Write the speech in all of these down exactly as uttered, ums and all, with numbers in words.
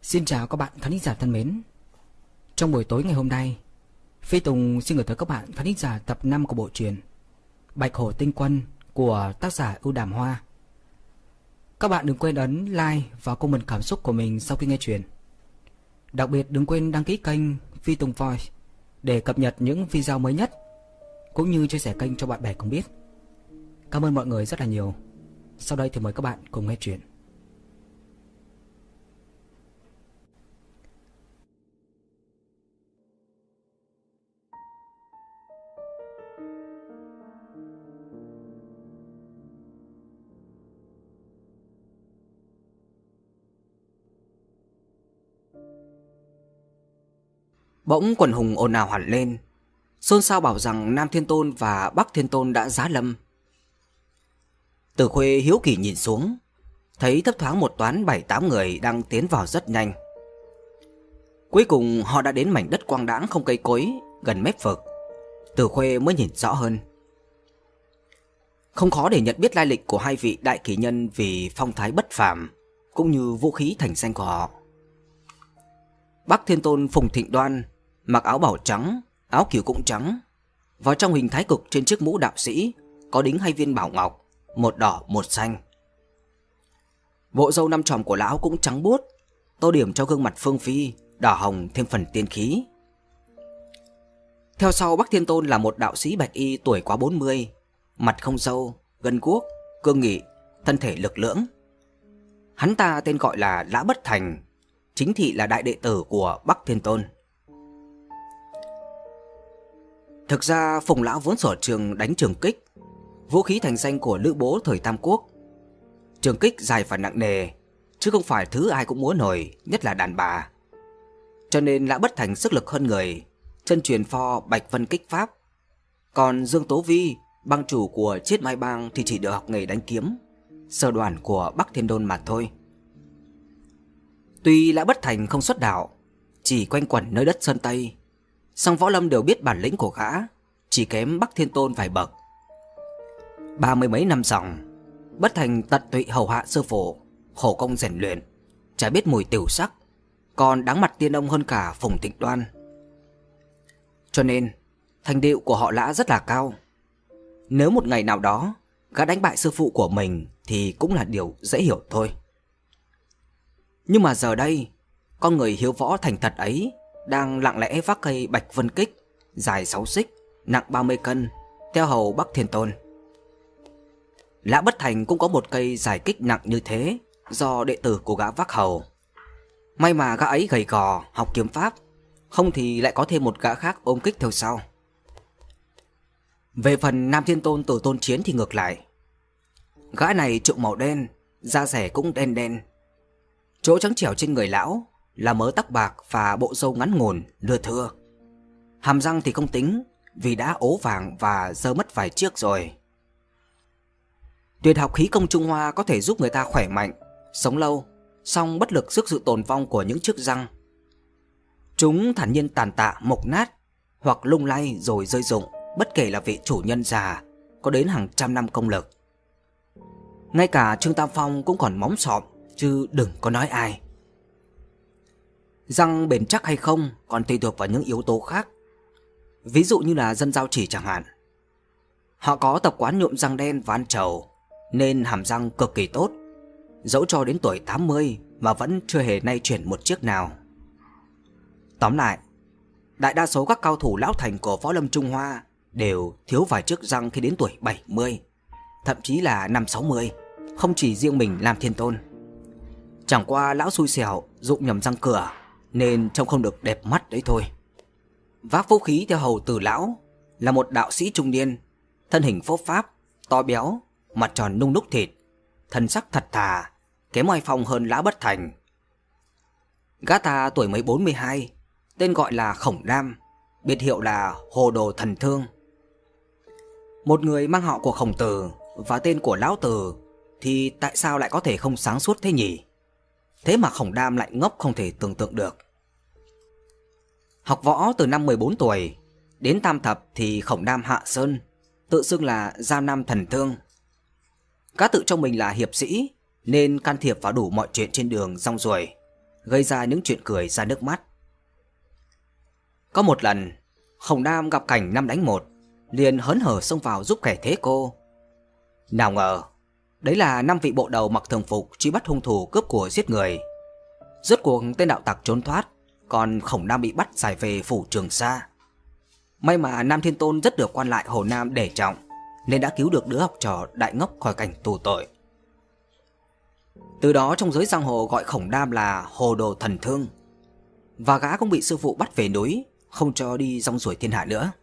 Xin chào các bạn khán giả thân mến. Trong buổi tối ngày hôm nay, Phi Tùng xin gửi tới các bạn khán giả tập năm của bộ truyện Bạch Hổ Tinh Quân của tác giả Ưu Đàm Hoa. Các bạn đừng quên ấn like và comment cảm xúc của mình sau khi nghe truyện. Đặc biệt đừng quên đăng ký kênh Phi Tùng Voice để cập nhật những video mới nhất, cũng như chia sẻ kênh cho bạn bè cùng biết. Cảm ơn mọi người rất là nhiều. Sau đây thì mời các bạn cùng nghe truyện. Bỗng quần hùng ồn ào hẳn lên, xôn xao bảo rằng Nam Thiên Tôn và Bắc Thiên Tôn đã giá lâm. Từ Khuê hiếu kỳ nhìn xuống, thấy thấp thoáng một toán bảy tám người đang tiến vào rất nhanh. Cuối cùng họ đã đến mảnh đất quang đãng không cây cối gần mép vực. Từ Khuê mới nhìn rõ hơn. Không khó để nhận biết lai lịch của hai vị đại kỳ nhân vì phong thái bất phàm cũng như vũ khí thành danh của họ. Bắc Thiên Tôn Phùng Thịnh Đoan mặc áo bảo trắng, áo cửu cũng trắng. Vào trong hình thái cực trên chiếc mũ đạo sĩ có đính hai viên bảo ngọc, một đỏ một xanh. Bộ râu năm chòm của lão cũng trắng buốt, tô điểm cho gương mặt phương phi đỏ hồng thêm phần tiên khí. Theo sau Bắc Thiên Tôn là một đạo sĩ bạch y tuổi quá bốn mươi, mặt không râu, gân guốc, cương nghị, thân thể lực lưỡng. Hắn ta tên gọi là Lã Bất Thành, chính thị là đại đệ tử của Bắc Thiên Tôn. Thực ra Phùng lão vốn sở trường đánh trường kích, vũ khí thành danh của Lữ Bố thời Tam Quốc. Trường kích dài và nặng nề, chứ không phải thứ ai cũng múa nổi, nhất là đàn bà. Cho nên Lã Bất Thành sức lực hơn người, chân truyền pho Bạch Vân Kích Pháp. Còn Dương Tố Vi, bang chủ của Chiết Mai Bang thì chỉ được học nghề đánh kiếm, sở đoàn của Bắc Thiên Tôn mà thôi. Tuy Lã Bất Thành không xuất đạo, chỉ quanh quẩn nơi đất Sơn Tây, song võ lâm đều biết bản lĩnh của gã chỉ kém Bắc Thiên Tôn vài bậc. Ba mươi mấy năm dòng, Bất Thành tận tụy hầu hạ sư phụ, khổ công rèn luyện, chả biết mùi tiểu sắc, còn đáng mặt tiên ông hơn cả Phùng Thịnh Đoan. Cho nên thành tựu của họ Lã rất là cao. Nếu một ngày nào đó gã đánh bại sư phụ của mình thì cũng là điều dễ hiểu thôi. Nhưng mà giờ đây, con người hiếu võ thành thật ấy đang lặng lẽ vác cây Bạch Vân Kích dài sáu xích, nặng ba mươi cân, theo hầu Bắc Thiên Tôn. Lã Bất Thành cũng có một cây dài kích nặng như thế, do đệ tử của gã vác hầu. May mà gã ấy gầy gò, học kiếm pháp, không thì lại có thêm một gã khác ôm kích theo sau. Về phần Nam Thiên Tôn Tử Tôn Chiến thì ngược lại. Gã này trượng màu đen, da rẻ cũng đen đen. Chỗ trắng trẻo trên người lão là mớ tóc bạc và bộ râu ngắn ngủn, lưa thưa. Hàm răng thì không tính, vì đã ố vàng và dơ mất vài chiếc rồi. Tuyệt học khí công Trung Hoa có thể giúp người ta khỏe mạnh, sống lâu, song bất lực trước sự tồn vong của những chiếc răng. Chúng thản nhiên tàn tạ, mục nát, hoặc lung lay rồi rơi rụng, bất kể là vị chủ nhân già có đến hàng trăm năm công lực. Ngay cả Trương Tam Phong cũng còn móng sọm, chứ đừng có nói ai. Răng bền chắc hay không còn tùy thuộc vào những yếu tố khác. Ví dụ như là dân Giao Chỉ chẳng hạn. Họ có tập quán nhuộm răng đen và ăn trầu, nên hàm răng cực kỳ tốt, dẫu cho đến tuổi tám mươi mà vẫn chưa hề nay chuyển một chiếc nào. Tóm lại, đại đa số các cao thủ lão thành của võ lâm Trung Hoa đều thiếu vài chiếc răng khi đến tuổi bảy mươi, thậm chí là năm sáu mươi, không chỉ riêng mình Lam Thiên Tôn. Chẳng qua lão xui xẻo dụng nhầm răng cửa nên trông không được đẹp mắt đấy thôi. Vác vũ khí theo hầu Từ lão là một đạo sĩ trung niên, thân hình phốp pháp, to béo, mặt tròn nung núc thịt, thân sắc thật thà, kém oai phong hơn Lã Bất Thành. Gã ta tuổi mới bốn mươi hai, tên gọi là Khổng Đam, biệt hiệu là Hồ Đồ Thần Thương. Một người mang họ của Khổng Tử và tên của Lão Tử thì tại sao lại có thể không sáng suốt thế nhỉ? Thế mà Khổng Đam lại ngốc không thể tưởng tượng được. Học võ từ năm mười bốn tuổi, đến tam thập thì Khổng Đam hạ sơn, tự xưng là Giao Nam Thần Thương. Gã tự cho mình là hiệp sĩ nên can thiệp vào đủ mọi chuyện trên đường rong ruổi, gây ra những chuyện cười ra nước mắt. Có một lần, Khổng Nam gặp cảnh năm đánh một, liền hớn hở xông vào giúp kẻ thế cô. Nào ngờ, đấy là năm vị bộ đầu mặc thường phục truy bắt hung thủ cướp của giết người. Rốt cuộc tên đạo tặc trốn thoát, còn Khổng Nam bị bắt giải về phủ Trường Sa. May mà Nam Thiên Tôn rất được quan lại Hồ Nam để trọng, nên đã cứu được đứa học trò đại ngốc khỏi cảnh tù tội. Từ đó trong giới giang hồ gọi Khổng Nam là Hồ Đồ Thần Thương. Và gã cũng bị sư phụ bắt về núi, không cho đi rong ruổi thiên hạ nữa.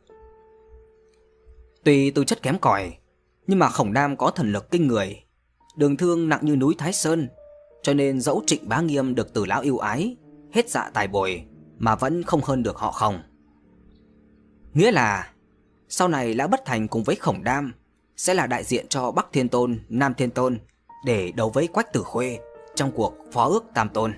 Tuy tư chất kém cỏi, nhưng mà Khổng Nam có thần lực kinh người, đường thương nặng như núi Thái Sơn, cho nên dẫu Trịnh Bá Nghiêm được Từ lão yêu ái, hết dạ tài bồi, mà vẫn không hơn được họ Khổng. Nghĩa là sau này Lão Bất Thành cùng với Khổng Nam sẽ là đại diện cho Bắc Thiên Tôn, Nam Thiên Tôn để đấu với Quách Tử Khuê trong cuộc phó ước Tam Tôn.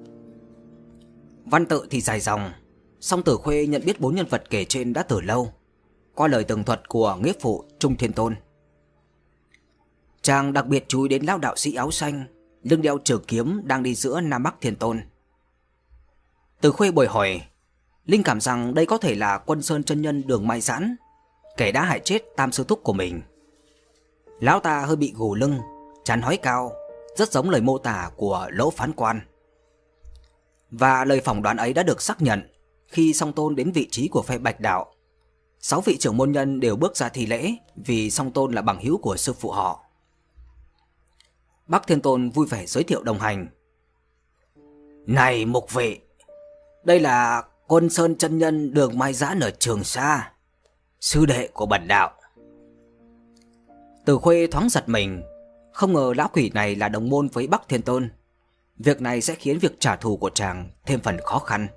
Văn tự thì dài dòng, song Tử Khuê nhận biết bốn nhân vật kể trên đã từ lâu, qua lời tường thuật của nghĩa phụ Trung Thiên Tôn. Chàng đặc biệt chú ý đến lão đạo sĩ áo xanh, lưng đeo trường kiếm đang đi giữa Nam Bắc Thiên Tôn. Tử Khuê bồi hỏi, linh cảm rằng đây có thể là Quân Sơn chân nhân Đường Mai Giãn, kẻ đã hại chết tam sư thúc của mình. Lão ta hơi bị gù lưng, trán hói cao, rất giống lời mô tả của Lỗ Phán Quan. Và lời phỏng đoán ấy đã được xác nhận khi Song Tôn đến vị trí của phe Bạch Đạo. Sáu vị trưởng môn nhân đều bước ra thi lễ vì Song Tôn là bằng hữu của sư phụ họ. Bắc Thiên Tôn vui vẻ giới thiệu đồng hành. Này mục vị, đây là Quân Sơn chân nhân Đường Mai Giãn ở Trường Sa, sư đệ của bần đạo. Từ Khuê thoáng giật mình, không ngờ lão quỷ này là đồng môn với Bắc Thiên Tôn. Việc này sẽ khiến việc trả thù của chàng thêm phần khó khăn.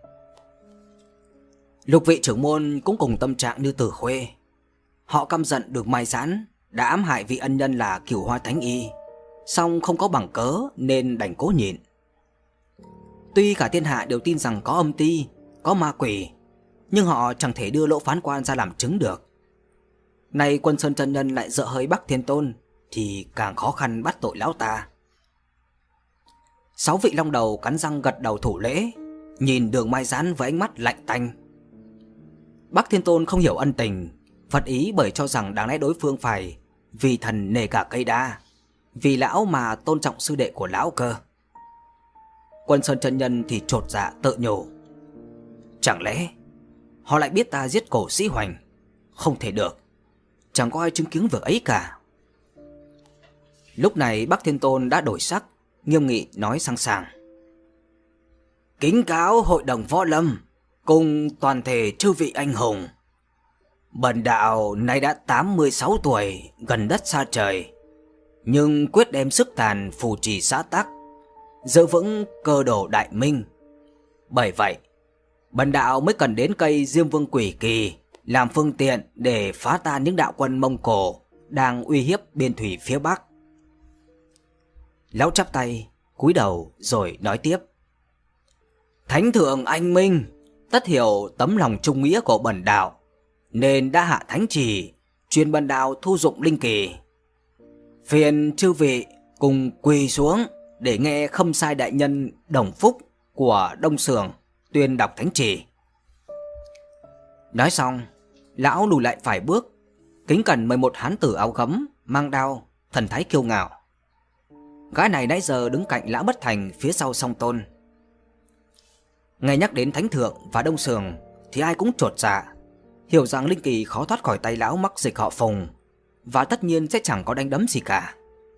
Lục vị trưởng môn cũng cùng tâm trạng như Từ Khuê. Họ căm giận Đường Mai Giãn đã ám hại vị ân nhân là Cửu Hoa Thánh Y, song không có bằng cớ nên đành cố nhịn. Tuy cả thiên hạ đều tin rằng có âm ty, có ma quỷ, nhưng họ chẳng thể đưa Lỗ Phán Quan ra làm chứng được. Nay Quân Sơn chân nhân lại dợ hơi Bắc Thiên Tôn thì càng khó khăn bắt tội lão ta. Sáu vị long đầu cắn răng gật đầu thủ lễ, nhìn Đường Mai Giãn với ánh mắt lạnh tanh. Bắc Thiên Tôn không hiểu ân tình, phật ý bởi cho rằng đáng lẽ đối phương phải vì thần nề cả cây đa, vì lão mà tôn trọng sư đệ của lão cơ. Quân Sơn chân nhân thì chột dạ tự nhủ, chẳng lẽ họ lại biết ta giết cổ Sĩ Hoành? Không thể được, chẳng có ai chứng kiến việc ấy cả. Lúc này Bắc Thiên Tôn đã đổi sắc, nghiêm nghị nói sang sảng. Kính cáo hội đồng võ lâm cùng toàn thể chư vị anh hùng, bần đạo nay đã tám mươi sáu tuổi, gần đất xa trời, nhưng quyết đem sức tàn phù trì xã tắc, giữ vững cơ đồ đại minh. Bởi vậy bần đạo mới cần đến cây Diêm Vương Quỷ Kỳ làm phương tiện để phá tan những đạo quân Mông Cổ đang uy hiếp biên thủy phía Bắc. Lão chắp tay cúi đầu rồi nói tiếp. Thánh thượng anh minh tất hiểu tấm lòng trung nghĩa của bần đạo, nên đã hạ thánh chỉ truyền bần đạo thu dụng linh kỳ. Phiền chư vị cùng quỳ xuống để nghe Khâm Sai đại nhân Đồng Phúc của Đông Sường tuyên đọc thánh chỉ. Nói xong, lão lùi lại vài bước, kính cẩn mời một hán tử áo gấm mang đao, thần thái kiêu ngạo. Gã này nãy giờ đứng cạnh Lão Bất Thành phía sau Song Tôn. Nghe nhắc đến Thánh Thượng và Đông Sường thì ai cũng chột dạ, hiểu rằng linh kỳ khó thoát khỏi tay lão mắc dịch họ Phùng, và tất nhiên sẽ chẳng có đánh đấm gì cả.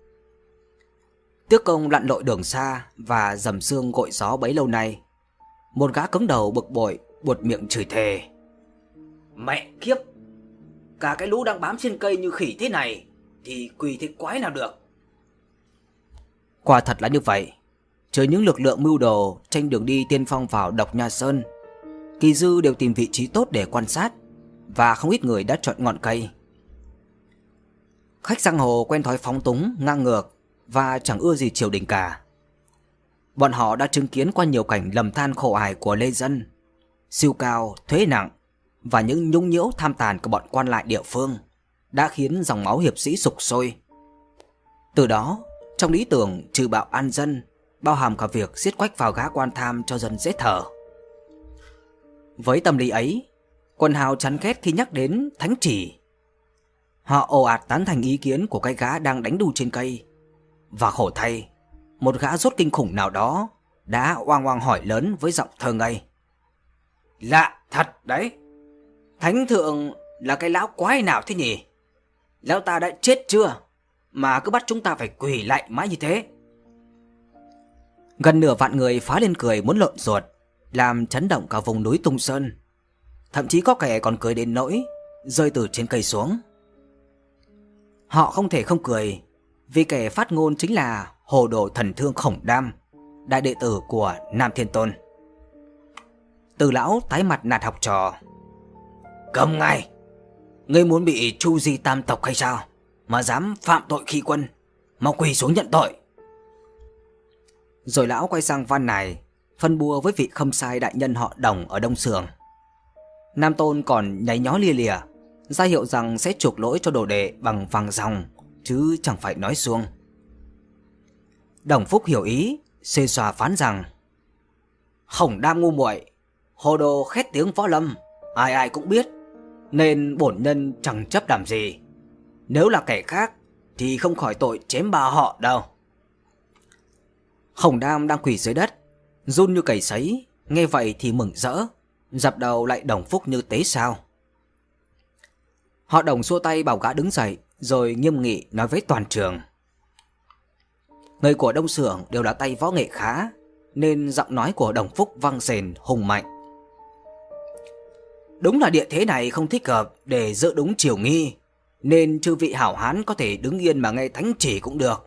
Tiếc công lặn lội đường xa và dầm sương gội gió bấy lâu nay, một gã cứng đầu bực bội buột miệng chửi thề. Mẹ kiếp, cả cái lũ đang bám trên cây như khỉ thế này thì quỳ thế quái nào được. Quả thật là như vậy. Trừ những lực lượng mưu đồ tranh đường đi tiên phong vào Độc Nha Sơn, kỳ dư đều tìm vị trí tốt để quan sát, và không ít người đã chọn ngọn cây. Khách giang hồ quen thói phóng túng, ngang ngược và chẳng ưa gì triều đình cả. Bọn họ đã chứng kiến qua nhiều cảnh lầm than khổ ải của lê dân, siêu cao, thuế nặng và những nhũng nhiễu tham tàn của bọn quan lại địa phương đã khiến dòng máu hiệp sĩ sục sôi. Từ đó, trong lý tưởng trừ bạo an dân, bao hàm cả việc giết quách vào gã quan tham cho dân dễ thở. Với tâm lý ấy, quần hào chán ghét khi nhắc đến thánh chỉ. Họ ồ ạt tán thành ý kiến của cái gã đang đánh đu trên cây. Và khổ thay, một gã rốt kinh khủng nào đó đã oang oang hỏi lớn với giọng thơ ngây: "Lạ thật đấy, thánh thượng là cái lão quái nào thế nhỉ? Lão ta đã chết chưa mà cứ bắt chúng ta phải quỳ lại mãi như thế?" Gần nửa vạn người phá lên cười muốn lộn ruột, làm chấn động cả vùng núi Tung Sơn. Thậm chí có kẻ còn cười đến nỗi rơi từ trên cây xuống. Họ không thể không cười, vì kẻ phát ngôn chính là Hồ Đồ Thần Thương Khổng Đam, đại đệ tử của Nam Thiên Tôn. Từ lão tái mặt nạt học trò: "Cầm ngay! Ngươi muốn bị chu di tam tộc hay sao mà dám phạm tội khi quân? Mau quỳ xuống nhận tội!" Rồi lão quay sang van nài, phân bua với vị khâm sai đại nhân họ Đồng ở Đông Sường. Nam Tôn còn nháy nhó lia lịa, ra hiệu rằng sẽ chuộc lỗi cho đồ đệ bằng vàng ròng, chứ chẳng phải nói suông. Đồng Phúc hiểu ý, xê xòa phán rằng: "Khổng Đam ngu muội, Hồ Đồ khét tiếng võ lâm, ai ai cũng biết, nên bổn nhân chẳng chấp làm gì. Nếu là kẻ khác thì không khỏi tội chém ba họ đâu." Khổng Đam đang quỳ dưới đất, run như cầy sấy, nghe vậy thì mừng rỡ, dập đầu lại Đồng Phúc như tế sao. Họ Đồng xua tay bảo gã đứng dậy, rồi nghiêm nghị nói với toàn trường: Người của Đông Sưởng đều là tay võ nghệ khá, nên giọng nói của Đồng Phúc vang rền hùng mạnh. Đúng là địa thế này không thích hợp để giữ đúng triều nghi, nên chư vị hảo hán có thể đứng yên mà nghe thánh chỉ cũng được.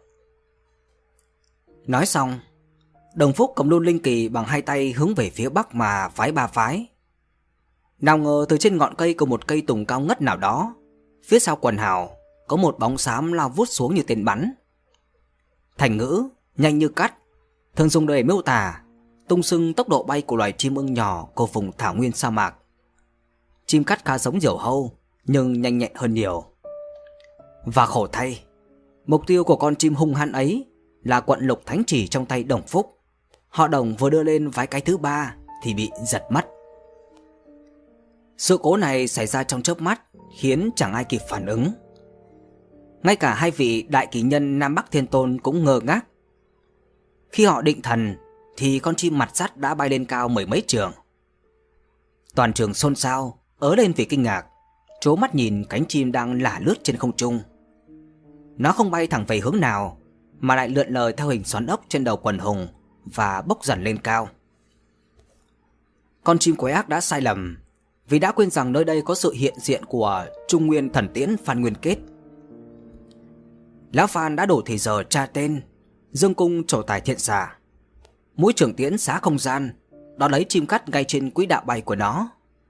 Nói xong, Đồng Phúc cầm luôn linh kỳ bằng hai tay hướng về phía bắc mà phái ba phái. Nào ngờ từ trên ngọn cây của một cây tùng cao ngất nào đó, phía sau quần hào có một bóng xám lao vút xuống như tên bắn. Thành ngữ nhanh như cắt thường dùng để miêu tả tung sưng tốc độ bay của loài chim ưng nhỏ của vùng thảo nguyên sa mạc. Chim cắt khá giống diều hâu, nhưng nhanh nhẹn hơn nhiều. Và khổ thay, mục tiêu của con chim hung hãn ấy là quận lục thánh chỉ trong tay Đồng Phúc. Họ Đồng vừa đưa lên vái cái thứ ba thì bị giật mất. Sự cố này xảy ra trong chớp mắt, khiến chẳng ai kịp phản ứng. Ngay cả hai vị đại kỳ nhân Nam Bắc Thiên Tôn cũng ngơ ngác. Khi họ định thần thì con chim mặt sắt đã bay lên cao mười mấy trượng. Toàn trường xôn xao, ớ lên vì kinh ngạc, trố mắt nhìn cánh chim đang lả lướt trên không trung. Nó không bay thẳng về hướng nào, mà lại lượn lờ theo hình xoắn ốc trên đầu quần hùng và bốc dần lên cao. Con chim quái ác đã sai lầm, vì đã quên rằng nơi đây có sự hiện diện của Trung Nguyên Thần Tiễn Phan Nguyên Kết. Lão Phan đã đổ thì giờ tra tên, dương cung trổ tài thiện xà, mũi trường tiễn xá không gian, đón lấy chim cắt ngay trên quỹ đạo bay của nó.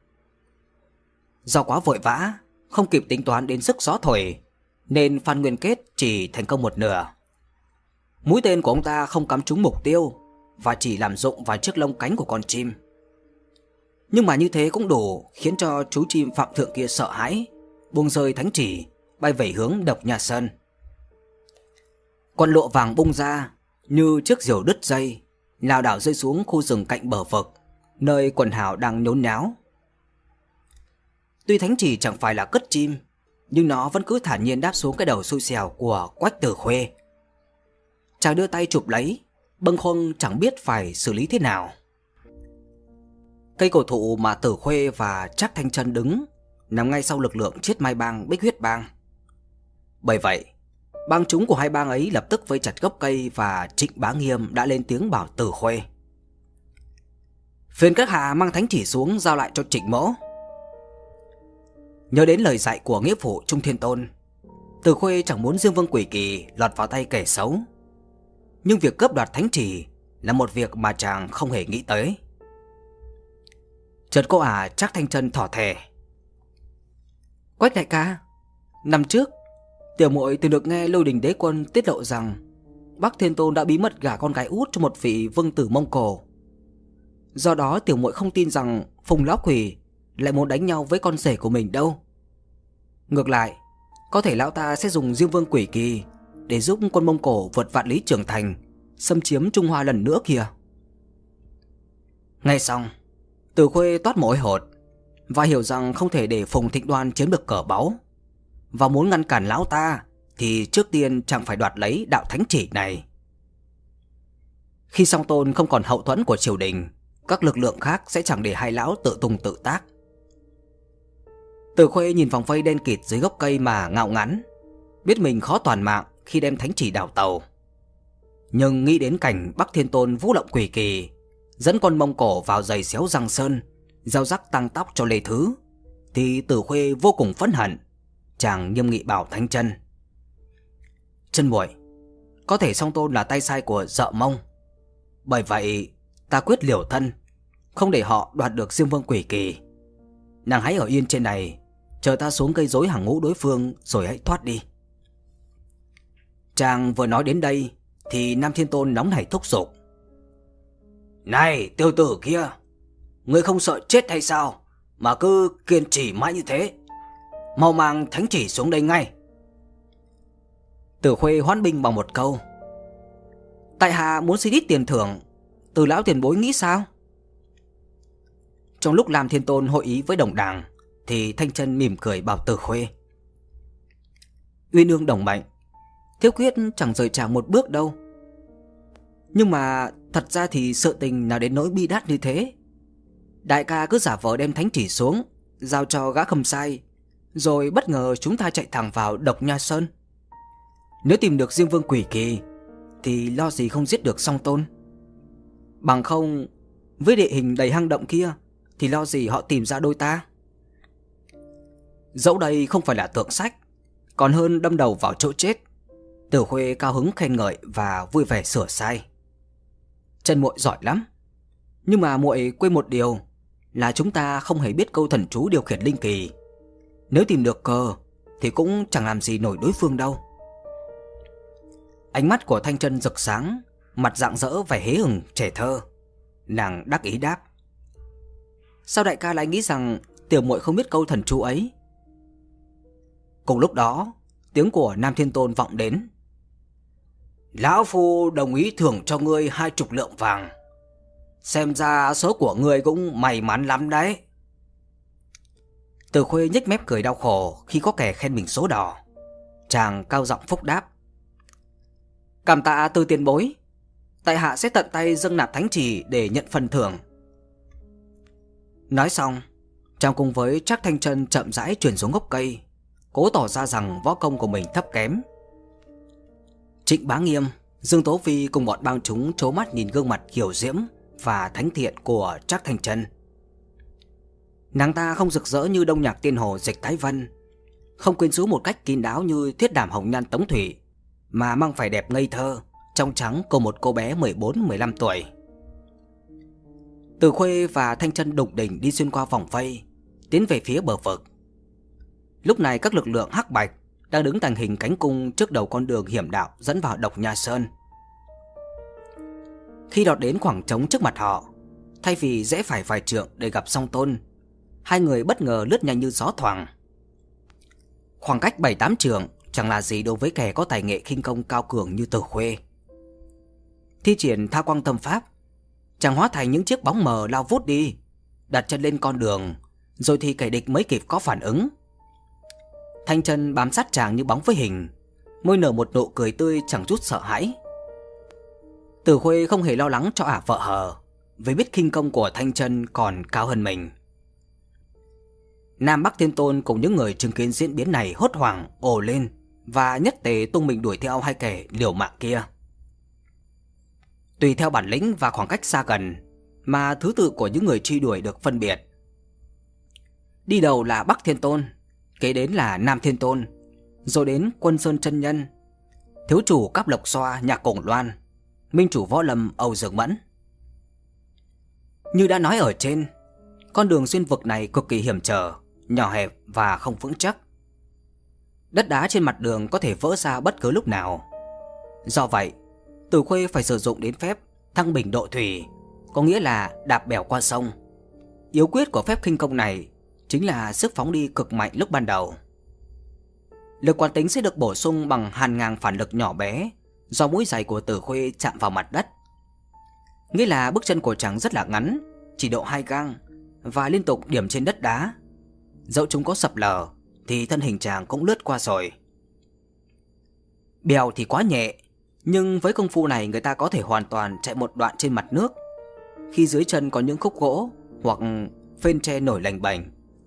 Do quá vội vã, không kịp tính toán đến sức gió thổi, nên Phan Nguyên Kết chỉ thành công một nửa. Mũi tên của ông ta không cắm trúng mục tiêu và chỉ làm rụng vào chiếc lông cánh của con chim. Nhưng mà như thế cũng đủ khiến cho chú chim Phạm Thượng kia sợ hãi, buông rơi thánh chỉ, bay về hướng Độc Nha Sơn. Con lụa vàng bung ra như chiếc diều đứt dây, lảo đảo rơi xuống khu rừng cạnh bờ vực, nơi quần hào đang nhốn nháo. Tuy thánh chỉ chẳng phải là cất chim, nhưng nó vẫn cứ thản nhiên đáp xuống cái đầu xui xẻo của Quách Tử Khuê. Chàng đưa tay chụp lấy, bâng khuâng chẳng biết phải xử lý thế nào. Cây cổ thụ mà Tử Khuê và Trác Thanh Chân đứng nằm ngay sau lực lượng Chiết Mai Bang, Bích Huyết Bang. Bởi vậy, bang chúng của hai bang ấy lập tức vây chặt gốc cây, và Trịnh Bá Nghiêm đã lên tiếng bảo Tử Khuê: Phiền các hạ mang thánh chỉ xuống giao lại cho Trịnh mỗ. Nhớ đến lời dạy của nghĩa phụ Trung Thiên Tôn, Tử Khuê chẳng muốn Dương Vương Quỷ Kỳ lọt vào tay kẻ xấu, nhưng việc cướp đoạt thánh chỉ là một việc mà chàng không hề nghĩ tới. Chợt cô ả Trác Thanh Chân thỏ thẻ: Quách đại ca, năm trước tiểu muội từng được nghe Lôi Đình Đế Quân tiết lộ rằng Bắc Thiên Tôn đã bí mật gả con gái út cho một vị vương tử Mông Cổ. Do đó tiểu muội không tin rằng Phùng lão quỷ lại muốn đánh nhau với con rể của mình đâu. Ngược lại, có thể lão ta sẽ dùng Diêm Vương Quỷ Kỳ để giúp quân Mông Cổ vượt vạn lý trưởng thành, xâm chiếm Trung Hoa lần nữa kìa. Nghe xong, Từ Khuê toát mồ hôi hột và hiểu rằng không thể để Phùng Thịnh Đoan chiếm được cờ báu, và muốn ngăn cản lão ta thì trước tiên chẳng phải đoạt lấy đạo thánh chỉ này. Khi Song Tôn không còn hậu thuẫn của triều đình, các lực lượng khác sẽ chẳng để hai lão tự tung tự tác. Từ Khuê nhìn vòng vây đen kịt dưới gốc cây mà ngao ngán, biết mình khó toàn mạng khi đem thánh chỉ đào tàu. Nhưng nghĩ đến cảnh Bắc Thiên Tôn vũ động quỷ kỳ, dẫn con Mông Cổ vào giày xéo Giang Sơn, gieo rắc tăng tóc cho Lê Thứ, thì Từ Khuê vô cùng phẫn hận. Chàng nghiêm nghị bảo Thanh Chân: Chân muội, có thể Song Tôn là tay sai của Dợ Mông, bởi vậy ta quyết liều thân, không để họ đoạt được Diêm Vương Quỷ Kỳ. Nàng hãy ở yên trên này, chờ ta xuống gây rối hàng ngũ đối phương rồi hãy thoát đi. Chàng vừa nói đến đây thì Nam Thiên Tôn nóng nảy thúc giục: Này tiểu tử kia, ngươi không sợ chết hay sao mà cứ kiên trì mãi như thế? Mau mang thánh chỉ xuống đây ngay. Từ Khuê hoãn binh bằng một câu: Tại hạ muốn xin ít tiền thưởng, Từ lão tiền bối nghĩ sao? Trong lúc Lam Thiên Tôn hội ý với đồng đảng thì Thanh Chân mỉm cười bảo Từ Khuê: Uyên ương đồng mệnh, thiếu quyết chẳng rời chàng một bước đâu. Nhưng mà thật ra thì sự tình nào đến nỗi bi đát như thế. Đại ca cứ giả vờ đem thánh chỉ xuống, giao cho gã Khâm Sai, rồi bất ngờ chúng ta chạy thẳng vào Độc Nha Sơn. Nếu tìm được Diêm Vương Quỷ Kỳ thì lo gì không giết được Song Tôn. Bằng không, với địa hình đầy hang động kia thì lo gì họ tìm ra đôi ta. Dẫu đây không phải là tượng sách, còn hơn đâm đầu vào chỗ chết. Từ Khuê cao hứng khen ngợi và vui vẻ sửa sai: Chân muội giỏi lắm, nhưng mà muội quên một điều là chúng ta không hề biết câu thần chú điều khiển linh kỳ. Nếu tìm được cờ thì cũng chẳng làm gì nổi đối phương đâu. Ánh mắt của Thanh Chân rực sáng, mặt rạng rỡ vẻ hế hừng trẻ thơ. Nàng đắc ý đáp: Sao đại ca lại nghĩ rằng tiểu muội không biết câu thần chú ấy? Cùng lúc đó, tiếng của Nam Thiên Tôn vọng đến: Lão phu đồng ý thưởng cho ngươi hai chục lượng vàng. Xem ra số của ngươi cũng may mắn lắm đấy. Từ Khuê nhếch mép cười đau khổ khi có kẻ khen mình số đỏ. Chàng cao giọng phúc đáp: Cảm tạ Từ tiền bối, tại hạ sẽ tận tay dâng nạp thánh chỉ để nhận phần thưởng. Nói xong, chàng cùng với Trác Thanh Chân chậm rãi chuyển xuống gốc cây, cố tỏ ra rằng võ công của mình thấp kém. Trịnh Bá Nghiêm, Dương Tố Phi cùng bọn bang chúng trố mắt nhìn gương mặt kiều diễm và thánh thiện của Trác Thanh Chân. Nàng ta không rực rỡ như Đông Nhạc Tiên Hồ Dịch Thái Vân, không quyến rũ một cách kín đáo như Thiết Đảm Hồng Nhan Tống Thủy, mà mang vẻ đẹp ngây thơ, trong trắng của một cô bé mười bốn mười lăm tuổi. Từ Khuê và Thanh Chân đục đỉnh đi xuyên qua vòng vây, tiến về phía bờ vực. Lúc này các lực lượng hắc bạch đang đứng thành hình cánh cung trước đầu con đường hiểm đạo dẫn vào Độc Nha Sơn. Khi đọt đến khoảng trống trước mặt họ, thay vì rẽ phải vài trượng để gặp Song Tôn, hai người bất ngờ lướt nhanh như gió thoảng. Khoảng cách bảy tám trượng chẳng là gì đối với kẻ có tài nghệ khinh công cao cường như Từ Khuê. Thi triển Tha Quang Tâm Pháp, chàng hóa thành những chiếc bóng mờ lao vút đi, đặt chân lên con đường, rồi thì kẻ địch mới kịp có phản ứng. Thanh Chân bám sát chàng như bóng với hình, môi nở một nụ cười tươi chẳng chút sợ hãi. Từ Khuê không hề lo lắng cho ả vợ hờ, vì biết khinh công của Thanh Chân còn cao hơn mình. Nam Bắc Thiên Tôn cùng những người chứng kiến diễn biến này hốt hoảng ồ lên và nhất tề tung mình đuổi theo hai kẻ liều mạng kia. Tùy theo bản lĩnh và khoảng cách xa gần mà thứ tự của những người truy đuổi được phân biệt. Đi đầu là Bắc Thiên Tôn, kế đến là Nam Thiên Tôn, rồi đến Quân Sơn Chân Nhân, thiếu chủ Cáp Lộc Xoa Nhạc Cổng Loan, minh chủ võ lâm Âu Dương Mẫn. Như đã nói ở trên, con đường xuyên vực này cực kỳ hiểm trở, nhỏ hẹp và không vững chắc. Đất đá trên mặt đường có thể vỡ ra bất cứ lúc nào. Do vậy, Từ Khuê phải sử dụng đến phép thăng bình độ thủy, có nghĩa là đạp bèo qua sông. Yếu quyết của phép khinh công này chính là sức phóng đi cực mạnh lúc ban đầu. Lực quán tính sẽ được bổ sung bằng hàng ngàn phản lực nhỏ bé do mũi giày của Tử Khuê chạm vào mặt đất. Nghĩa là bước chân của chàng rất là ngắn, chỉ độ hai gang, và liên tục điểm trên đất đá. Dẫu chúng có sập lở thì thân hình chàng cũng lướt qua rồi. Bèo thì quá nhẹ, nhưng với công phu này người ta có thể hoàn toàn chạy một đoạn trên mặt nước, khi dưới chân có những khúc gỗ hoặc phên tre nổi lềnh bềnh.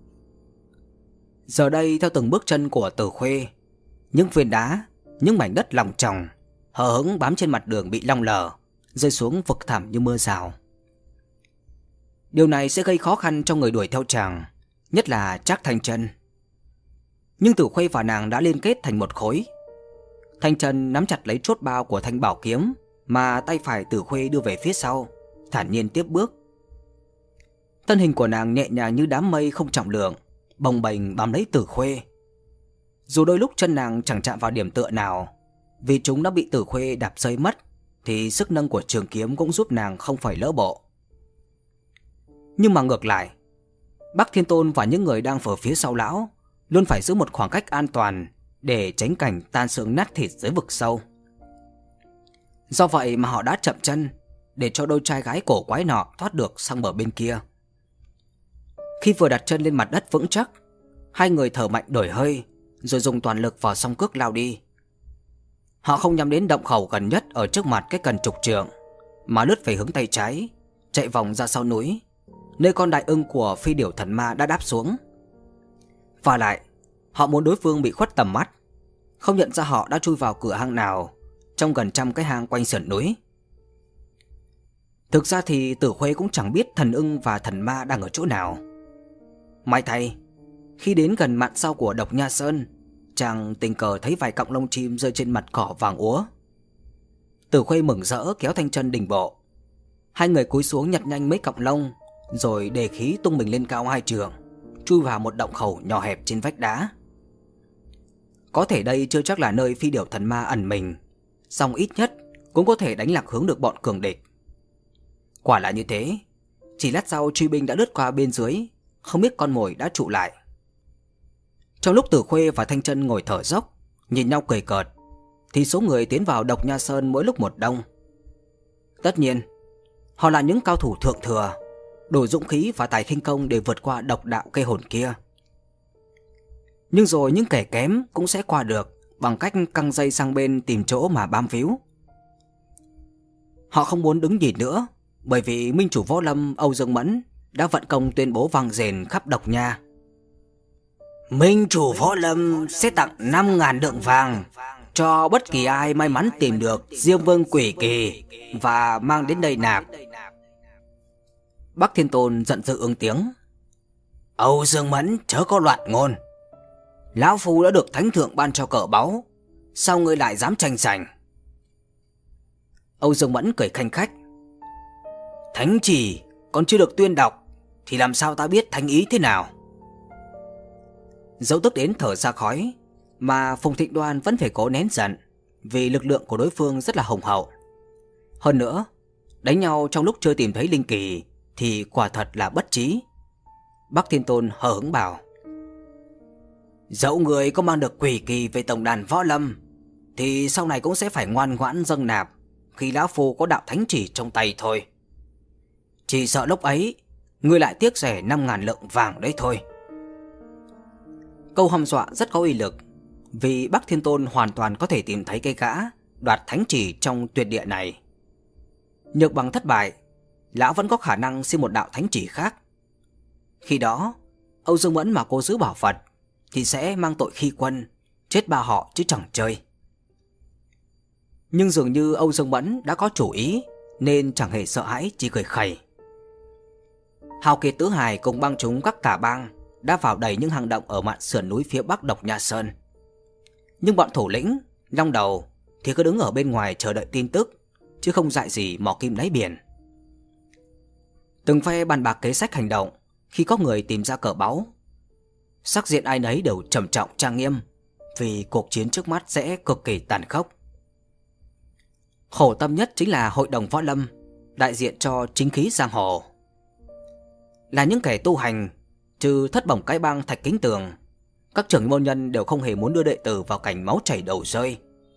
Giờ đây theo từng bước chân của Tử Khuê, những viên đá, những mảnh đất lòng tròng hờ hững bám trên mặt đường bị long lở, rơi xuống vực thẳm như mưa rào. Điều này sẽ gây khó khăn cho người đuổi theo chàng, nhất là Trác Thanh Chân. Nhưng Tử Khuê và nàng đã liên kết thành một khối. Thanh Chân nắm chặt lấy chốt bao của thanh bảo kiếm mà tay phải Tử Khuê đưa về phía sau, thản nhiên tiếp bước. Thân hình của nàng nhẹ nhàng như đám mây không trọng lượng, bồng bềnh bám lấy Tử Khuê. Dù đôi lúc chân nàng chẳng chạm vào điểm tựa nào, vì chúng đã bị Tử Khuê đạp rơi mất, thì sức nâng của trường kiếm cũng giúp nàng không phải lỡ bộ. Nhưng mà ngược lại, Bắc Thiên Tôn và những người đang ở phía sau lão luôn phải giữ một khoảng cách an toàn để tránh cảnh tan xương nát thịt dưới vực sâu. Do vậy mà họ đã chậm chân để cho đôi trai gái cổ quái nọ thoát được sang bờ bên kia. Khi vừa đặt chân lên mặt đất vững chắc, hai người thở mạnh đổi hơi, rồi dùng toàn lực vào song cước lao đi. Họ không nhắm đến động khẩu gần nhất ở trước mặt cái cần chục trượng, mà lướt về hướng tay trái, chạy vòng ra sau núi, nơi con đại ưng của phi điểu thần ma đã đáp xuống. Và lại, họ muốn đối phương bị khuất tầm mắt, không nhận ra họ đã chui vào cửa hang nào trong gần trăm cái hang quanh sườn núi. Thực ra thì Tử Khuê cũng chẳng biết thần ưng và thần ma đang ở chỗ nào. May thay, khi đến gần mạn sau của Độc Nha Sơn, chàng tình cờ thấy vài cọng lông chim rơi trên mặt cỏ vàng úa. Tử Khuê mừng rỡ kéo Thanh Chân đình bộ. Hai người cúi xuống nhặt nhanh mấy cọng lông, rồi đề khí tung mình lên cao hai trượng, chui vào một động khẩu nhỏ hẹp trên vách đá. Có thể đây chưa chắc là nơi phi điểu thần ma ẩn mình, song ít nhất cũng có thể đánh lạc hướng được bọn cường địch. Quả là như thế, chỉ lát sau truy binh đã lướt qua bên dưới, không biết con mồi đã trụ lại. Trong lúc Tử Khuê và Thanh Chân ngồi thở dốc, nhìn nhau cười cợt, thì số người tiến vào Độc Nha Sơn mỗi lúc một đông. Tất nhiên, họ là những cao thủ thượng thừa, đủ dũng khí và tài khinh công để vượt qua độc đạo cây hồn kia. Nhưng rồi những kẻ kém cũng sẽ qua được bằng cách căng dây sang bên tìm chỗ mà bám víu. Họ không muốn đứng nhìn nữa, bởi vì minh chủ võ lâm Âu Dương Mẫn đã vận công tuyên bố vang dền khắp Độc Nha: Minh chủ võ lâm sẽ tặng năm ngàn lượng vàng cho bất kỳ ai may mắn tìm được Diêm Vương Quỷ Kỳ và mang đến đây nạp. Bắc Thiên Tôn giận dữ ứng tiếng: Âu Dương Mẫn chớ có loạn ngôn. Lão phu đã được thánh thượng ban cho cờ báu, sao ngươi lại dám tranh giành? Âu Dương Mẫn cười khanh khách: Thánh chỉ còn chưa được tuyên đọc thì làm sao ta biết thánh ý thế nào? Dẫu tức đến thở ra khói, mà Phùng Thịnh Đoan vẫn phải cố nén giận, vì lực lượng của đối phương rất là hùng hậu. Hơn nữa, đánh nhau trong lúc chưa tìm thấy linh kỳ thì quả thật là bất trí. Bắc Thiên Tôn hờ hững bảo: Dẫu người có mang được quỷ kỳ về tổng đàn võ lâm, thì sau này cũng sẽ phải ngoan ngoãn dâng nạp khi lão phu có đạo thánh chỉ trong tay thôi. Chỉ sợ lúc ấy ngươi lại tiếc rẻ năm ngàn lượng vàng đấy thôi. Câu hăm dọa rất có uy lực, vì Bắc Thiên Tôn hoàn toàn có thể tìm thấy cây gã đoạt thánh chỉ trong tuyệt địa này. Nhược bằng thất bại, lão vẫn có khả năng xin một đạo thánh chỉ khác. Khi đó, Âu Dương Mẫn mà cô giữ bảo vật thì sẽ mang tội khi quân, chết ba họ chứ chẳng chơi. Nhưng dường như Âu Dương Mẫn đã có chủ ý, nên chẳng hề sợ hãi, chỉ cười khẩy. Hào Kiệt Tứ Hải cùng bang chúng các tả bang đã vào đầy những hang động ở mạn sườn núi phía bắc Độc Nha Sơn. Nhưng bọn thủ lĩnh, Long Đầu thì cứ đứng ở bên ngoài chờ đợi tin tức, chứ không dại gì mò kim đáy biển. Từng phe bàn bạc kế sách hành động khi có người tìm ra cờ báu. Sắc diện ai nấy đều trầm trọng trang nghiêm, vì cuộc chiến trước mắt sẽ cực kỳ tàn khốc. Khổ tâm nhất chính là hội đồng võ lâm, đại diện cho chính khí giang hồ. Là những kẻ tu hành, trừ Thất Bổng Cái Bang Thạch Kính Tường, các trưởng môn nhân đều không hề muốn đưa đệ tử vào cảnh máu chảy đầu rơi.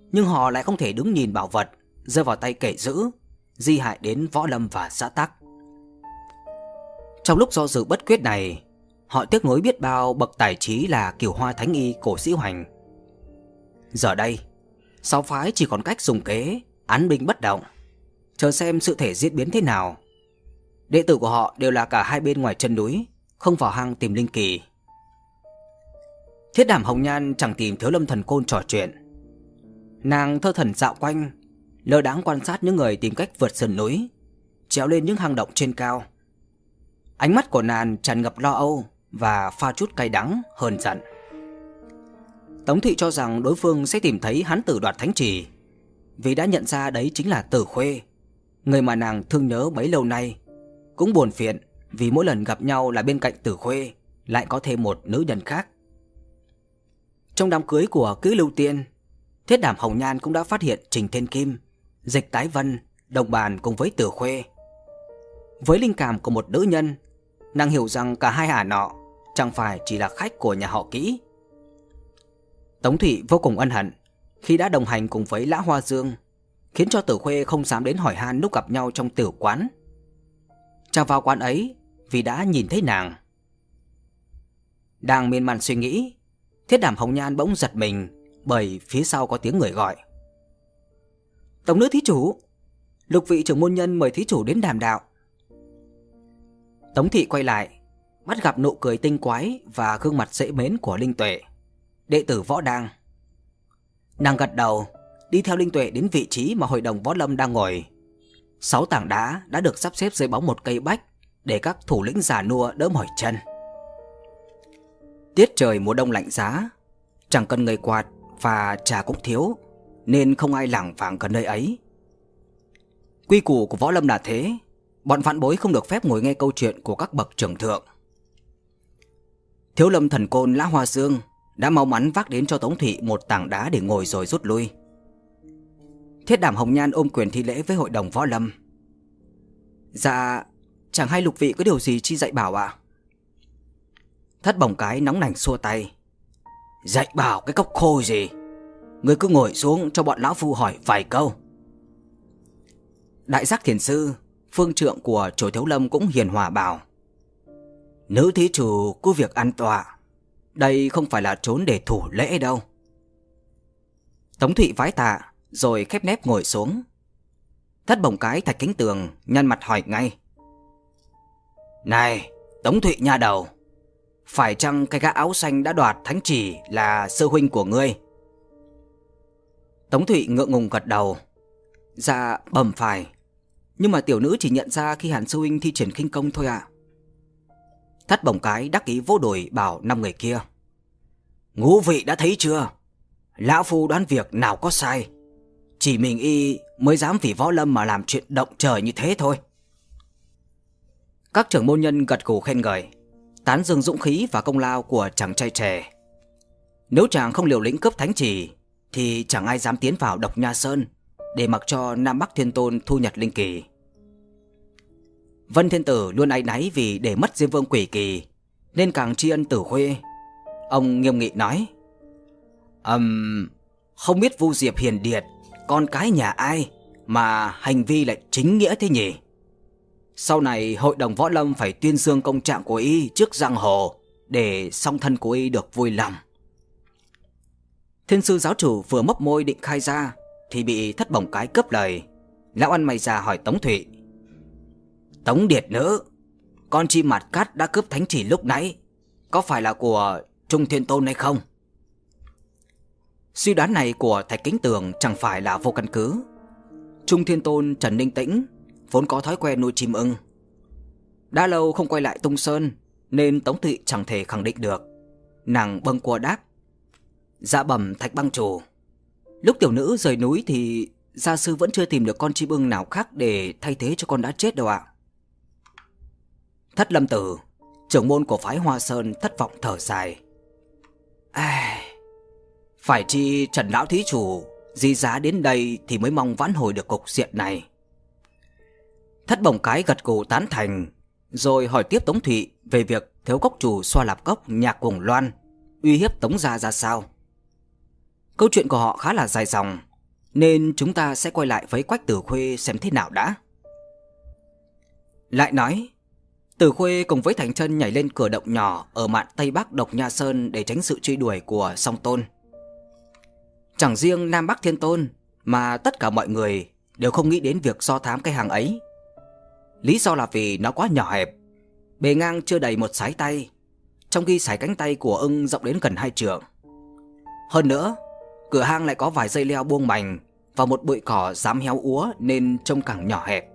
nhưng họ lại không thể đứng nhìn bảo vật rơi vào tay kẻ dữ, di hại đến Võ Lâm và xã tắc. Trong lúc do dự bất quyết này, họ tiếc nuối biết bao bậc tài trí là Cửu Hoa Thánh Y Cổ Sĩ Hoành. Giờ đây, sáu phái chỉ còn cách dùng kế án binh bất động, chờ xem sự thể diễn biến thế nào. Đệ tử của họ đều là cả hai bên ngoài chân núi, không vào hang tìm linh kỳ. Thiết Đảm Hồng Nhan chẳng tìm Thiếu Lâm Thần Côn trò chuyện. Nàng thơ thẩn dạo quanh, lơ đãng quan sát những người tìm cách vượt sườn núi, trèo lên những hang động trên cao. Ánh mắt của nàng tràn ngập lo âu và pha chút cay đắng hờn giận. Tống Thị cho rằng đối phương sẽ tìm thấy hán tử đoạt thánh chỉ, vì đã nhận ra đấy chính là Tử Khuê, người mà nàng thương nhớ bấy lâu nay. Cũng buồn phiền vì mỗi lần gặp nhau là bên cạnh Tử Khuê lại có thêm một nữ nhân khác. Trong đám cưới của Kứ Lưu Tiên, Thiết Đảm Hồng Nhan cũng đã phát hiện Trình Thiên Kim, Dịch Tái Vân đồng bàn cùng với Tử Khuê. Với linh cảm của một nữ nhân, nàng hiểu rằng cả hai ả nọ chẳng phải chỉ là khách của nhà họ Kỹ. Tống Thụy vô cùng ân hận khi đã đồng hành cùng với Lã Hoa Dương, khiến cho Tử Khuê không dám đến hỏi han lúc gặp nhau trong tử quán. Chàng vào quán ấy vì đã nhìn thấy nàng. Đang miên man suy nghĩ, Thiết Đảm Hồng Nhan bỗng giật mình bởi phía sau có tiếng người gọi. Tống nữ thí chủ, lục vị trưởng môn nhân mời thí chủ đến đàm đạo. Tống Thị quay lại, bắt gặp nụ cười tinh quái và gương mặt dễ mến của Linh Tuệ, đệ tử Võ Đang. Nàng gật đầu, đi theo Linh Tuệ đến vị trí mà hội đồng Võ Lâm đang ngồi. Sáu tảng đá đã được sắp xếp dưới bóng một cây bách để các thủ lĩnh già nua đỡ mỏi chân. Tiết trời mùa đông lạnh giá, chẳng cần người quạt và trà cũng thiếu, nên không ai lảng vảng gần nơi ấy. Quy củ của Võ Lâm là thế, bọn vạn bối không được phép ngồi nghe câu chuyện của các bậc trưởng thượng. Thiếu Lâm Thần Côn Lã Hoa Dương đã mau mắn vác đến cho Tống Thị một tảng đá để ngồi rồi rút lui. Thiết Đảm Hồng Nhan ôm quyền thi lễ với hội đồng Võ Lâm. Dạ, chẳng hay lục vị có điều gì chi dạy bảo ạ? Thất Bồng Cái nóng nảy xua tay. Dạy bảo cái cốc khô gì, người cứ ngồi xuống cho bọn lão phu hỏi vài câu. Đại Giác Thiền Sư, phương trượng của Chùa Thiếu Lâm cũng hiền hòa bảo. Nữ thí chủ cứ việc an tọa, đây không phải là trốn để thủ lễ đâu. Tống Thụy vái tạ rồi khép nép ngồi xuống. Thất Bồng Cái Thạch Kính Tường nhăn mặt hỏi ngay. Này Tống Thụy nha đầu, phải chăng cái gã áo xanh đã đoạt thánh chỉ là sư huynh của ngươi? Tống Thụy ngượng ngùng gật đầu. Dạ bẩm phải, nhưng mà tiểu nữ chỉ nhận ra khi Hàn sư huynh thi triển khinh công thôi ạ. Thất Bồng Cái đắc ý vỗ đùi bảo năm người kia. Ngũ vị đã thấy chưa, lão phu đoán việc nào có sai, chỉ mình y mới dám vì Võ Lâm mà làm chuyện động trời như thế thôi. Các trưởng môn nhân gật gù khen ngợi, tán dương dũng khí và công lao của chàng trai trẻ. Nếu chàng không liều lĩnh cướp thánh chỉ thì chẳng ai dám tiến vào Độc Nha Sơn để mặc cho Nam Bắc Thiên Tôn thu nhặt linh kỳ. Vân Thiên Tử luôn áy náy vì để mất Diêm Vương Quỷ Kỳ, nên càng tri ân Tử Khuê. Ông nghiêm nghị nói. Ừm, um, không biết Vu Diệp hiền điệt, con cái nhà ai mà hành vi lại chính nghĩa thế nhỉ? Sau này hội đồng Võ Lâm phải tuyên dương công trạng của y trước giang hồ, để song thân của y được vui lòng. Thiên sư giáo chủ vừa mấp môi định khai ra thì bị Thất Bồng Cái cướp lời. Lão ăn mày già hỏi Tống Thụy. Tống điệt nữ, con chim mặt cát đã cướp thánh chỉ lúc nãy có phải là của Trung Thiên Tôn hay không? Suy đoán này của Thạch Kính Tường chẳng phải là vô căn cứ. Trung Thiên Tôn Trần Ninh Tĩnh vốn có thói quen nuôi chim ưng, đã lâu không quay lại Tung Sơn, nên Tống Thụy chẳng thể khẳng định được. Nàng bâng quơ đáp. Dạ bẩm Thạch bang chủ, lúc tiểu nữ rời núi thì gia sư vẫn chưa tìm được con chim ưng nào khác để thay thế cho con đã chết đâu ạ. Thất Lâm Tử, trưởng môn của phái Hoa Sơn, thất vọng thở dài. À, phải chi Trần lão thí chủ di giá đến đây thì mới mong vãn hồi được cục diện này. Thất Bồng Cái gật gù tán thành, rồi hỏi tiếp Tống Thụy về việc thiếu cốc chủ Xoa Lạp Cốc Nhạc Cuồng Loan uy hiếp Tống gia ra sao. Câu chuyện của họ khá là dài dòng, nên chúng ta sẽ quay lại với Quách Tử Khuê xem thế nào đã. Lại nói, Tử Khuê cùng với Thành Chân nhảy lên cửa động nhỏ ở mạn Tây Bắc Độc Nha Sơn để tránh sự truy đuổi của Song Tôn. Chẳng riêng Nam Bắc Thiên Tôn mà tất cả mọi người đều không nghĩ đến việc do thám cái hang ấy. Lý do là vì nó quá nhỏ hẹp, bề ngang chưa đầy một sải tay, trong khi sải cánh tay của ưng rộng đến gần hai trượng. Hơn nữa, cửa hang lại có vài dây leo buông mành và một bụi cỏ rám héo úa nên trông càng nhỏ hẹp.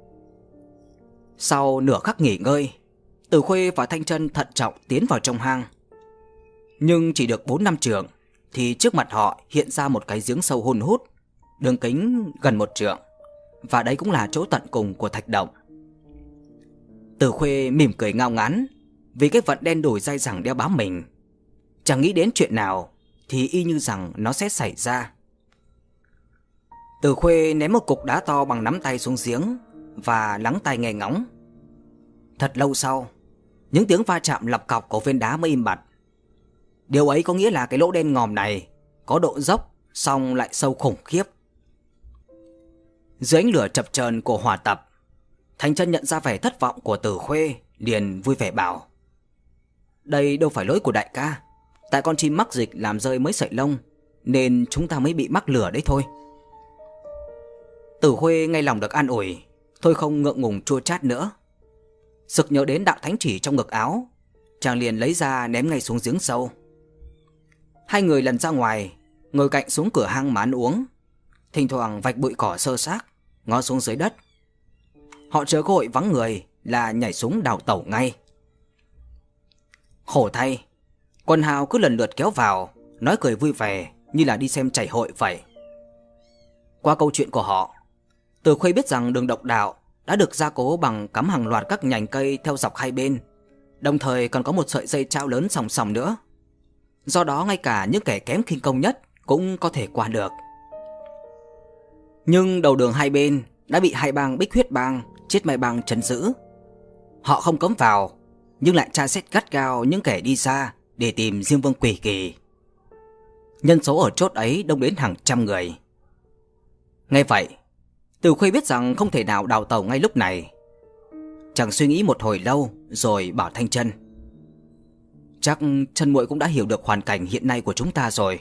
Sau nửa khắc nghỉ ngơi, Tử Khuê và Thanh Chân thận trọng tiến vào trong hang. Nhưng chỉ được bốn năm trượng thì trước mặt họ hiện ra một cái giếng sâu hun hút, đường kính gần một trượng, và đấy cũng là chỗ tận cùng của thạch động. Tử Khuê mỉm cười ngao ngán vì cái vật đen đủi dai dẳng đeo bám mình. Chẳng nghĩ đến chuyện nào thì y như rằng nó sẽ xảy ra. Tử Khuê ném một cục đá to bằng nắm tay xuống giếng và lắng tai nghe ngóng. Thật lâu sau, những tiếng va chạm lọc cọc của viên đá mới im bặt. Điều ấy có nghĩa là cái lỗ đen ngòm này có độ dốc song lại sâu khủng khiếp. Dưới ánh lửa chập chờn của hỏa tập, Thành Chân nhận ra vẻ thất vọng của Tử Khuê, liền vui vẻ bảo: đây đâu phải lỗi của đại ca, tại con chim mắc dịch làm rơi mấy sợi lông nên chúng ta mới bị mắc lửa đấy thôi. Tử Khuê ngay lòng được an ủi, thôi không ngượng ngùng chua chát nữa. Sực nhớ đến đạo thánh chỉ trong ngực áo, chàng liền lấy ra ném ngay xuống giếng sâu. Hai người lần ra ngoài, ngồi cạnh xuống cửa hang mà ăn uống, thỉnh thoảng vạch bụi cỏ sơ xác, ngó xuống dưới đất. Họ chờ cơ hội vắng người là nhảy xuống đào tẩu ngay. Khổ thay, quần hào cứ lần lượt kéo vào, nói cười vui vẻ như là đi xem chảy hội vậy. Qua câu chuyện của họ, Tử Khuê biết rằng đường độc đạo đã được gia cố bằng cắm hàng loạt các nhành cây theo dọc hai bên, đồng thời còn có một sợi dây trao lớn sòng sòng nữa. Do đó ngay cả những kẻ kém khinh công nhất cũng có thể qua được. Nhưng đầu đường hai bên đã bị hai bang Bích Huyết Bang, Chết Mai Bang trấn giữ. Họ không cấm vào, nhưng lại tra xét gắt gao những kẻ đi xa để tìm Diêm Vương Quỷ Kỳ. Nhân số ở chốt ấy đông đến hàng trăm người. Nghe vậy, Tử Khuê biết rằng không thể nào đào tẩu ngay lúc này. Chàng suy nghĩ một hồi lâu rồi bảo Thanh Chân: chắc Chân muội cũng đã hiểu được hoàn cảnh hiện nay của chúng ta rồi.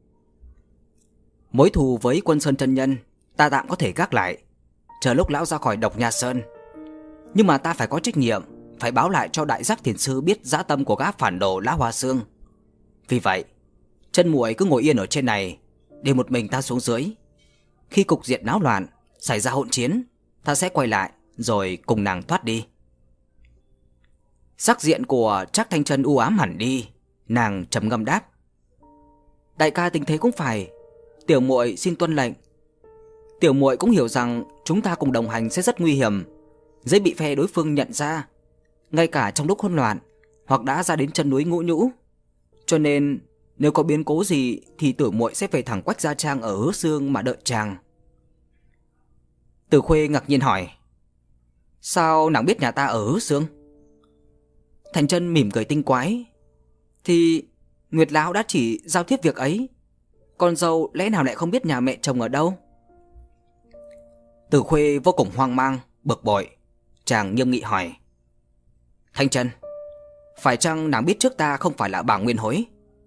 Mối thù với Quân Sơn chân nhân ta tạm có thể gác lại, chờ lúc lão ra khỏi Độc Nha Sơn. Nhưng mà ta phải có trách nhiệm, phải báo lại cho Đại Giác Thiền Sư biết dã tâm của gã phản đồ Lã Hoa Xương. Vì vậy, Chân muội cứ ngồi yên ở trên này, để một mình ta xuống dưới. Khi cục diện náo loạn, xảy ra hỗn chiến, ta sẽ quay lại rồi cùng nàng thoát đi. Sắc diện của Trác Thanh Chân u ám hẳn đi, nàng trầm ngâm đáp: đại ca tình thế cũng phải, tiểu muội xin tuân lệnh. Tiểu muội cũng hiểu rằng chúng ta cùng đồng hành sẽ rất nguy hiểm, dễ bị phe đối phương nhận ra, ngay cả trong lúc hỗn loạn, hoặc đã ra đến chân núi Ngũ Nhũ. Cho nên nếu có biến cố gì thì tiểu muội sẽ về thẳng Quách Gia Trang ở Hứa Xương mà đợi chàng. Tử Khuê ngạc nhiên hỏi: sao nàng biết nhà ta ở Hứa Xương? Thành Chân mỉm cười tinh quái: thì Nguyệt lão đã chỉ giao tiếp việc ấy, con dâu lẽ nào lại không biết nhà mẹ chồng ở đâu? Tử Khuê vô cùng hoang mang, bực bội, chàng nghiêm nghị hỏi: Thanh Chân, phải chăng nàng biết trước ta không phải là bà Nguyên Hối?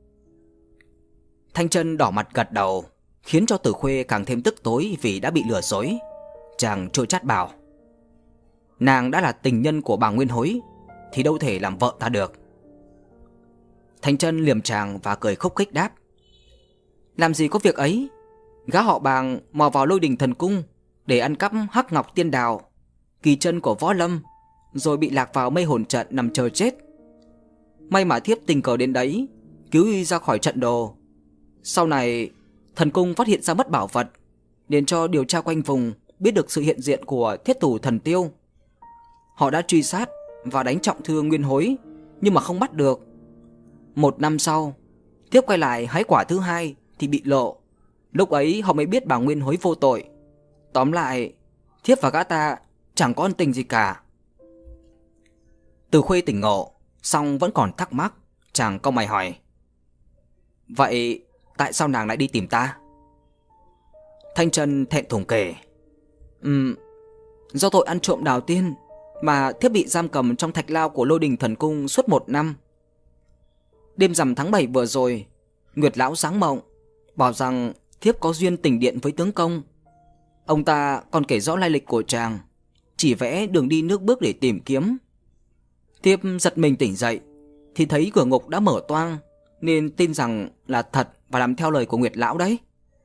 Thanh Chân đỏ mặt gật đầu, khiến cho Tử Khuê càng thêm tức tối vì đã bị lừa dối. Chàng trôi chát bảo: nàng đã là tình nhân của bà Nguyên Hối thì đâu thể làm vợ ta được. Thanh Chân liềm chàng và cười khúc khích đáp: làm gì có việc ấy, gã họ Bàng mò vào Lôi Đình Thần Cung để ăn cắp Hắc Ngọc Tiên Đào, kỳ chân của Võ Lâm, rồi bị lạc vào mây hồn trận nằm chờ chết. May mà thiếp tình cờ đến đấy, cứu y ra khỏi trận đồ. Sau này thần cung phát hiện ra mất bảo vật, nên cho điều tra quanh vùng biết được sự hiện diện của Thiết Thủ Thần Tiêu. Họ đã truy sát và đánh trọng thương Nguyên Hối, nhưng mà không bắt được. Một năm sau, tiếp quay lại hái quả thứ hai thì bị lộ. Lúc ấy họ mới biết bà Nguyên Hối vô tội. Tóm lại, thiếp và gã ta chẳng có ân tình gì cả. Tử Khuê tỉnh ngộ, song vẫn còn thắc mắc. Chàng cau mày hỏi: vậy tại sao nàng lại đi tìm ta? Thanh Trân thẹn thùng kể: Ừm, do tội ăn trộm đào tiên mà thiếp bị giam cầm trong thạch lao của Lôi Đình Thần Cung suốt một năm. Đêm rằm tháng bảy vừa rồi, Nguyệt lão sáng mộng bảo rằng thiếp có duyên tình điện với tướng công. Ông ta còn kể rõ lai lịch của chàng, chỉ vẽ đường đi nước bước để tìm kiếm. Thiếp giật mình tỉnh dậy thì thấy cửa ngục đã mở toang, nên tin rằng là thật và làm theo lời của Nguyệt lão đấy.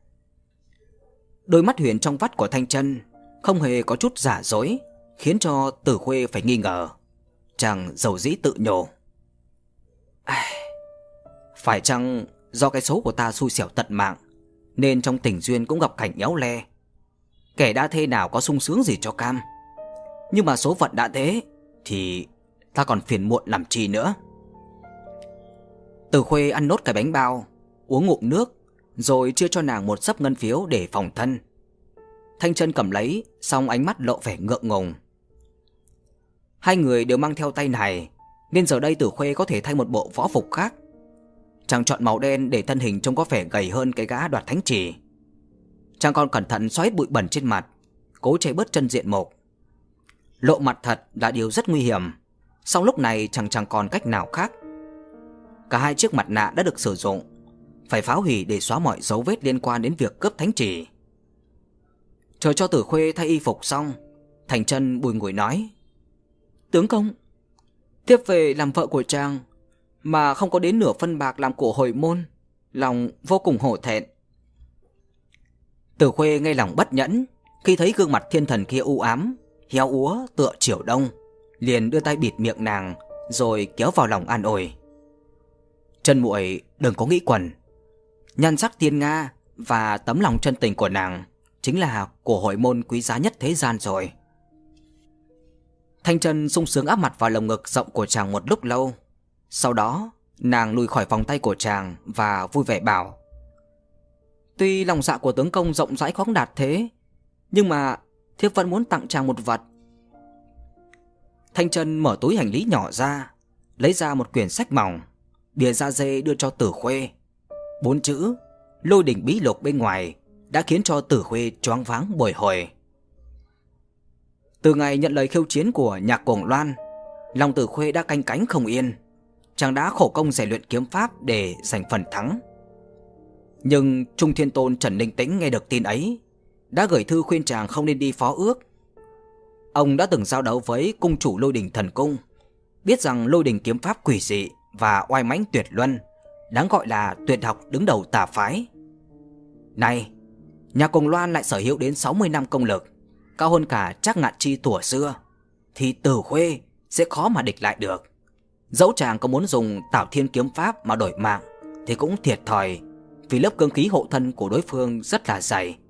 Đôi mắt huyền trong vắt của Thanh Trân không hề có chút giả dối, khiến cho Tử Khuê phải nghi ngờ. Chàng dầu dĩ tự nhủ: phải chăng do cái số của ta xui xẻo tận mạng, nên trong tình duyên cũng gặp cảnh éo le. Kẻ đã thế nào có sung sướng gì cho cam. Nhưng mà số phận đã thế thì ta còn phiền muộn làm chi nữa. Tử Khuê ăn nốt cái bánh bao, uống ngụm nước, rồi chia cho nàng một xấp ngân phiếu để phòng thân. Thanh Trân cầm lấy, xong ánh mắt lộ vẻ ngượng ngùng. Hai người đều mang theo tay này, nên giờ đây Tử Khuê có thể thay một bộ võ phục khác. Chàng chọn màu đen để thân hình trông có vẻ gầy hơn cái gã đoạt thánh chỉ. Chàng còn cẩn thận xóa hết bụi bẩn trên mặt, cố che bớt chân diện mục. Lộ mặt thật là điều rất nguy hiểm, song lúc này chẳng chẳng còn cách nào khác. Cả hai chiếc mặt nạ đã được sử dụng, phải phá hủy để xóa mọi dấu vết liên quan đến việc cướp thánh chỉ. Chờ cho Tử Khuê thay y phục xong, Thanh Trân bùi ngùi nói: Tướng công, thiếp về làm vợ của chàng mà không có đến nửa phân bạc làm của hồi môn, lòng vô cùng hổ thẹn. Tử Khuê ngay lòng bất nhẫn khi thấy gương mặt thiên thần kia u ám, héo úa tựa chiều đông, liền đưa tay bịt miệng nàng rồi kéo vào lòng an ủi: Trân muội đừng có nghĩ quẩn. Nhan sắc tiên nga và tấm lòng chân tình của nàng chính là của hồi môn quý giá nhất thế gian rồi. Thanh Trân sung sướng áp mặt vào lồng ngực rộng của chàng một lúc lâu. Sau đó nàng lùi khỏi vòng tay của chàng và vui vẻ bảo: Tuy lòng dạ của tướng công rộng rãi khoáng đạt thế, nhưng mà thiếp vẫn muốn tặng chàng một vật. Thanh Trân mở túi hành lý nhỏ ra, lấy ra một quyển sách mỏng, bìa da dê đưa cho Tử Khuê. Bốn chữ Lôi Đỉnh Bí Lục bên ngoài đã khiến cho Tử Khuê choáng váng bồi hồi. Từ ngày nhận lời khiêu chiến của Nhạc Cuồng Loan, lòng Tử Khuê đã canh cánh không yên. Chàng đã khổ công rèn luyện kiếm pháp để giành phần thắng. Nhưng Trung Thiên Tôn Trần Ninh Tĩnh nghe được tin ấy, đã gửi thư khuyên chàng không nên đi phó ước. Ông đã từng giao đấu với cung chủ Lôi Đình Thần Cung, biết rằng Lôi Đình kiếm pháp quỷ dị và oai mãnh tuyệt luân, đáng gọi là tuyệt học đứng đầu tà phái. Này, Nhạc Cuồng Loan lại sở hữu đến sáu mươi năm công lực, cao hơn cả Trác Ngạn Chi thuở xưa, thì Tử Khuê sẽ khó mà địch lại được. Dẫu chàng có muốn dùng Tảo Thiên kiếm pháp mà đổi mạng thì cũng thiệt thòi, vì lớp cương khí hộ thân của đối phương rất là dày.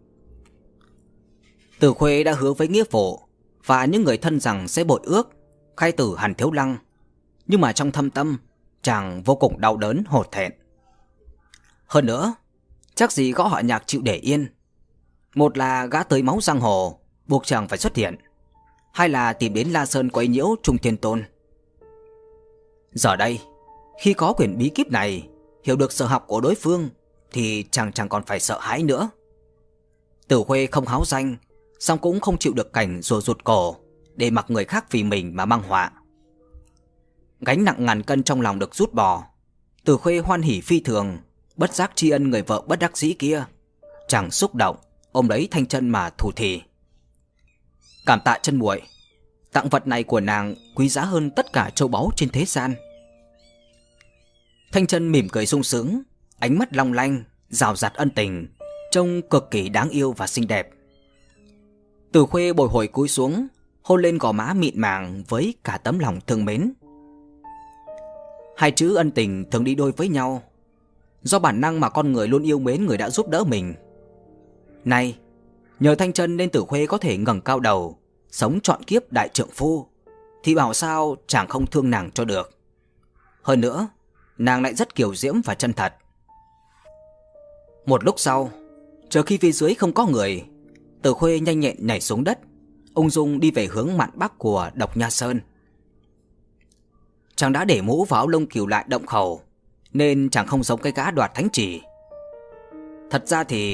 Tử Khuê đã hứa với nghĩa phụ và những người thân rằng sẽ bội ước, khai tử Hàn Thiếu Lăng, nhưng mà trong thâm tâm chàng vô cùng đau đớn hổ thẹn. Hơn nữa, chắc gì gõ họ Nhạc chịu để yên. Một là gã tới máu giang hồ buộc chàng phải xuất hiện, hai là tìm đến La Sơn quấy nhiễu Trung Thiên Tôn. Giờ đây, khi có quyển bí kíp này, hiểu được sở học của đối phương, thì chàng chẳng còn phải sợ hãi nữa. Tử Khuê không háo danh, song cũng không chịu được cảnh rùa rụt cổ để mặc người khác vì mình mà mang họa. Gánh nặng ngàn cân trong lòng được rút bỏ, Tử Khuê hoan hỉ phi thường, bất giác tri ân người vợ bất đắc dĩ kia. Chàng xúc động ôm lấy Thanh Trân mà thủ thỉ: Cảm tạ Trân muội, tặng vật này của nàng quý giá hơn tất cả châu báu trên thế gian. Thanh Trân mỉm cười sung sướng, ánh mắt long lanh, rào rạt ân tình, trông cực kỳ đáng yêu và xinh đẹp. Tử Khuê bồi hồi cúi xuống, hôn lên gò má mịn màng với cả tấm lòng thương mến. Hai chữ ân tình thường đi đôi với nhau, do bản năng mà con người luôn yêu mến người đã giúp đỡ mình. Này, nhờ Thanh Trân nên Tử Khuê có thể ngẩng cao đầu, sống trọn kiếp đại trượng phu, thì bảo sao chàng không thương nàng cho được. Hơn nữa, nàng lại rất kiều diễm và chân thật. Một lúc sau, chờ khi phía dưới không có người, Tử Khuê nhanh nhẹn nhảy xuống đất, ung dung đi về hướng mạn bắc của Độc Nha Sơn. Chàng đã để mũ và áo lông cừu lại động khẩu, nên chàng không giống cái gã đoạt thánh chỉ. Thật ra thì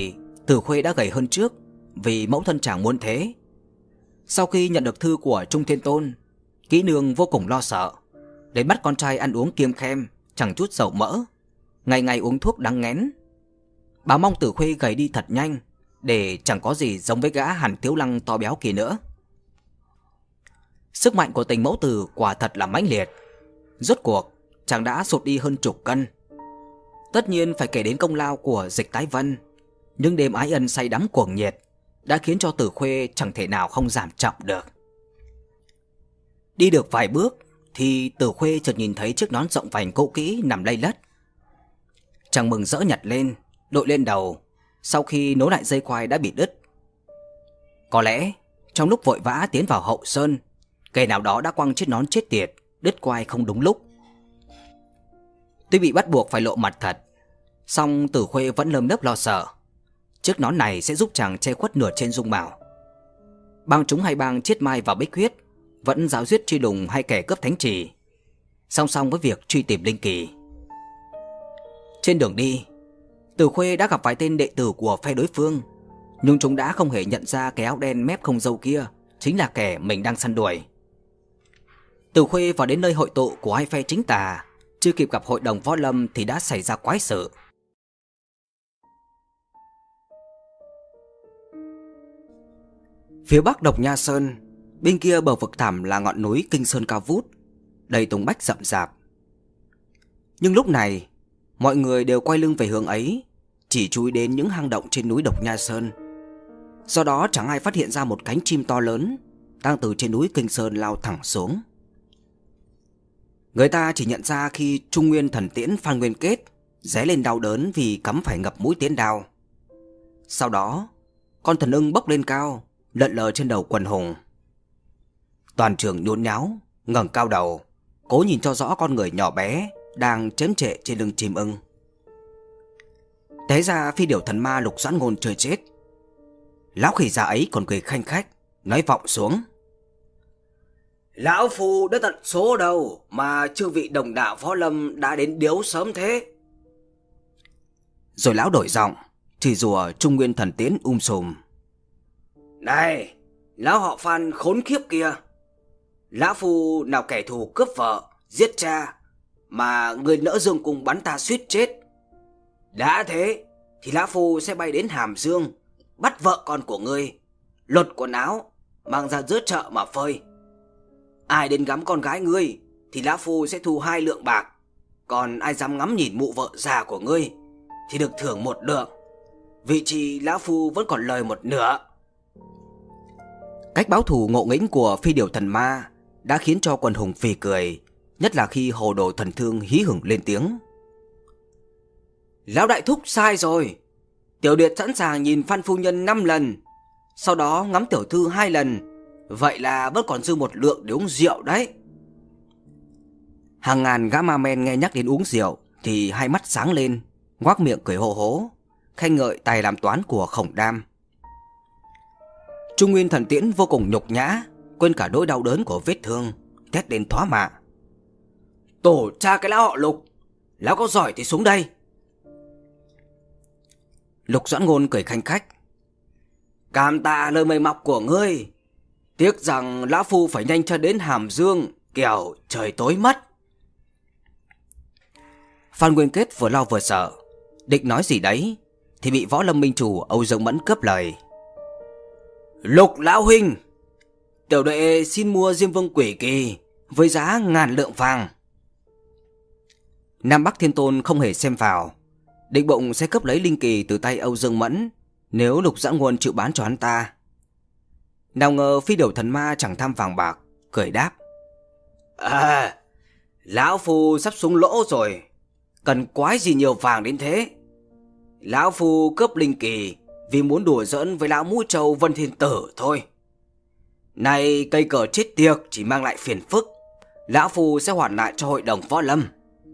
Tử Khuê đã gầy hơn trước vì mẫu thân chàng muốn thế. Sau khi nhận được thư của Trung Thiên Tôn, kỹ nương vô cùng lo sợ, đến bắt con trai ăn uống kiêng khem, chẳng chút dầu mỡ, ngày ngày uống thuốc đắng nghén. Bà mong Tử Khuê gầy đi thật nhanh, để chẳng có gì giống với gã Hàn Thiếu Lăng to béo kia nữa. Sức mạnh của tình mẫu tử quả thật là mãnh liệt. Rốt cuộc chàng đã sụt đi hơn chục cân. Tất nhiên phải kể đến công lao của Dịch Tái Vân, nhưng đêm ái ân say đắm cuồng nhiệt đã khiến cho Tử Khuê chẳng thể nào không giảm trọng được. Đi được vài bước thì Tử Khuê chợt nhìn thấy chiếc nón rộng vành cũ kỹ nằm lây lất. Chàng mừng rỡ nhặt lên, đội lên đầu, sau khi nối lại dây quai đã bị đứt. Có lẽ trong lúc vội vã tiến vào hậu sơn, kẻ nào đó đã quăng chiếc nón chết tiệt, đứt quai không đúng lúc. Tuy bị bắt buộc phải lộ mặt thật, song Tử Khuê vẫn lơm nớp lo sợ. Chiếc nón này sẽ giúp chàng che khuất nửa trên dung mạo. Bang chúng hay bang Chiết Mai và Bích Huyết vẫn giáo giết truy lùng hay kẻ cướp thánh trì, song song với việc truy tìm linh kỳ. Trên đường đi, Tử Khuê đã gặp vài tên đệ tử của phe đối phương, nhưng chúng đã không hề nhận ra cái áo đen mép không râu kia chính là kẻ mình đang săn đuổi. Tử Khuê vào đến nơi hội tụ của hai phe chính tà, chưa kịp gặp hội đồng võ lâm thì đã xảy ra quái sự. Phía bắc Độc Nha Sơn, bên kia bờ vực thẳm là ngọn núi Kinh Sơn cao vút, đầy tùng bách rậm rạp. Nhưng lúc này, mọi người đều quay lưng về hướng ấy, chỉ chú ý đến những hang động trên núi Độc Nha Sơn. Do đó chẳng ai phát hiện ra một cánh chim to lớn đang từ trên núi Kinh Sơn lao thẳng xuống. Người ta chỉ nhận ra khi Trung Nguyên thần tiễn Phan Nguyên Kết ré lên đau đớn vì cắm phải ngập mũi tiến đao. Sau đó, con thần ưng bốc lên cao, lượn lờ trên đầu quần hùng. Toàn trường nhốn nháo, ngẩng cao đầu, cố nhìn cho rõ con người nhỏ bé đang chém trệ trên lưng chim ưng. Té ra phi điểu thần ma Lục Doãn Ngôn chưa chết. Lão khỉ già ấy còn cười khanh khách, nói vọng xuống: "Lão phu đã tận số đâu mà chư vị đồng đạo võ lâm đã đến điếu sớm thế?" Rồi lão đổi giọng, chỉ rùa Trung Nguyên thần tiễn um sùm: "Này, lão họ Phan khốn khiếp kia! Lão phu nào kẻ thù cướp vợ, giết cha, mà người nỡ dương cung bắn ta suýt chết. Đã thế thì lão phu sẽ bay đến Hàm Dương, bắt vợ con của ngươi, lột quần áo, mang ra giữa chợ mà phơi. Ai đến ngắm con gái ngươi thì lão phu sẽ thu hai lượng bạc, còn ai dám ngắm nhìn mụ vợ già của ngươi thì được thưởng một lượng. Vị trí lão phu vẫn còn lời một nửa." Cách báo thù ngộ nghĩnh của phi điểu thần ma đã khiến cho quần hùng phì cười, nhất là khi Hồ Đồ Thần Thương hí hửng lên tiếng: "Lão đại thúc sai rồi. Tiểu điệt sẵn sàng nhìn Phan phu nhân năm lần, sau đó ngắm tiểu thư hai lần, vậy là vẫn còn dư một lượng để uống rượu đấy." Hàng ngàn gã ma men nghe nhắc đến uống rượu thì hai mắt sáng lên, ngoác miệng cười hô hố, khen ngợi tài làm toán của Khổng Đam. Trung Nguyên thần tiễn vô cùng nhục nhã, quên cả nỗi đau đớn của vết thương, thét lên thoá mạ: "Tổ cha cái lão họ Lục, lão có giỏi thì xuống đây." Lục Doãn Ngôn cười khanh khách: "Cảm tạ lời mời mọc của ngươi, tiếc rằng lão phu phải nhanh chân đến Hàm Dương, kẻo trời tối mất." Phan Nguyên Kết vừa lo vừa sợ, định nói gì đấy thì bị Võ Lâm minh chủ Âu Dương Mẫn cướp lời: "Lục lão huynh, tiểu đệ xin mua Diêm Vương Quỷ Kỳ với giá ngàn lượng vàng." Nam Bắc Thiên Tôn không hề xem vào, định bụng sẽ cướp lấy linh kỳ từ tay Âu Dương Mẫn nếu Lục Doãn Ngôn chịu bán cho hắn ta. Nào ngờ phi điểu thần ma chẳng tham vàng bạc, cười đáp: "À, lão phu sắp xuống lỗ rồi, cần quái gì nhiều vàng đến thế. Lão phu cướp linh kỳ vì muốn đùa giỡn với lão mũi trâu Vân Thiên Tử thôi. Này cây cờ chết tiệt chỉ mang lại phiền phức, lão phu sẽ hoàn lại cho hội đồng võ lâm."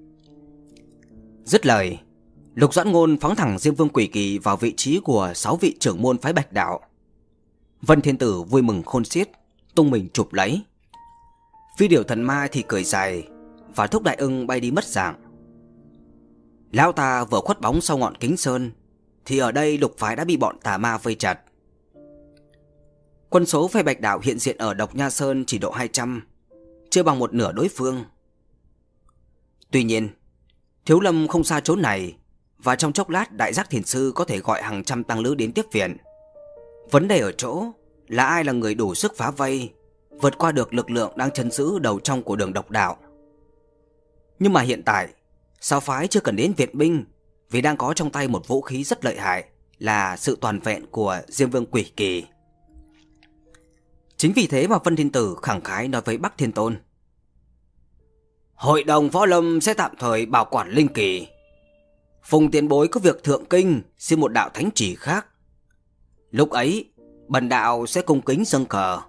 Dứt lời, Lục Doãn Ngôn phóng thẳng Diêm Vương Quỷ Kỳ vào vị trí của sáu vị trưởng môn phái Bạch Đạo. Vân Thiên Tử vui mừng khôn xiết, tung mình chụp lấy. Phi điểu thần ma thì cười dài và thúc đại ưng bay đi mất dạng. Lão ta vừa khuất bóng sau ngọn Kính Sơn thì ở đây lục phái đã bị bọn tà ma vây chặt. Quân số phe Bạch Đạo hiện diện ở Độc Nha Sơn chỉ độ hai trăm, chưa bằng một nửa đối phương. Tuy nhiên, Thiếu Lâm không xa chỗ này, và trong chốc lát Đại Giác Thiền Sư có thể gọi hàng trăm tăng lữ đến tiếp viện. Vấn đề ở chỗ là ai là người đủ sức phá vây, vượt qua được lực lượng đang trấn giữ đầu trong của đường độc đạo. Nhưng mà hiện tại, Sáu phái chưa cần đến viện binh, vì đang có trong tay một vũ khí rất lợi hại, là sự toàn vẹn của Diêm Vương Quỷ Kỳ. Chính vì thế mà Vân Thiên Tử khẳng khái nói với Bắc Thiên Tôn: Hội đồng Võ Lâm sẽ tạm thời bảo quản linh kỳ. Phùng tiền bối có việc thượng kinh xin một đạo thánh chỉ khác. Lúc ấy bần đạo sẽ cung kính dâng cờ.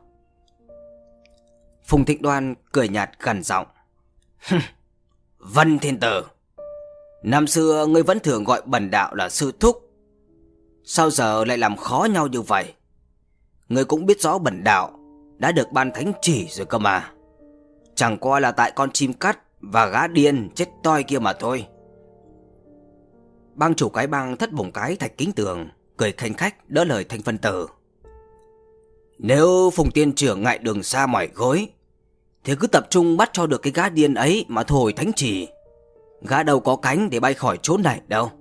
Phùng Thịnh Đoan cười nhạt gằn giọng: Vân Thiên Tử, năm xưa ngươi vẫn thường gọi bần đạo là sư thúc, sao giờ lại làm khó nhau như vậy? Ngươi cũng biết rõ bần đạo đã được ban thánh chỉ rồi cơ mà. Chẳng qua là tại con chim cắt và gã điên chết toi kia mà thôi. Bang chủ cái bang Thất Bổng Cái Thạch Kính Tường cười khanh khách đỡ lời Thanh Vân Tử: Nếu Phùng tiên trưởng ngại đường xa mỏi gối, thì cứ tập trung bắt cho được cái gã điên ấy mà thu hồi thánh chỉ. Gã đâu có cánh để bay khỏi chốn này đâu.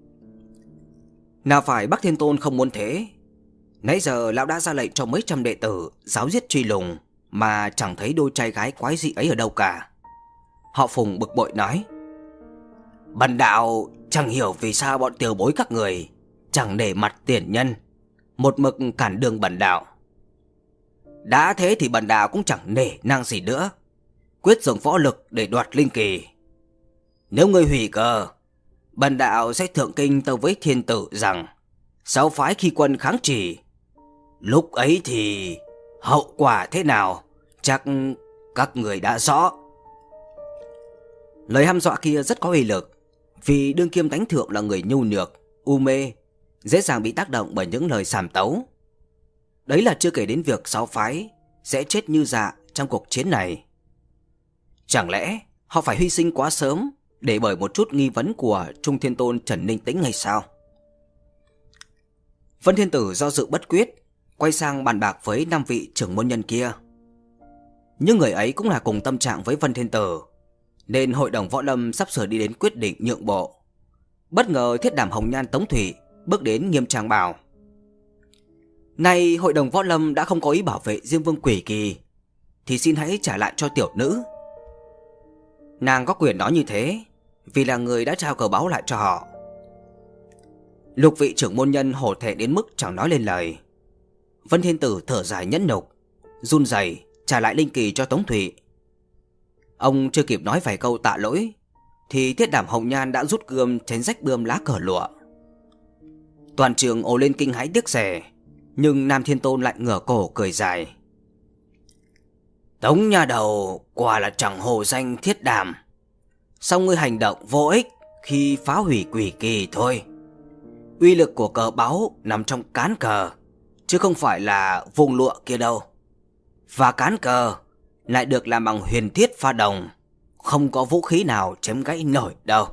Nào phải Bắc Thiên Tôn không muốn thế. Nãy giờ lão đã ra lệnh cho mấy trăm đệ tử giáo giết truy lùng, mà chẳng thấy đôi trai gái quái dị ấy ở đâu cả. Họ Phùng bực bội nói: Bần đạo chẳng hiểu vì sao bọn tiểu bối các người chẳng để mặt tiền nhân, một mực cản đường bần đạo. Đã thế thì bần đạo cũng chẳng nể nang gì nữa, quyết dùng võ lực để đoạt linh kỳ. Nếu ngươi hủy cờ, bần đạo sẽ thượng kinh tâu với thiên tử rằng sáu phái khi quân kháng chỉ. Lúc ấy thì hậu quả thế nào chắc các người đã rõ. Lời hăm dọa kia rất có uy lực, vì đương kim đánh thượng là người nhu nhược, u mê, dễ dàng bị tác động bởi những lời sàm tấu. Đấy là chưa kể đến việc sáu phái sẽ chết như dạ trong cuộc chiến này. Chẳng lẽ họ phải hy sinh quá sớm để bởi một chút nghi vấn của Trung Thiên Tôn Trần Ninh Tĩnh hay sao? Vân Thiên Tử do dự bất quyết, quay sang bàn bạc với năm vị trưởng môn nhân kia. Nhưng người ấy cũng là cùng tâm trạng với Vân Thiên Tử, nên hội đồng Võ Lâm sắp sửa đi đến quyết định nhượng bộ. Bất ngờ Thiết Đảm Hồng Nhan Tống Thủy bước đến nghiêm trang bảo: Nay hội đồng Võ Lâm đã không có ý bảo vệ Diêm Vương Quỷ Kỳ, thì xin hãy trả lại cho tiểu nữ. Nàng có quyền nói như thế, vì là người đã trao cờ báo lại cho họ. Lục vị trưởng môn nhân hổ thẹn đến mức chẳng nói lên lời. Vân Thiên Tử thở dài nhẫn nhục, run rẩy trả lại linh kỳ cho Tống Thủy. Ông chưa kịp nói vài câu tạ lỗi, thì Thiết Đảm Hồng Nhan đã rút gươm chém rách bươm lá cờ lụa. Toàn trường ồ lên kinh hãi tiếc rẻ, nhưng Nam Thiên Tôn lại ngửa cổ cười dài: Tống nhà đầu quả là chẳng hổ danh Thiết Đảm, song ngươi hành động vô ích khi phá hủy quỷ kỳ thôi. Uy lực của cờ báu nằm trong cán cờ, chứ không phải là vùng lụa kia đâu. Và cán cờ lại được làm bằng huyền thiết pha đồng, không có vũ khí nào chém gãy nổi đâu.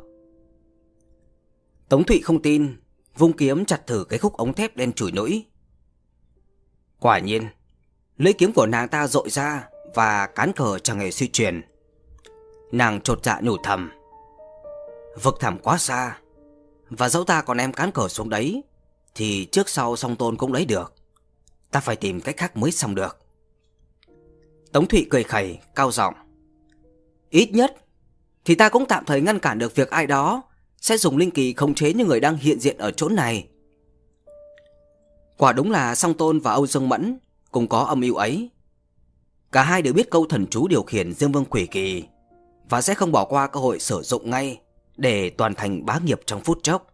Tống Thụy không tin, vung kiếm chặt thử cái khúc ống thép đen chùi nũi. Quả nhiên, lưỡi kiếm của nàng ta dội ra và cán cờ chẳng hề suy chuyển. Nàng chột dạ nhủ thầm: Vực thẳm quá xa, và dẫu ta còn ném cán cờ xuống đấy thì trước sau Song Tôn cũng lấy được. Ta phải tìm cách khác mới xong được. Tống Thụy cười khẩy, cao giọng: Ít nhất thì ta cũng tạm thời ngăn cản được việc ai đó sẽ dùng linh kỳ khống chế những người đang hiện diện ở chỗ này. Quả đúng là Song Tôn và Âu Dương Mẫn cùng có âm mưu ấy. Cả hai đều biết câu thần chú điều khiển Diêm Vương Quỷ Kỳ, và sẽ không bỏ qua cơ hội sử dụng ngay để toàn thành bá nghiệp trong phút chốc.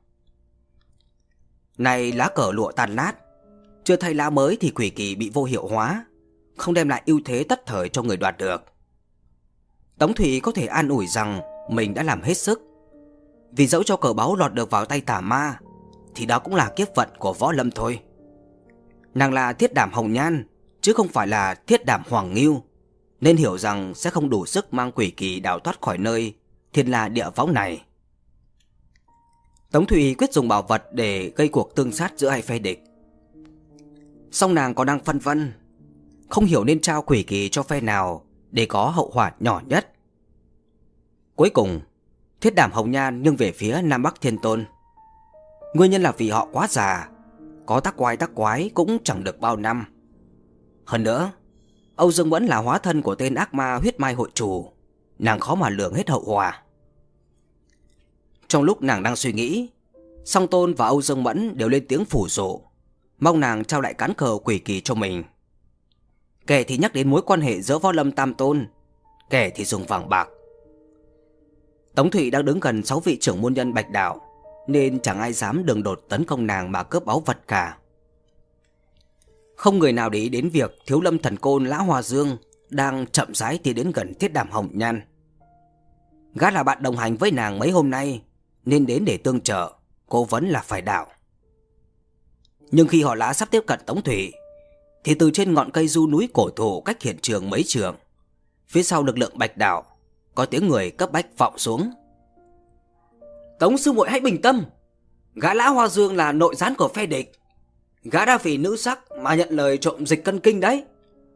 Này lá cờ lụa tàn nát, chưa thay lá mới thì quỷ kỳ bị vô hiệu hóa, không đem lại ưu thế tất thời cho người đoạt được. Tống Thủy có thể an ủi rằng mình đã làm hết sức, vì dẫu cho cờ báu lọt được vào tay tà ma thì đó cũng là kiếp vận của Võ Lâm thôi. Nàng là Thiết Đảm Hồng Nhan chứ không phải là Thiết Đảm Hoàng Ngưu, nên hiểu rằng sẽ không đủ sức mang quỷ kỳ đào thoát khỏi nơi thiên la địa võng này. Tống Thụy quyết dùng bảo vật để gây cuộc tương sát giữa hai phe địch. Song nàng còn đang phân vân, không hiểu nên trao quỷ kỳ cho phe nào để có hậu quả nhỏ nhất. Cuối cùng, Thiết Đảm Hồng Nhan nghiêng về phía Nam Bắc Thiên Tôn. Nguyên nhân là vì họ quá già, có tác quái tác quái cũng chẳng được bao năm. Hơn nữa, Âu Dương Mẫn là hóa thân của tên ác ma huyết mai hội chủ, nàng khó mà lường hết hậu quả. Trong lúc nàng đang suy nghĩ, Song Tôn và Âu Dương Mẫn đều lên tiếng phủ dụ, mong nàng trao lại cán cờ quỷ kỳ cho mình. Kẻ thì nhắc đến mối quan hệ giữa Võ Lâm Tam Tôn, kẻ thì dùng vàng bạc. Tống Thụy đang đứng gần sáu vị trưởng môn nhân Bạch Đạo, nên chẳng ai dám đường đột tấn công nàng mà cướp báu vật cả. Không người nào để ý đến việc Thiếu Lâm Thần Côn Lã Hoa Dương đang chậm rãi tiến đến gần Thiết Đảm Hồng Nhan. Gã là bạn đồng hành với nàng mấy hôm nay, nên đến để tương trợ, cố vấn là phải đạo. Nhưng khi họ Lã sắp tiếp cận Tống Thụy, thì từ trên ngọn cây du núi cổ thụ cách hiện trường mấy trượng, phía sau lực lượng Bạch Đạo, có tiếng người cấp bách vọng xuống. Tống sư muội hãy bình tâm, gã Lã Hoa Dương là nội gián của phe địch. Gã đã vì nữ sắc mà nhận lời trộm dịch cân kinh đấy.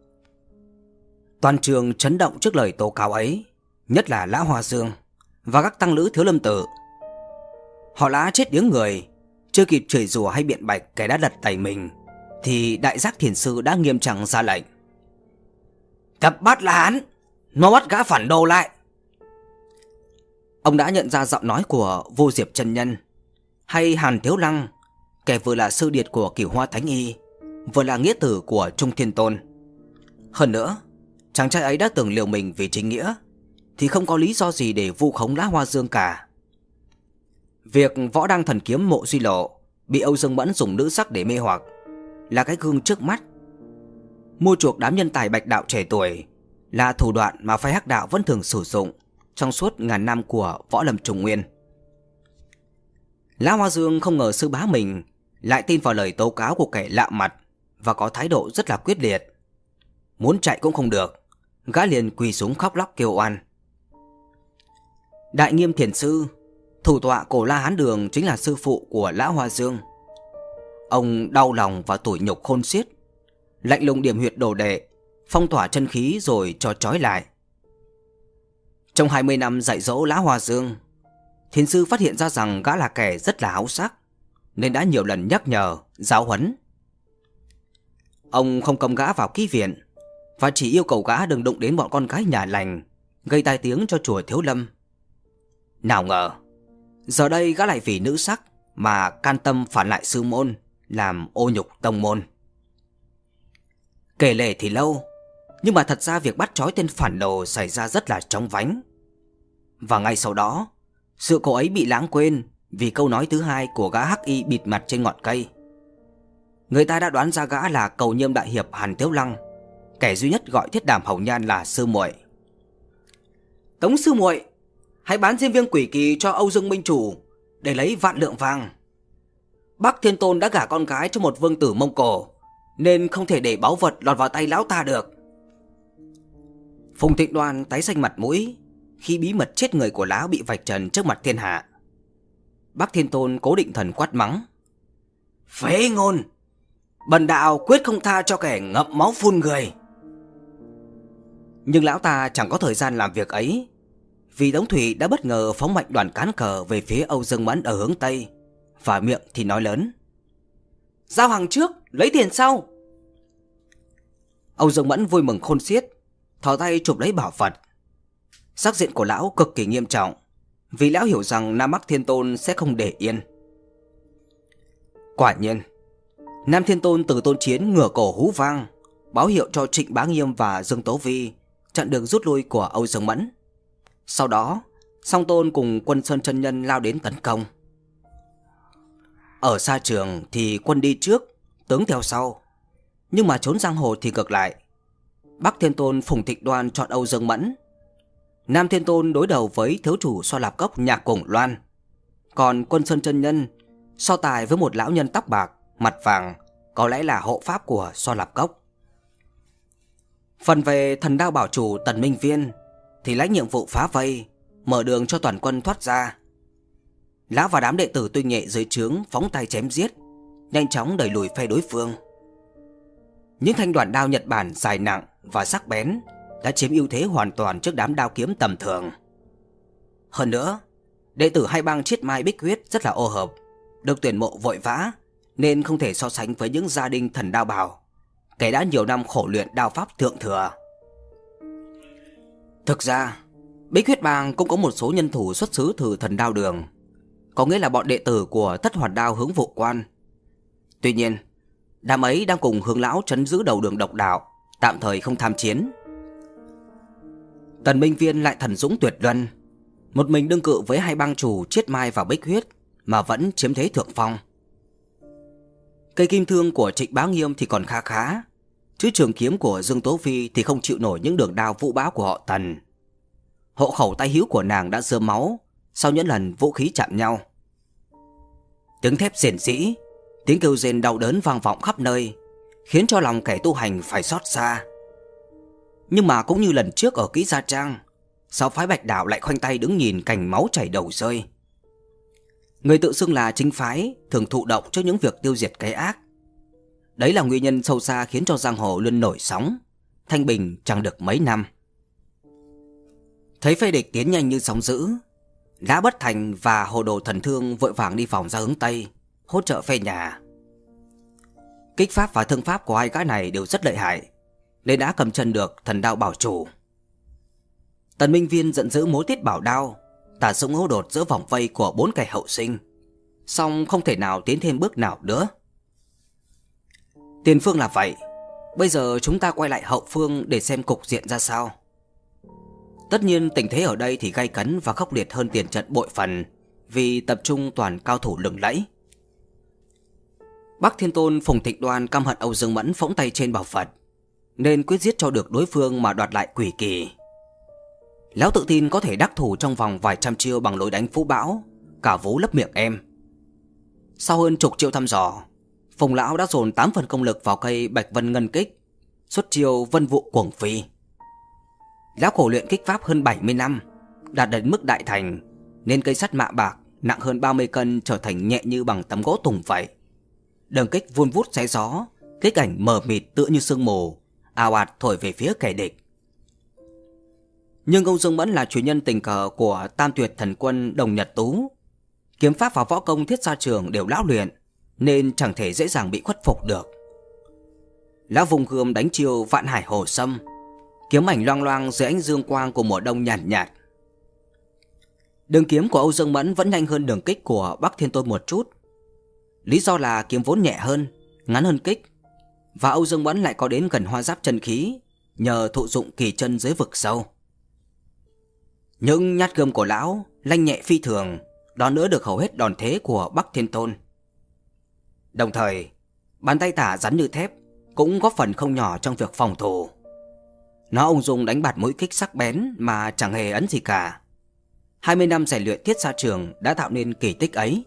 Toàn trường chấn động trước lời tố cáo ấy, nhất là Lã Hoa Dương và các tăng lữ Thiếu Lâm Tự. Họ Lã chết điếng người, chưa kịp chửi rủa hay biện bạch kẻ đã đặt tay mình, thì Đại Giác Thiền Sư đã nghiêm trang ra lệnh: Tập bắt là hắn, nó bắt gã phản đồ lại. Ông đã nhận ra giọng nói của Vô Diệp chân nhân hay Hàn Thiếu Lăng, kẻ vừa là sư điệt của Cửu Hoa Thánh Y, vừa là nghĩa tử của Trung Thiên Tôn. Hơn nữa, chàng trai ấy đã từng liều mình vì chính nghĩa, thì không có lý do gì để vu khống Lã Hoa Dương cả. Việc Võ Đăng Thần Kiếm Mộ Duy Lộ bị Âu Dương Mẫn dùng nữ sắc để mê hoặc là cái gương trước mắt. Mua chuộc đám nhân tài Bạch Đạo trẻ tuổi là thủ đoạn mà phái Hắc Đạo vẫn thường sử dụng trong suốt ngàn năm của Võ Lâm Trung Nguyên. Lã Hoa Dương không ngờ sư bá mình lại tin vào lời tố cáo của kẻ lạ mặt và có thái độ rất là quyết liệt. Muốn chạy cũng không được, gã liền quỳ xuống khóc lóc kêu oan. Đại Nghiêm Thiền Sư, thủ tọa Cổ La Hán Đường, chính là sư phụ của Lã Hoa Dương. Ông đau lòng và tủi nhục khôn xiết, lạnh lùng điểm huyệt đồ đệ, phong tỏa chân khí rồi cho trói lại. Trong hai mươi năm dạy dỗ Lã Hoa Dương, Thiền Sư phát hiện ra rằng gã là kẻ rất là háo sắc, nên đã nhiều lần nhắc nhở, giáo huấn. Ông không cầm gã vào ký viện và chỉ yêu cầu gã đừng đụng đến bọn con gái nhà lành, gây tai tiếng cho chùa Thiếu Lâm. Nào ngờ, giờ đây gã lại vì nữ sắc mà can tâm phản lại sư môn, làm ô nhục tông môn. Kể lể thì lâu, nhưng mà thật ra việc bắt trói tên phản đồ xảy ra rất là chóng vánh. Và ngay sau đó, sự cố ấy bị lãng quên vì câu nói thứ hai của gã hắc y bịt mặt trên ngọn cây. Người ta đã đoán ra gã là Cầu Nhiêm đại hiệp Hàn Thiếu Lăng, kẻ duy nhất gọi Thiết Đảm Hồng Nhan là sư muội. Tống sư muội, hãy bán diêm vương quỷ kỳ cho Âu Dương Minh Chủ để lấy vạn lượng vàng. Bắc Thiên Tôn đã gả con gái cho một vương tử Mông Cổ, nên không thể để báu vật lọt vào tay lão ta được. Phùng Thịnh Đoan tái xanh mặt mũi khi bí mật chết người của lão bị vạch trần trước mặt thiên hạ. Bắc Thiên Tôn Cố Định Thần quát mắng: Phế ngôn! Bần đạo quyết không tha cho kẻ ngậm máu phun người. Nhưng lão ta chẳng có thời gian làm việc ấy, vì Tống Thụy đã bất ngờ phóng mạnh đoàn cán cờ về phía Âu Dương Mẫn ở hướng Tây, và miệng thì nói lớn: Giao hàng trước, lấy tiền sau. Âu Dương Mẫn vui mừng khôn xiết, thò tay chụp lấy bảo vật. Sắc diện của lão cực kỳ nghiêm trọng, vì lão hiểu rằng Nam Bắc Thiên Tôn sẽ không để yên. Quả nhiên, Nam Thiên Tôn Từ Tôn Chiến ngửa cổ hú vang, báo hiệu cho Trịnh Bá Nghiêm và Dương Tố Vi chặn đường rút lui của Âu Dương Mẫn. Sau đó, Song Tôn cùng Quân Sơn chân nhân lao đến tấn công. Ở xa trường thì quân đi trước, tướng theo sau, nhưng mà trốn giang hồ thì ngược lại. Bắc Thiên Tôn Phùng Thịnh Đoan chọn Âu Dương Mẫn, Nam Thiên Tôn đối đầu với thiếu chủ Xoa Lạp Cốc Nhạc Cổng Loan, còn Quân Sơn chân nhân so tài với một lão nhân tóc bạc, mặt vàng, có lẽ là hộ pháp của Xoa Lạp Cốc. Phần về Thần Đao bảo chủ Tần Minh Viên thì lãnh nhiệm vụ phá vây, mở đường cho toàn quân thoát ra. Lão và đám đệ tử tinh nhuệ dưới trướng phóng tay chém giết, nhanh chóng đẩy lùi phe đối phương. Những thanh đoạn đao Nhật Bản dài nặng và sắc bén đã chiếm ưu thế hoàn toàn trước đám đao kiếm tầm thường. Hơn nữa, đệ tử hai bang Triết Mai Bích Huyết rất là ô hợp, được tuyển mộ vội vã nên không thể so sánh với những gia đình thần đao bào, kẻ đã nhiều năm khổ luyện đao pháp thượng thừa. Thực ra, Bích Huyết bang cũng có một số nhân thủ xuất xứ từ thần đao đường, có nghĩa là bọn đệ tử của Thất Hoàn Đao Hướng Vụ Quan. Tuy nhiên, đám ấy đang cùng Hướng lão trấn giữ đầu đường độc đạo, tạm thời không tham chiến. Tần Minh Viên lại thần dũng tuyệt luân, một mình đương cự với hai bang chủ Triết Mai và Bích Huyết mà vẫn chiếm thế thượng phong. Cây kim thương của Trịnh Bá Nghiêm thì còn khá khá, chứ trường kiếm của Dương Tố Phi thì không chịu nổi những đường đao vũ bão của họ Tần. Hộ khẩu tay hữu của nàng đã rơm máu sau những lần vũ khí chạm nhau. Tiếng thép rền rĩ, tiếng kêu rên đau đớn vang vọng khắp nơi, khiến cho lòng kẻ tu hành phải xót xa. Nhưng mà cũng như lần trước ở Kỹ Gia Trang, sáu phái Bạch Đạo lại khoanh tay đứng nhìn cảnh máu chảy đầu rơi. Người tự xưng là chính phái thường thụ động trước những việc tiêu diệt cái ác. Đấy là nguyên nhân sâu xa khiến cho giang hồ luôn nổi sóng, thanh bình chẳng được mấy năm. Thấy phe địch tiến nhanh như sóng dữ, Lã Bất Thành và Hồ Đồ Thần Thương vội vàng đi vòng ra hướng Tây, hỗ trợ phe nhà. Kích pháp và thương pháp của hai gã này đều rất lợi hại, nên đã cầm chân được thần đao bảo chủ. Tần Minh Viên giận dữ múa tiết bảo đao, tả súng hô đột giữa vòng vây của bốn kẻ hậu sinh, song không thể nào tiến thêm bước nào nữa. Tiền phương là vậy, bây giờ chúng ta quay lại hậu phương để xem cục diện ra sao. Tất nhiên tình thế ở đây thì gay cấn và khốc liệt hơn tiền trận bội phần, vì tập trung toàn cao thủ lừng lẫy. Bắc Thiên Tôn Phùng Thịnh Đoan căm hận Âu Dương Mẫn phỗng tay trên bảo Phật, nên quyết giết cho được đối phương mà đoạt lại quỷ kỳ. Lão tự tin có thể đắc thủ trong vòng vài trăm chiêu bằng lối đánh phú bão, cả vú lấp miệng em. Sau hơn chục chiêu thăm dò, Phùng lão đã dồn tám phần công lực vào cây Bạch Vân Ngân Kích, xuất chiêu Vân Vụ Cuồng Phi. Lão khổ luyện kích pháp hơn bảy mươi năm, đạt đến mức đại thành, nên cây sắt mạ bạc nặng hơn ba mươi cân trở thành nhẹ như bằng tấm gỗ tùng vậy. Đường kích vun vút xé gió, kích ảnh mờ mịt tựa như sương mù, ào ạt thổi về phía kẻ địch. Nhưng Âu Dương Mẫn là chủ nhân tình cờ của Tam Tuyệt Thần Quân Đồng Nhật Tú, kiếm pháp và võ công Thiết Sa Trường đều lão luyện, nên chẳng thể dễ dàng bị khuất phục được. Lão vùng gươm đánh chiêu Vạn Hải Hồ Sâm, kiếm ảnh loang loang dưới ánh dương quang của mùa đông nhàn nhạt, nhạt. Đường kiếm của Âu Dương Mẫn vẫn nhanh hơn đường kích của Bắc Thiên Tôn một chút. Lý do là kiếm vốn nhẹ hơn, ngắn hơn kích, và Âu Dương Mẫn lại có đến gần hoa giáp chân khí, nhờ thụ dụng kỳ chân dưới vực sâu. Những nhát gươm của lão lanh nhẹ phi thường, đón đỡ được hầu hết đòn thế của Bắc Thiên Tôn. Đồng thời, bàn tay tả rắn như thép cũng góp phần không nhỏ trong việc phòng thủ. Nó ung dung đánh bạt mũi kích sắc bén mà chẳng hề ấn gì cả. hai mươi năm rèn luyện Thiết Sa Trường đã tạo nên kỳ tích ấy.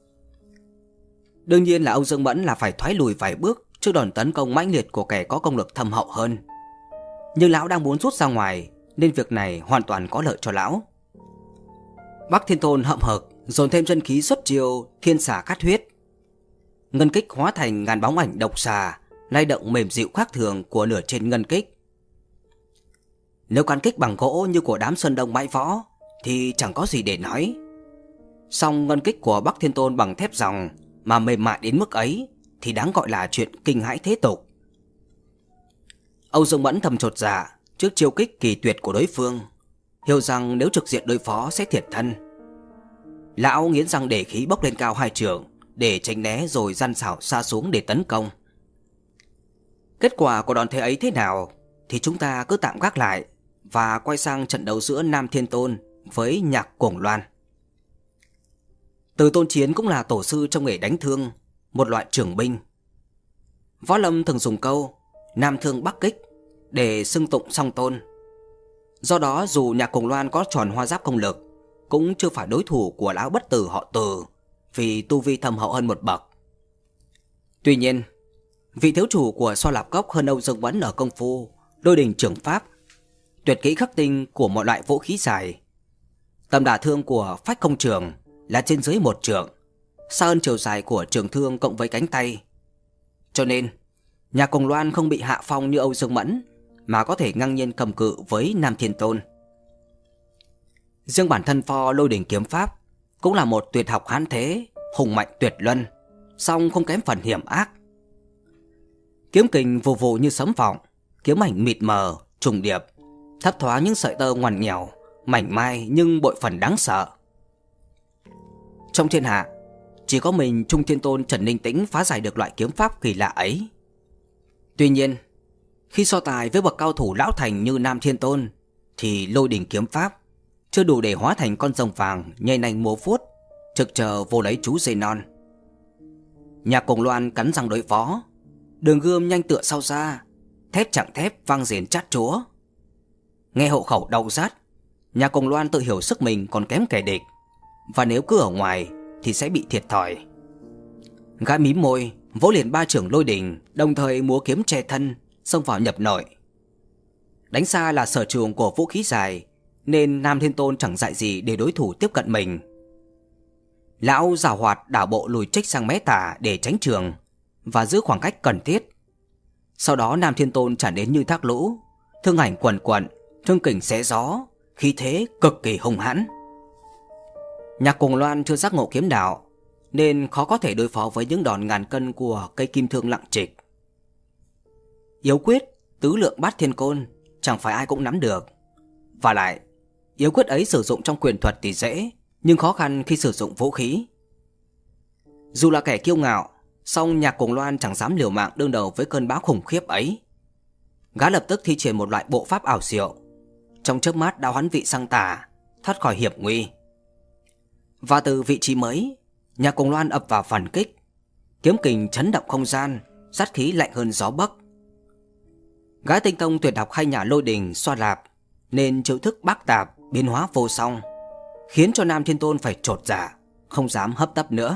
Đương nhiên là Âu Dương Mẫn là phải thoái lùi vài bước trước đòn tấn công mãnh liệt của kẻ có công lực thâm hậu hơn. Nhưng lão đang muốn rút ra ngoài, nên việc này hoàn toàn có lợi cho lão. Bắc Thiên Tôn hậm hực dồn thêm chân khí xuất chiêu Thiên Xà Cát Huyết. Ngân kích hóa thành ngàn bóng ảnh độc xà, lay động mềm dịu khác thường của nửa trên ngân kích. Nếu cán kích bằng gỗ như của đám Sơn Đông bãi võ thì chẳng có gì để nói. Song ngân kích của Bắc Thiên Tôn bằng thép ròng mà mềm mại đến mức ấy thì đáng gọi là chuyện kinh hãi thế tục. Âu Dương Mẫn thầm chột dạ trước chiêu kích kỳ tuyệt của đối phương, hiểu rằng nếu trực diện đối phó sẽ thiệt thân. Lão nghiến răng để khí bốc lên cao hai trượng để tránh né rồi gian xảo sa xuống để tấn công. Kết quả của đòn thế ấy thế nào thì chúng ta cứ tạm gác lại và quay sang trận đấu giữa Nam Thiên Tôn với Nhạc Cuồng Loan. Từ Tôn Chiến cũng là tổ sư trong nghề đánh thương, một loại trưởng binh. Võ lâm thường dùng câu Nam Thương Bắc Kích để xưng tụng song tôn. Do đó dù Nhạc Cuồng Loan có tròn hoa giáp công lực, cũng chưa phải đối thủ của lão bất tử họ Từ, vì tu vi thâm hậu hơn một bậc. Tuy nhiên, vị thiếu chủ của So Lạp Cốc hơn Âu Dương Mẫn ở công phu, đôi đình trưởng pháp, tuyệt kỹ khắc tinh của mọi loại vũ khí dài, tầm đả thương của Phách Công Trường là trên dưới một trượng, xa hơn chiều dài của trường thương cộng với cánh tay. Cho nên Nhạc Cùng Loan không bị hạ phong như Âu Dương Mẫn, mà có thể ngang nhiên cầm cự với Nam Thiên Tôn. Riêng bản thân pho Lôi Đỉnh kiếm pháp cũng là một tuyệt học hãn thế, hùng mạnh tuyệt luân, song không kém phần hiểm ác. Kiếm kình vù vù như sấm vọng, kiếm ảnh mịt mờ, trùng điệp, thấp thoáng những sợi tơ ngoằn nghèo, mảnh mai nhưng bội phần đáng sợ. Trong thiên hạ, chỉ có mình Trung Thiên Tôn Trần Ninh Tĩnh phá giải được loại kiếm pháp kỳ lạ ấy. Tuy nhiên, khi so tài với bậc cao thủ lão thành như Nam Thiên Tôn, thì Lôi Đỉnh kiếm pháp chưa đủ để hóa thành con rồng vàng nhây nành múa vuốt, trực chờ vô lấy chú dê non. Nhạc Cùng Loan cắn răng đối phó, đường gươm nhanh tựa sao xa, thép chặng thép vang rền chát chúa. Nghe hộ khẩu đau rát, Nhạc Cùng Loan tự hiểu sức mình còn kém kẻ địch, và nếu cứ ở ngoài thì sẽ bị thiệt thòi. Gã mím môi, vỗ liền ba chưởng Lôi Đỉnh, đồng thời múa kiếm che thân, xông vào nhập nội. Đánh xa là sở trường của vũ khí dài, nên Nam Thiên Tôn chẳng dại gì để đối thủ tiếp cận mình. Lão giảo hoạt đảo bộ lùi trích sang mé tả để tránh trường và giữ khoảng cách cần thiết. Sau đó Nam Thiên Tôn tràn đến như thác lũ, thương ảnh quần quận, thương kình xé gió, khí thế cực kỳ hung hãn. Nhạc Cùng Loan chưa giác ngộ kiếm đạo, nên khó có thể đối phó với những đòn ngàn cân của cây kim thương lặng trịch. Yếu quyết tứ lượng bát thiên côn chẳng phải ai cũng nắm được. Và lại, yếu quyết ấy sử dụng trong quyền thuật thì dễ, nhưng khó khăn khi sử dụng vũ khí. Dù là kẻ kiêu ngạo, song Nhạc Cùng Loan chẳng dám liều mạng đương đầu với cơn bão khủng khiếp ấy. Gã lập tức thi triển một loại bộ pháp ảo diệu, trong chớp mắt đã hoán vị sang tả, thoát khỏi hiểm nguy. Và từ vị trí mới, Nhạc Cùng Loan ập vào phản kích, kiếm kình chấn động không gian, sát khí lạnh hơn gió bắc. Gã tinh tông tuyệt học hay nhà Lôi Đình xoa lạp, nên chiêu thức bác tạp biến hóa vô song, khiến cho Nam Thiên Tôn phải chột dạ, không dám hấp tấp nữa.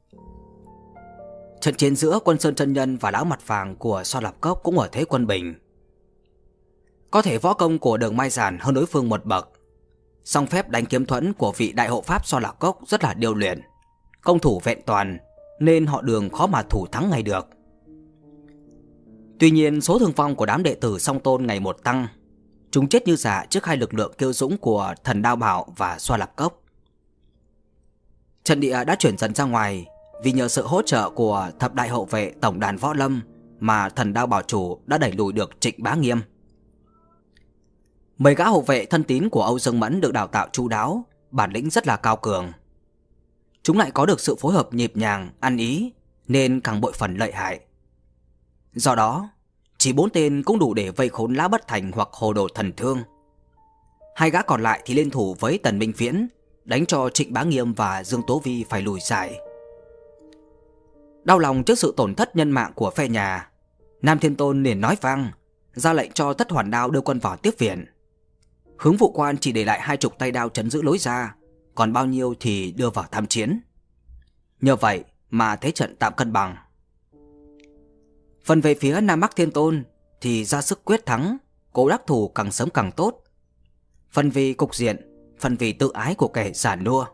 Trận chiến giữa Quân Sơn chân nhân và lão mặt vàng của xoa lạp cốc cũng ở thế quân bình. Có thể võ công của Đường Mai Giản hơn đối phương một bậc, song phép đánh kiếm thuẫn của vị đại hộ pháp xoa lạp cốc rất là điêu luyện, công thủ vẹn toàn, nên họ Đường khó mà thủ thắng ngay được. Tuy nhiên số thương vong của đám đệ tử Song Tôn ngày một tăng, chúng chết như dạ trước hai lực lượng kiêu dũng của Thần Đao Bảo và Xoa Lạp Cốc. Trận địa đã chuyển dần ra ngoài vì nhờ sự hỗ trợ của thập đại hậu vệ tổng đàn võ lâm mà Thần Đao Bảo chủ đã đẩy lùi được Trịnh Bá Nghiêm. Mấy gã hậu vệ thân tín của Âu Dương Mẫn được đào tạo chu đáo, bản lĩnh rất là cao cường. Chúng lại có được sự phối hợp nhịp nhàng, ăn ý, nên càng bội phần lợi hại. Do đó, chỉ bốn tên cũng đủ để vây khốn Lã Bất Thành hoặc Hồ Đồ Thần Thương. Hai gã còn lại thì liên thủ với Tần Minh Viễn, đánh cho Trịnh Bá Nghiêm và Dương Tố Vi phải lùi giải. Đau lòng trước sự tổn thất nhân mạng của phe nhà, Nam Thiên Tôn liền nói vang, ra lệnh cho Thất Hoàn Đao đưa quân vào tiếp viện. Hướng Vụ Quan chỉ để lại hai chục tay đao trấn giữ lối ra, còn bao nhiêu thì đưa vào tham chiến. Nhờ vậy mà thế trận tạm cân bằng. Phần về phía Nam Bắc Thiên Tôn thì ra sức quyết thắng, cố đắc thủ càng sớm càng tốt. Phần vì cục diện, phần vì tự ái của kẻ giản nua.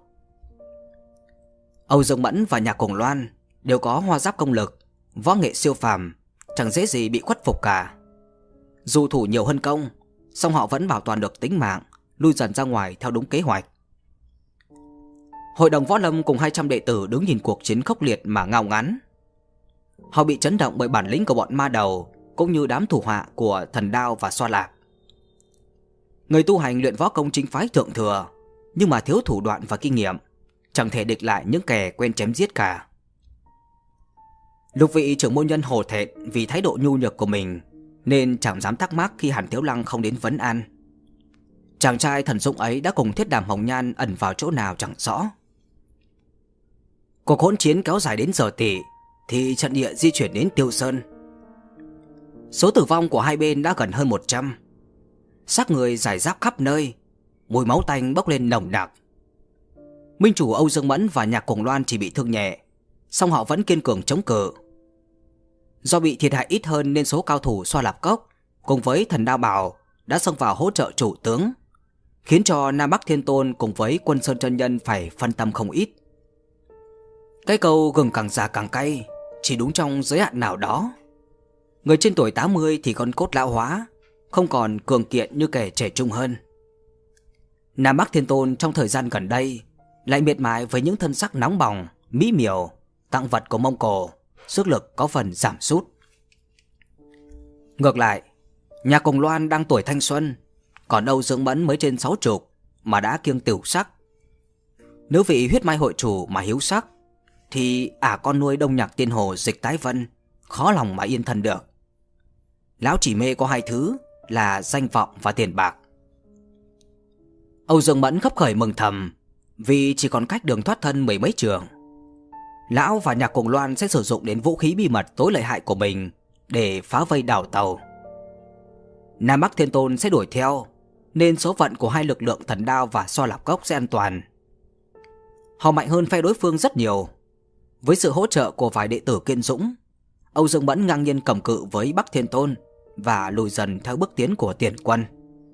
Âu Dương Mẫn và Nhạc Cùng Loan đều có hoa giáp công lực, võ nghệ siêu phàm, chẳng dễ gì bị khuất phục cả. Dù thủ nhiều hơn công, song họ vẫn bảo toàn được tính mạng, lui dần ra ngoài theo đúng kế hoạch. Hội đồng võ lâm cùng hai trăm đệ tử đứng nhìn cuộc chiến khốc liệt mà ngao ngán. Họ bị chấn động bởi bản lĩnh của bọn ma đầu, cũng như đám thủ hạ của Thần Đao và Xoa Lạp. Người tu hành luyện võ công chính phái thượng thừa, nhưng mà thiếu thủ đoạn và kinh nghiệm, chẳng thể địch lại những kẻ quen chém giết cả. Lục vị trưởng môn nhân hổ thẹn vì thái độ nhu nhược của mình, nên chẳng dám thắc mắc khi Hàn Thiếu Lăng không đến vấn an. Chàng trai thần dũng ấy đã cùng Thiết Đàm Hồng Nhan ẩn vào chỗ nào chẳng rõ. Cuộc hỗn chiến kéo dài đến giờ tỉ, thì trận địa di chuyển đến Tiêu Sơn. Số tử vong của hai bên đã gần hơn một trăm. Xác người rải rác khắp nơi, mùi máu tanh bốc lên nồng nặc. Minh chủ Âu Dương Mẫn và Nhạc Cùng Loan chỉ bị thương nhẹ, song họ vẫn kiên cường chống cự. Do bị thiệt hại ít hơn nên số cao thủ Xoa Lạp Cốc cùng với Thần Đao Bảo đã xông vào hỗ trợ chủ tướng, khiến cho Nam Bắc Thiên Tôn cùng với Quân Sơn chân nhân phải phân tâm không ít, Cái câu gừng càng già càng cay chỉ đúng trong giới hạn nào đó. Người trên tuổi tám mươi thì con cốt lão hóa, không còn cường kiện như kẻ trẻ trung hơn. Nam Bắc Thiên Tôn trong thời gian gần đây lại miệt mài với những thân sắc nóng bỏng, mỹ miều, tặng vật của Mông Cổ, sức lực có phần giảm sút. Ngược lại, nhà Cồng Loan đang tuổi thanh xuân, còn Âu Dương Mẫn mới trên sáu chục mà đã kiêng tửu sắc. Nếu vị huyết mai hội chủ mà hiếu sắc thì ả con nuôi Đông Nhạc Tiên Hồ Dịch Tái Vân khó lòng mà yên thân được. Lão chỉ mê có hai thứ là danh vọng và tiền bạc. Âu Dương Mẫn khấp khởi mừng thầm vì chỉ còn cách đường thoát thân mười mấy trường. Lão và nhà Cồng Loan sẽ sử dụng đến vũ khí bí mật tối lợi hại của mình để phá vây đảo tàu. Nam Bắc Thiên Tôn sẽ đuổi theo, nên số phận của hai lực lượng Thần Đao và So Lạp Cốc sẽ an toàn. Họ mạnh hơn phe đối phương rất nhiều. Với sự hỗ trợ của vài đệ tử kiên dũng, Âu Dương Mẫn ngang nhiên cầm cự với Bắc Thiên Tôn và lùi dần theo bước tiến của tiền quân.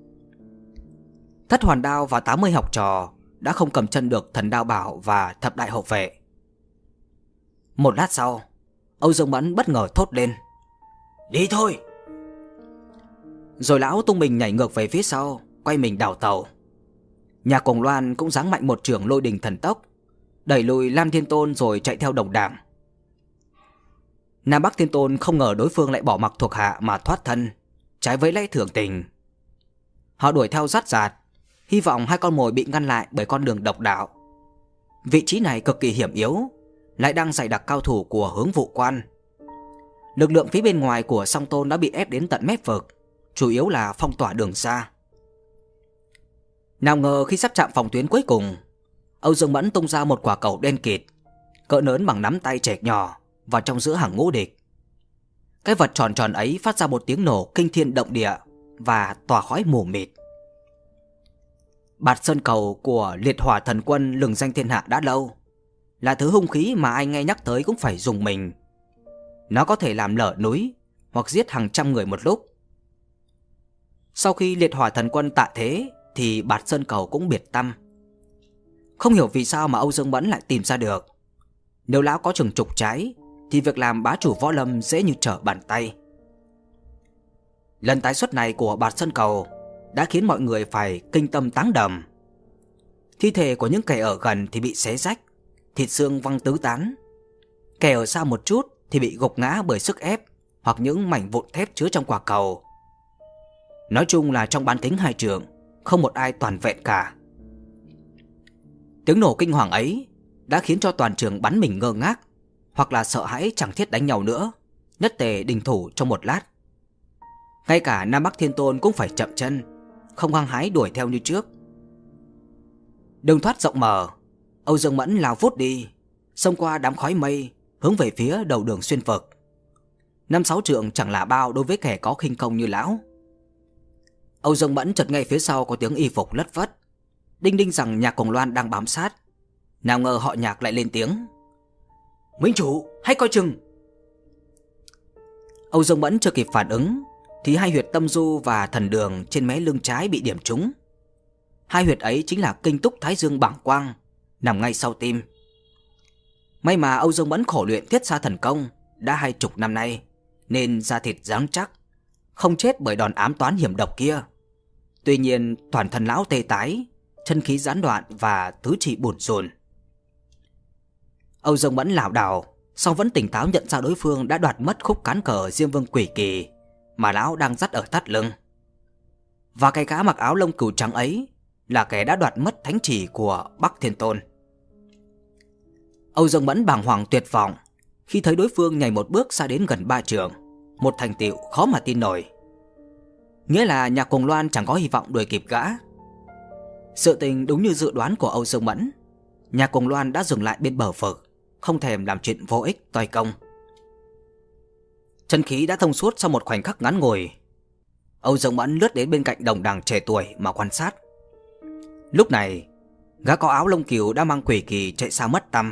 Thất Hoàn Đao và tám mươi học trò đã không cầm chân được Thần Đao Bảo và Thập Đại Hộ Vệ. Một lát sau, Âu Dương Mẫn bất ngờ thốt lên: "Đi thôi!" Rồi lão tung mình nhảy ngược về phía sau, quay mình đảo tàu. Nhà Cồng Loan cũng giáng mạnh một chưởng lôi đình thần tốc, đẩy lùi Lam Thiên Tôn rồi chạy theo đồng đảng. Nam Bắc Thiên Tôn không ngờ đối phương lại bỏ mặc thuộc hạ mà thoát thân, trái với lẽ thường tình. Họ đuổi theo dắt dạt, hy vọng hai con mồi bị ngăn lại bởi con đường độc đạo. Vị trí này cực kỳ hiểm yếu, lại đang dày đặc cao thủ của Hướng Vụ Quan. Lực lượng phía bên ngoài của Song Tôn đã bị ép đến tận mép vực, chủ yếu là phong tỏa đường xa. Nào ngờ khi sắp chạm phòng tuyến cuối cùng, Âu Dương Mẫn tung ra một quả cầu đen kịt, cỡ lớn bằng nắm tay trẻ nhỏ, vào trong giữa hàng ngũ địch. Cái vật tròn tròn ấy phát ra một tiếng nổ kinh thiên động địa và tỏa khói mù mịt. Bạt Sơn Cầu của Liệt Hỏa Thần Quân lừng danh thiên hạ đã lâu, là thứ hung khí mà ai nghe nhắc tới cũng phải dùng mình. Nó có thể làm lở núi hoặc giết hàng trăm người một lúc. Sau khi Liệt Hỏa Thần Quân tạ thế thì Bạt Sơn Cầu cũng biệt tăm. Không hiểu vì sao mà Âu Dương Mẫn lại tìm ra được. Nếu lão có chừng trục trái thì việc làm bá chủ võ lâm dễ như trở bàn tay. Lần tái xuất này của Bạt Sơn Cầu đã khiến mọi người phải kinh tâm táng đầm. Thi thể của những kẻ ở gần thì bị xé rách, thịt xương văng tứ tán. Kẻ ở xa một chút thì bị gục ngã bởi sức ép hoặc những mảnh vụn thép chứa trong quả cầu. Nói chung là trong bán kính hai trượng, không một ai toàn vẹn cả. Tiếng nổ kinh hoàng ấy đã khiến cho toàn trường bắn mình ngơ ngác, hoặc là sợ hãi chẳng thiết đánh nhau nữa, nhất tề đình thủ trong một lát. Ngay cả Nam Bắc Thiên Tôn cũng phải chậm chân, không hăng hái đuổi theo như trước. Đường thoát rộng mở, Âu Dương Mẫn lao vút đi, xông qua đám khói mây, hướng về phía đầu đường xuyên vực. Năm sáu trượng chẳng là bao đối với kẻ có khinh công như lão. Âu Dương Mẫn chợt nghe phía sau có tiếng y phục lất phất, đinh đinh rằng Nhạc Cồng Loan đang bám sát. Nào ngờ họ Nhạc lại lên tiếng: "Minh chủ, hãy coi chừng!" Âu Dương Mẫn chưa kịp phản ứng thì hai huyệt tâm du và thần đường trên mé lưng trái bị điểm trúng. Hai huyệt ấy chính là kinh túc thái dương bảng quang, nằm ngay sau tim. May mà Âu Dương Mẫn khổ luyện thiết xa thần công đã hai chục năm nay, nên da thịt rắn chắc, không chết bởi đòn ám toán hiểm độc kia. Tuy nhiên toàn thân lão tê tái, chân khí gián đoạn và tứ chi bủn rủn. Âu Dương Mẫn lảo đảo, song vẫn tỉnh táo nhận ra đối phương đã đoạt mất khúc cán cờ Diêm Vương Quỷ Kỳ mà lão đang dắt ở thắt lưng. Và cái gã mặc áo lông cừu trắng ấy là kẻ đã đoạt mất thánh chỉ của Bắc Thiên Tôn. Âu Dương Mẫn bàng hoàng tuyệt vọng khi thấy đối phương nhảy một bước xa đến gần ba trượng, một thành tựu khó mà tin nổi. Nghĩa là Nhạc Cồng Loan chẳng có hy vọng đuổi kịp gã. Sự tình đúng như dự đoán của Âu Dương Mẫn, Nhạc Cồng Loan đã dừng lại bên bờ vực, không thèm làm chuyện vô ích toi công. Chân khí đã thông suốt sau một khoảnh khắc ngắn ngủi. Âu Dương Mẫn lướt đến bên cạnh đồng đảng trẻ tuổi mà quan sát. Lúc này, gã có áo lông cừu đã mang quỷ kỳ chạy xa mất tăm.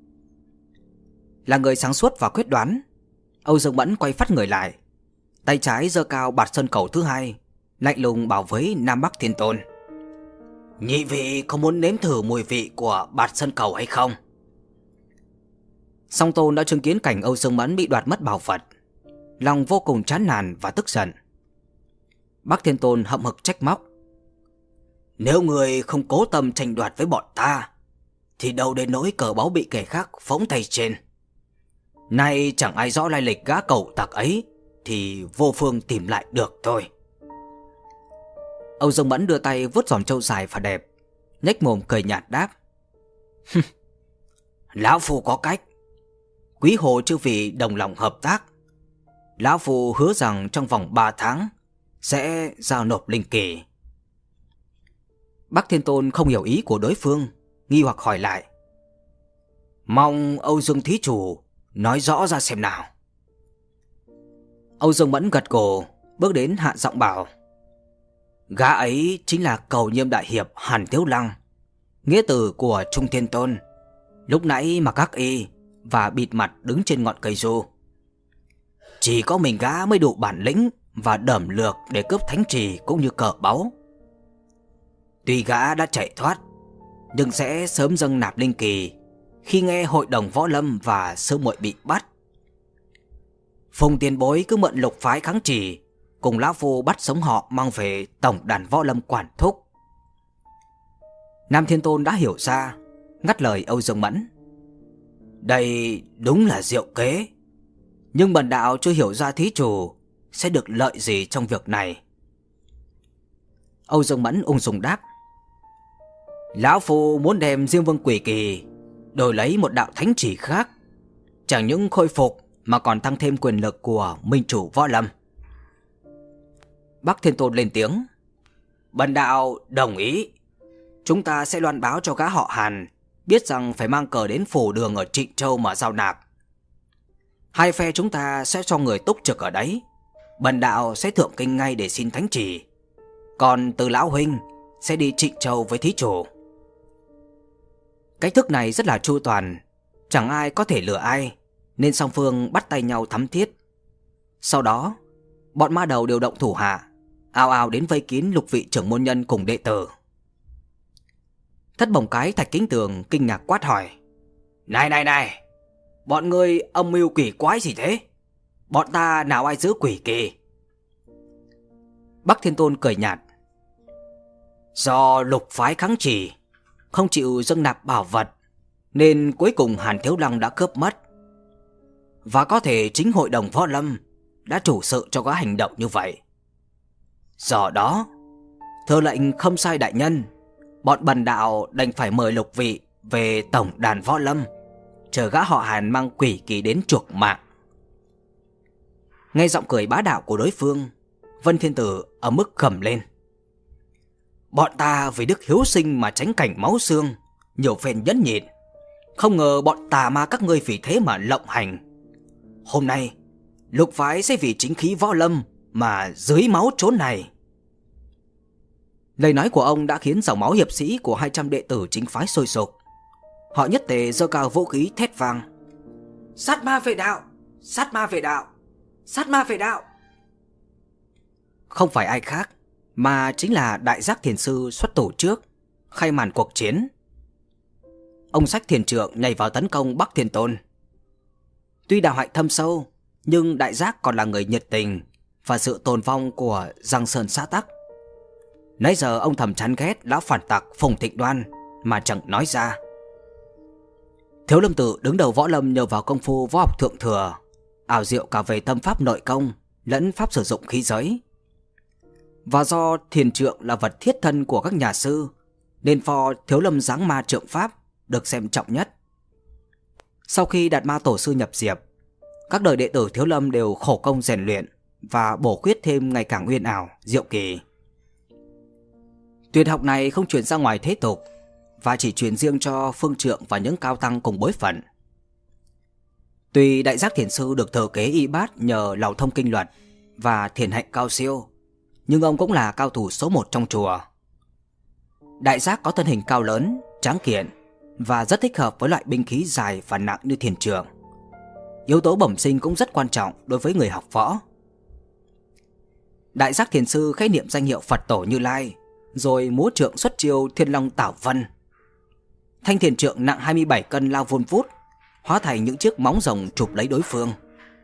Là người sáng suốt và quyết đoán, Âu Dương Mẫn quay phát người lại, tay trái giơ cao Bạt Sơn Cầu thứ hai, lạnh lùng bảo với Nam Bắc Thiên Tôn: "Nhị vị có muốn nếm thử mùi vị của Bạt Sơn Cầu hay không?" Song Tôn đã chứng kiến cảnh Âu Dương Mẫn bị đoạt mất bảo vật, lòng vô cùng chán nản và tức giận. Bắc Thiên Tôn hậm hực trách móc: Nếu người không cố tâm tranh đoạt với bọn ta thì đâu đến nỗi cờ báu bị kẻ khác phóng tay trên. Nay chẳng ai rõ lai lịch gã cẩu tặc ấy thì vô phương tìm lại được thôi. Âu Dương Mẫn đưa tay vuốt giòn trâu dài và đẹp, nhếch mồm cười nhạt đáp: Lão Phu có cách. Quý hồ chư vị đồng lòng hợp tác, Lão Phu hứa rằng trong vòng ba tháng sẽ giao nộp linh kỳ. Bắc Thiên Tôn không hiểu ý của đối phương, nghi hoặc hỏi lại: Mong Âu Dương thí chủ nói rõ ra xem nào. Âu Dương Mẫn gật gù, bước đến hạ giọng bảo: Gã ấy chính là Cầu Nhiêm đại hiệp Hàn Thiếu Lăng, nghĩa tử của Trung Thiên Tôn, lúc nãy mặc hắc y và bịt mặt đứng trên ngọn cây du. Chỉ có mình gã mới đủ bản lĩnh và đẩm lược để cướp thánh trì cũng như cờ báu. Tuy gã đã chạy thoát, nhưng sẽ sớm dâng nạp linh kỳ khi nghe hội đồng võ lâm và sư muội bị bắt. Phùng tiền bối cứ mượn lục phái kháng trì, cùng Lão Phu bắt sống họ mang về tổng đàn võ lâm quản thúc. Nam Thiên Tôn đã hiểu ra, ngắt lời Âu Dương Mẫn: Đây đúng là diệu kế, nhưng bần đạo chưa hiểu ra thí chủ sẽ được lợi gì trong việc này. Âu Dương Mẫn ung dung đáp: Lão Phu muốn đem Diêm Vương Quỷ Kỳ đổi lấy một đạo thánh chỉ khác, chẳng những khôi phục mà còn tăng thêm quyền lực của minh chủ võ lâm. Bắc Thiên Tôn lên tiếng: Bần đạo đồng ý. Chúng ta sẽ loan báo cho gã họ Hàn biết rằng phải mang cờ đến phủ đường ở Trịnh Châu mà giao nạp. Hai phe chúng ta sẽ cho người túc trực ở đấy. Bần đạo sẽ thượng kinh ngay để xin thánh chỉ, còn từ lão huynh sẽ đi Trịnh Châu với thí chủ. Cách thức này rất là chu toàn, chẳng ai có thể lừa ai, nên song phương bắt tay nhau thắm thiết. Sau đó, bọn ma đầu điều động thủ hạ, ào ào đến vây kín lục vị trưởng môn nhân cùng đệ tử. Thất Bồng Cái Thạch Kính Tường kinh ngạc quát hỏi: Này này này, bọn ngươi âm mưu quỷ quái gì thế? Bọn ta nào ai giữ quỷ kỳ? Bắc Thiên Tôn cười nhạt: Do lục phái kháng trì không chịu dâng nạp bảo vật, nên cuối cùng Hàn Thiếu Lăng đã cướp mất. Và có thể chính hội đồng võ lâm đã chủ sự cho gã hành động như vậy. Do đó, thưa lệnh không sai đại nhân, bọn bần đạo đành phải mời lục vị về tổng đàn võ lâm, chờ gã họ Hàn mang quỷ kỳ đến chuộc mạng. Nghe giọng cười bá đạo của đối phương, Vân Thiên Tử ở mức gầm lên: Bọn ta vì đức hiếu sinh mà tránh cảnh máu xương, nhiều phen nhẫn nhịn, không ngờ bọn tà ma các ngươi vì thế mà lộng hành. Hôm nay lục phái sẽ vì chính khí võ lâm mà dưới máu chốn này. Lời nói của ông đã khiến dòng máu hiệp sĩ của hai trăm đệ tử chính phái sôi sục. Họ nhất tề giơ cao vũ khí thét vang: Sát ma về đạo, sát ma về đạo, sát ma về đạo. Không phải ai khác mà chính là Đại Giác Thiền Sư xuất thủ trước, khai màn cuộc chiến. Ông Sách Thiền Trượng nhảy vào tấn công Bắc Thiên Tôn. Tuy đạo hạnh thâm sâu, nhưng Đại Giác còn là người nhiệt tình và sự tồn vong của Giang Sơn xã tắc. Nãy giờ ông thầm chán ghét lão phản tặc Phùng Thịnh Đoan mà chẳng nói ra. Thiếu Lâm Tự đứng đầu võ lâm nhờ vào công phu võ học thượng thừa, ảo diệu cả về tâm pháp nội công lẫn pháp sử dụng khí giới. Và do Thiền Trượng là vật thiết thân của các nhà sư, nên pho Thiếu Lâm Giáng Ma Trượng Pháp được xem trọng nhất. Sau khi Đạt Ma Tổ Sư nhập diệp, các đời đệ tử Thiếu Lâm đều khổ công rèn luyện và bổ khuyết thêm ngày càng uyên ảo, diệu kỳ. Tuyệt học này không truyền ra ngoài thế tục, và chỉ truyền riêng cho phương trượng và những cao tăng cùng bối phận. Tuy Đại Giác Thiền Sư được thừa kế y bát nhờ lầu thông kinh luật và thiền hạnh cao siêu, nhưng ông cũng là cao thủ số một trong chùa. Đại Giác có thân hình cao lớn, tráng kiện và rất thích hợp với loại binh khí dài và nặng như thiền trượng. Yếu tố bẩm sinh cũng rất quan trọng đối với người học võ. Đại Giác Thiền Sư khẽ niệm danh hiệu Phật Tổ Như Lai, rồi múa trượng xuất chiêu Thiên Long Tảo Vân. Thanh thiền trượng nặng hai mươi bảy cân lao vun vút, hóa thành những chiếc móng rồng chụp lấy đối phương.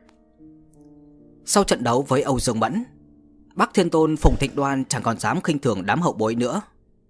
Sau trận đấu với Âu Dương Mẫn, Bắc Thiên Tôn Phùng Thịnh Đoan chẳng còn dám khinh thường đám hậu bối nữa.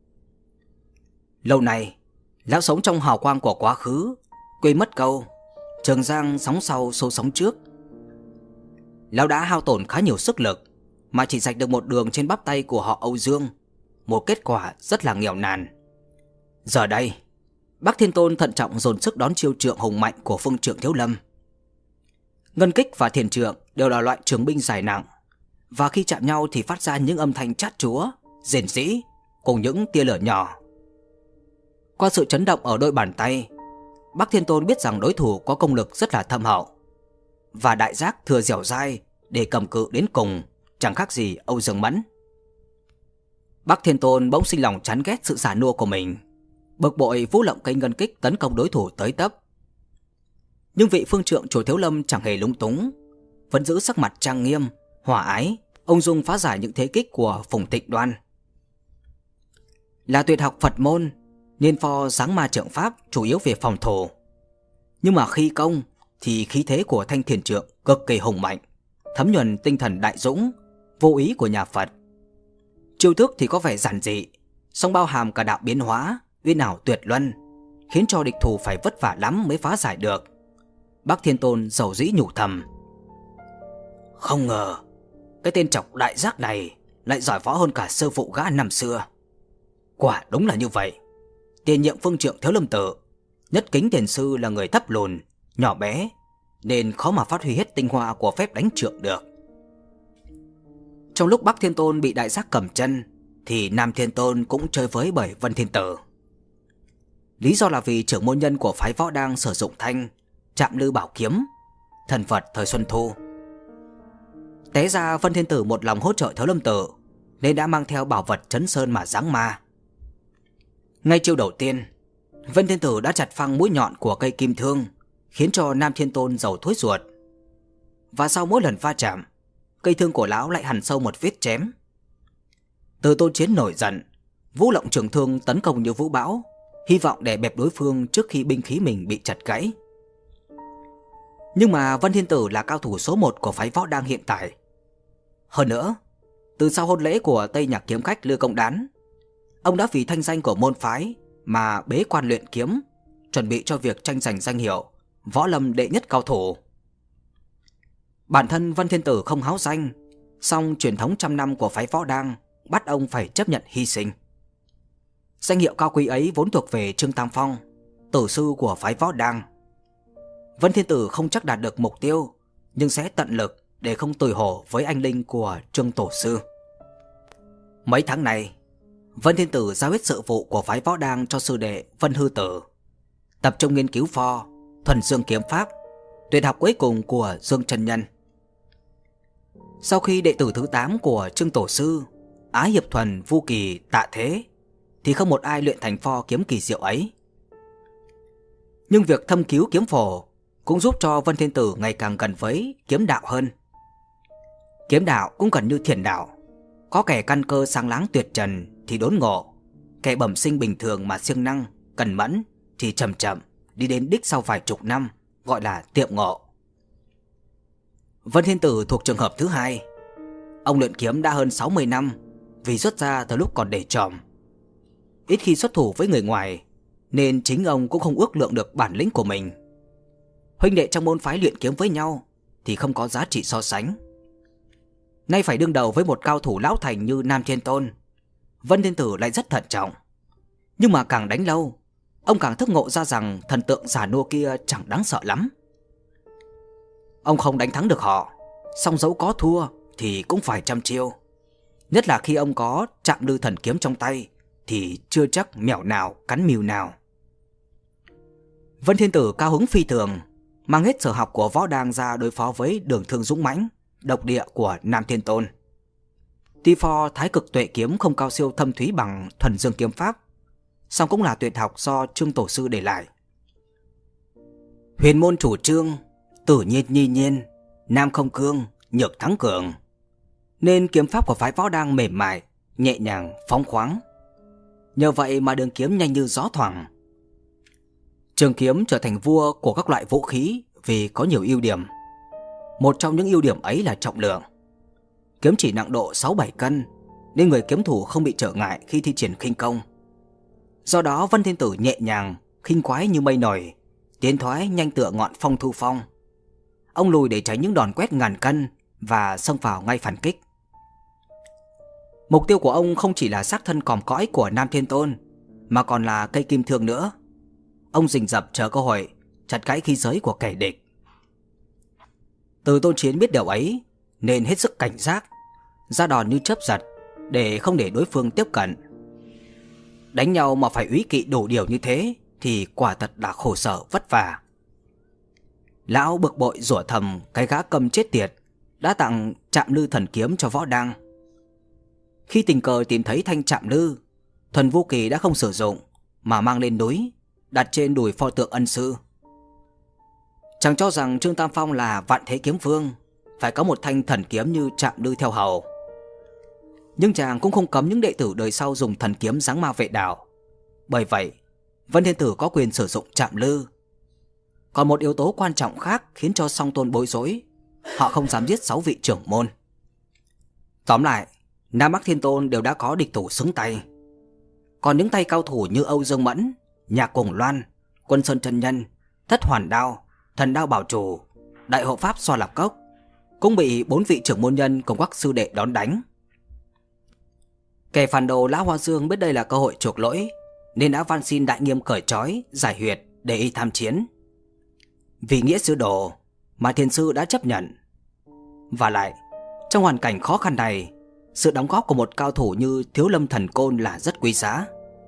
Lâu nay, lão sống trong hào quang của quá khứ, quên mất câu Trường Giang sóng sau xô sóng trước. Lão đã hao tổn khá nhiều sức lực mà chỉ giành được một đường trên bắp tay của họ Âu Dương, một kết quả rất là nghèo nàn. Giờ đây, Bắc Thiên Tôn thận trọng dồn sức đón chiêu trượng hùng mạnh của Phương Trượng Thiếu Lâm. Ngân kích và thiền trượng đều là loại trường binh dài nặng, và khi chạm nhau thì phát ra những âm thanh chát chúa, rền rĩ cùng những tia lửa nhỏ. Qua sự chấn động ở đôi bàn tay, Bắc Thiên Tôn biết rằng đối thủ có công lực rất là thâm hậu, và đại giác thừa dẻo dai để cầm cự đến cùng, chẳng khác gì Âu Dương Mẫn. Bắc Thiên Tôn bỗng sinh lòng chán ghét sự già nua của mình, bực bội vũ lộng cây ngân kích tấn công đối thủ tới tấp. Nhưng vị Phương Trượng Chùa Thiếu Lâm chẳng hề lúng túng, vẫn giữ sắc mặt trang nghiêm, hòa ái, ung dung phá giải những thế kích của Phùng Thịnh Đoan. Là tuyệt học Phật môn, nên pho giáng ma trượng pháp chủ yếu về phòng thủ, nhưng mà khi công thì khí thế của thanh thiền trượng cực kỳ hùng mạnh, thấm nhuần tinh thần đại dũng, vô ý của nhà Phật. Chiêu thức thì có vẻ giản dị, song bao hàm cả đạo biến hóa, uyên ảo tuyệt luân, khiến cho địch thủ phải vất vả lắm mới phá giải được. Bắc Thiên Tôn dầu dĩ nhủ thầm: không ngờ cái tên chọc đại giác này lại giỏi võ hơn cả sư phụ gã năm xưa. Quả đúng là như vậy. Tiền nhiệm Phương Trượng Thiếu Lâm Tự, Nhất Kính Thiền Sư là người thấp lùn, nhỏ bé, nên khó mà phát huy hết tinh hoa của phép đánh trượng được. Trong lúc Bắc Thiên Tôn bị đại giác cầm chân, thì Nam Thiên Tôn cũng chơi với bởi Vân Thiên Tử. Lý do là vì trưởng môn nhân của phái võ đang sử dụng thanh Trạm Lư Bảo Kiếm, thần vật thời Xuân Thu. Té ra Vân Thiên Tử một lòng hỗ trợ Thiếu Lâm Tự, nên đã mang theo bảo vật Trấn Sơn mà giáng ma. Ngay chiêu đầu tiên, Vân Thiên Tử đã chặt phăng mũi nhọn của cây kim thương, khiến cho Nam Thiên Tôn dầu thối ruột. Và sau mỗi lần va chạm, cây thương của lão lại hằn sâu một vết chém. Từ Tôn Chiến nổi giận, vũ lộng trường thương tấn công như vũ bão, hy vọng để bẹp đối phương trước khi binh khí mình bị chặt gãy. Nhưng mà Vân Thiên Tử là cao thủ số một của phái võ đang hiện tại. Hơn nữa, từ sau hôn lễ của Tây Nhạc kiếm khách Lư Công Đán, ông đã vì thanh danh của môn phái mà bế quan luyện kiếm, chuẩn bị cho việc tranh giành danh hiệu võ lâm đệ nhất cao thủ. Bản thân Vân Thiên Tử không háo danh, song truyền thống trăm năm của phái võ đang bắt ông phải chấp nhận hy sinh. Danh hiệu cao quý ấy vốn thuộc về Trương Tam Phong, tử sư của phái võ đang. Vân Thiên Tử không chắc đạt được mục tiêu, nhưng sẽ tận lực để không tủi hổ với anh linh của Trương Tổ sư. Mấy tháng này, Vân Thiên Tử giao hết sự vụ của phái võ đang cho sư đệ Vân Hư Tử, tập trung nghiên cứu pho Thuần Dương kiếm pháp, tuyệt học cuối cùng của Dương chân nhân. Sau khi đệ tử thứ tám của Trương Tổ sư Á Hiệp Thuần, Vu Kỳ, tạ thế, thì không một ai luyện thành pho kiếm kỳ diệu ấy. Nhưng việc thâm cứu kiếm phổ cũng giúp cho Vân Thiên Tử ngày càng gần với kiếm đạo hơn. Kiếm đạo cũng gần như thiền đạo, có kẻ căn cơ sáng láng tuyệt trần thì đốn ngộ, kẻ bẩm sinh bình thường mà siêng năng, cần mẫn thì chậm chậm đi đến đích sau vài chục năm, gọi là tiệm ngộ. Vân Thiên Tử thuộc trường hợp thứ hai. Ông luyện kiếm đã hơn sáu mươi năm, vì xuất ra từ lúc còn để trọm. Ít khi xuất thủ với người ngoài, nên chính ông cũng không ước lượng được bản lĩnh của mình. Huynh đệ trong môn phái luyện kiếm với nhau thì không có giá trị so sánh. Nay phải đương đầu với một cao thủ lão thành như Nam Thiên Tôn, Vân Thiên Tử lại rất thận trọng. Nhưng mà càng đánh lâu, ông càng thức ngộ ra rằng thần tượng già nua kia chẳng đáng sợ lắm. Ông không đánh thắng được họ, song dẫu có thua thì cũng phải trăm chiêu. Nhất là khi ông có Trạm Lư thần kiếm trong tay, thì chưa chắc mèo nào cắn mìu nào. Vân Thiên Tử cao hứng phi thường, mang hết sở học của võ đang ra đối phó với đường thương dũng mãnh, độc địa của Nam Thiên Tôn. Tuy pho Thái Cực Tuệ kiếm không cao siêu thâm thúy bằng Thuần Dương kiếm pháp, song cũng là tuyệt học do Trương Tổ sư để lại. Huyền môn chủ trương tử nhiên nhi nhiên, nam không cương, nhược thắng cường, nên kiếm pháp của phái võ đang mềm mại, nhẹ nhàng, phóng khoáng. Nhờ vậy mà đường kiếm nhanh như gió thoảng. Trường kiếm trở thành vua của các loại vũ khí vì có nhiều ưu điểm. Một trong những ưu điểm ấy là trọng lượng. Kiếm chỉ nặng độ sáu bảy cân, nên người kiếm thủ không bị trở ngại khi thi triển khinh công. Do đó Vân Thiên Tử nhẹ nhàng, khinh khoái như mây nổi, tiến thoái nhanh tựa ngọn phong thu phong. Ông lùi để tránh những đòn quét ngàn cân và xông vào ngay phản kích. Mục tiêu của ông không chỉ là xác thân còm cõi của Nam Thiên Tôn, mà còn là cây kim thương nữa. Ông rình rập chờ cơ hội chặt gãy khí giới của kẻ địch. Từ Tôn Chiến biết điều ấy nên hết sức cảnh giác, ra đòn như chớp giật để không để đối phương tiếp cận. Đánh nhau mà phải úy kỵ đủ điều như thế thì quả thật là khổ sở vất vả. Lão bực bội rủa thầm cái gã cầm chết tiệt đã tặng Trạm Lư thần kiếm cho Võ Đăng. Khi tình cờ tìm thấy thanh Trạm Lư, Thuần Vô Kỳ đã không sử dụng mà mang lên núi, đặt trên đùi pho tượng ân sư. Chàng cho rằng Trương Tam Phong là vạn thế kiếm vương, phải có một thanh thần kiếm như Trạm Lư theo hầu. Nhưng chàng cũng không cấm những đệ tử đời sau dùng thần kiếm giáng ma vệ đạo. Bởi vậy, Vân Thiên Tử có quyền sử dụng Trạm Lư. Còn một yếu tố quan trọng khác khiến cho Song Tôn bối rối. Họ không dám giết sáu vị trưởng môn. Tóm lại, Nam Bắc Thiên Tôn đều đã có địch thủ xứng tay. Còn những tay cao thủ như Âu Dương Mẫn, Nhạc Cuồng Loan, Quân Sơn Chân Nhân, Thất Hoàn Đao, Thần Đao Bảo Chủ, Đại Hộ Pháp Xoa Lạp Cốc cũng bị bốn vị trưởng môn nhân cùng các sư đệ đón đánh. Kẻ phản đồ Lão Hoa Dương biết đây là cơ hội chuộc lỗi, nên đã van xin Đại Nghiêm cởi trói, giải huyệt để y tham chiến. Vì nghĩa sư đồ mà Thiền sư đã chấp nhận. Và lại, trong hoàn cảnh khó khăn này, sự đóng góp của một cao thủ như Thiếu Lâm Thần Côn là rất quý giá.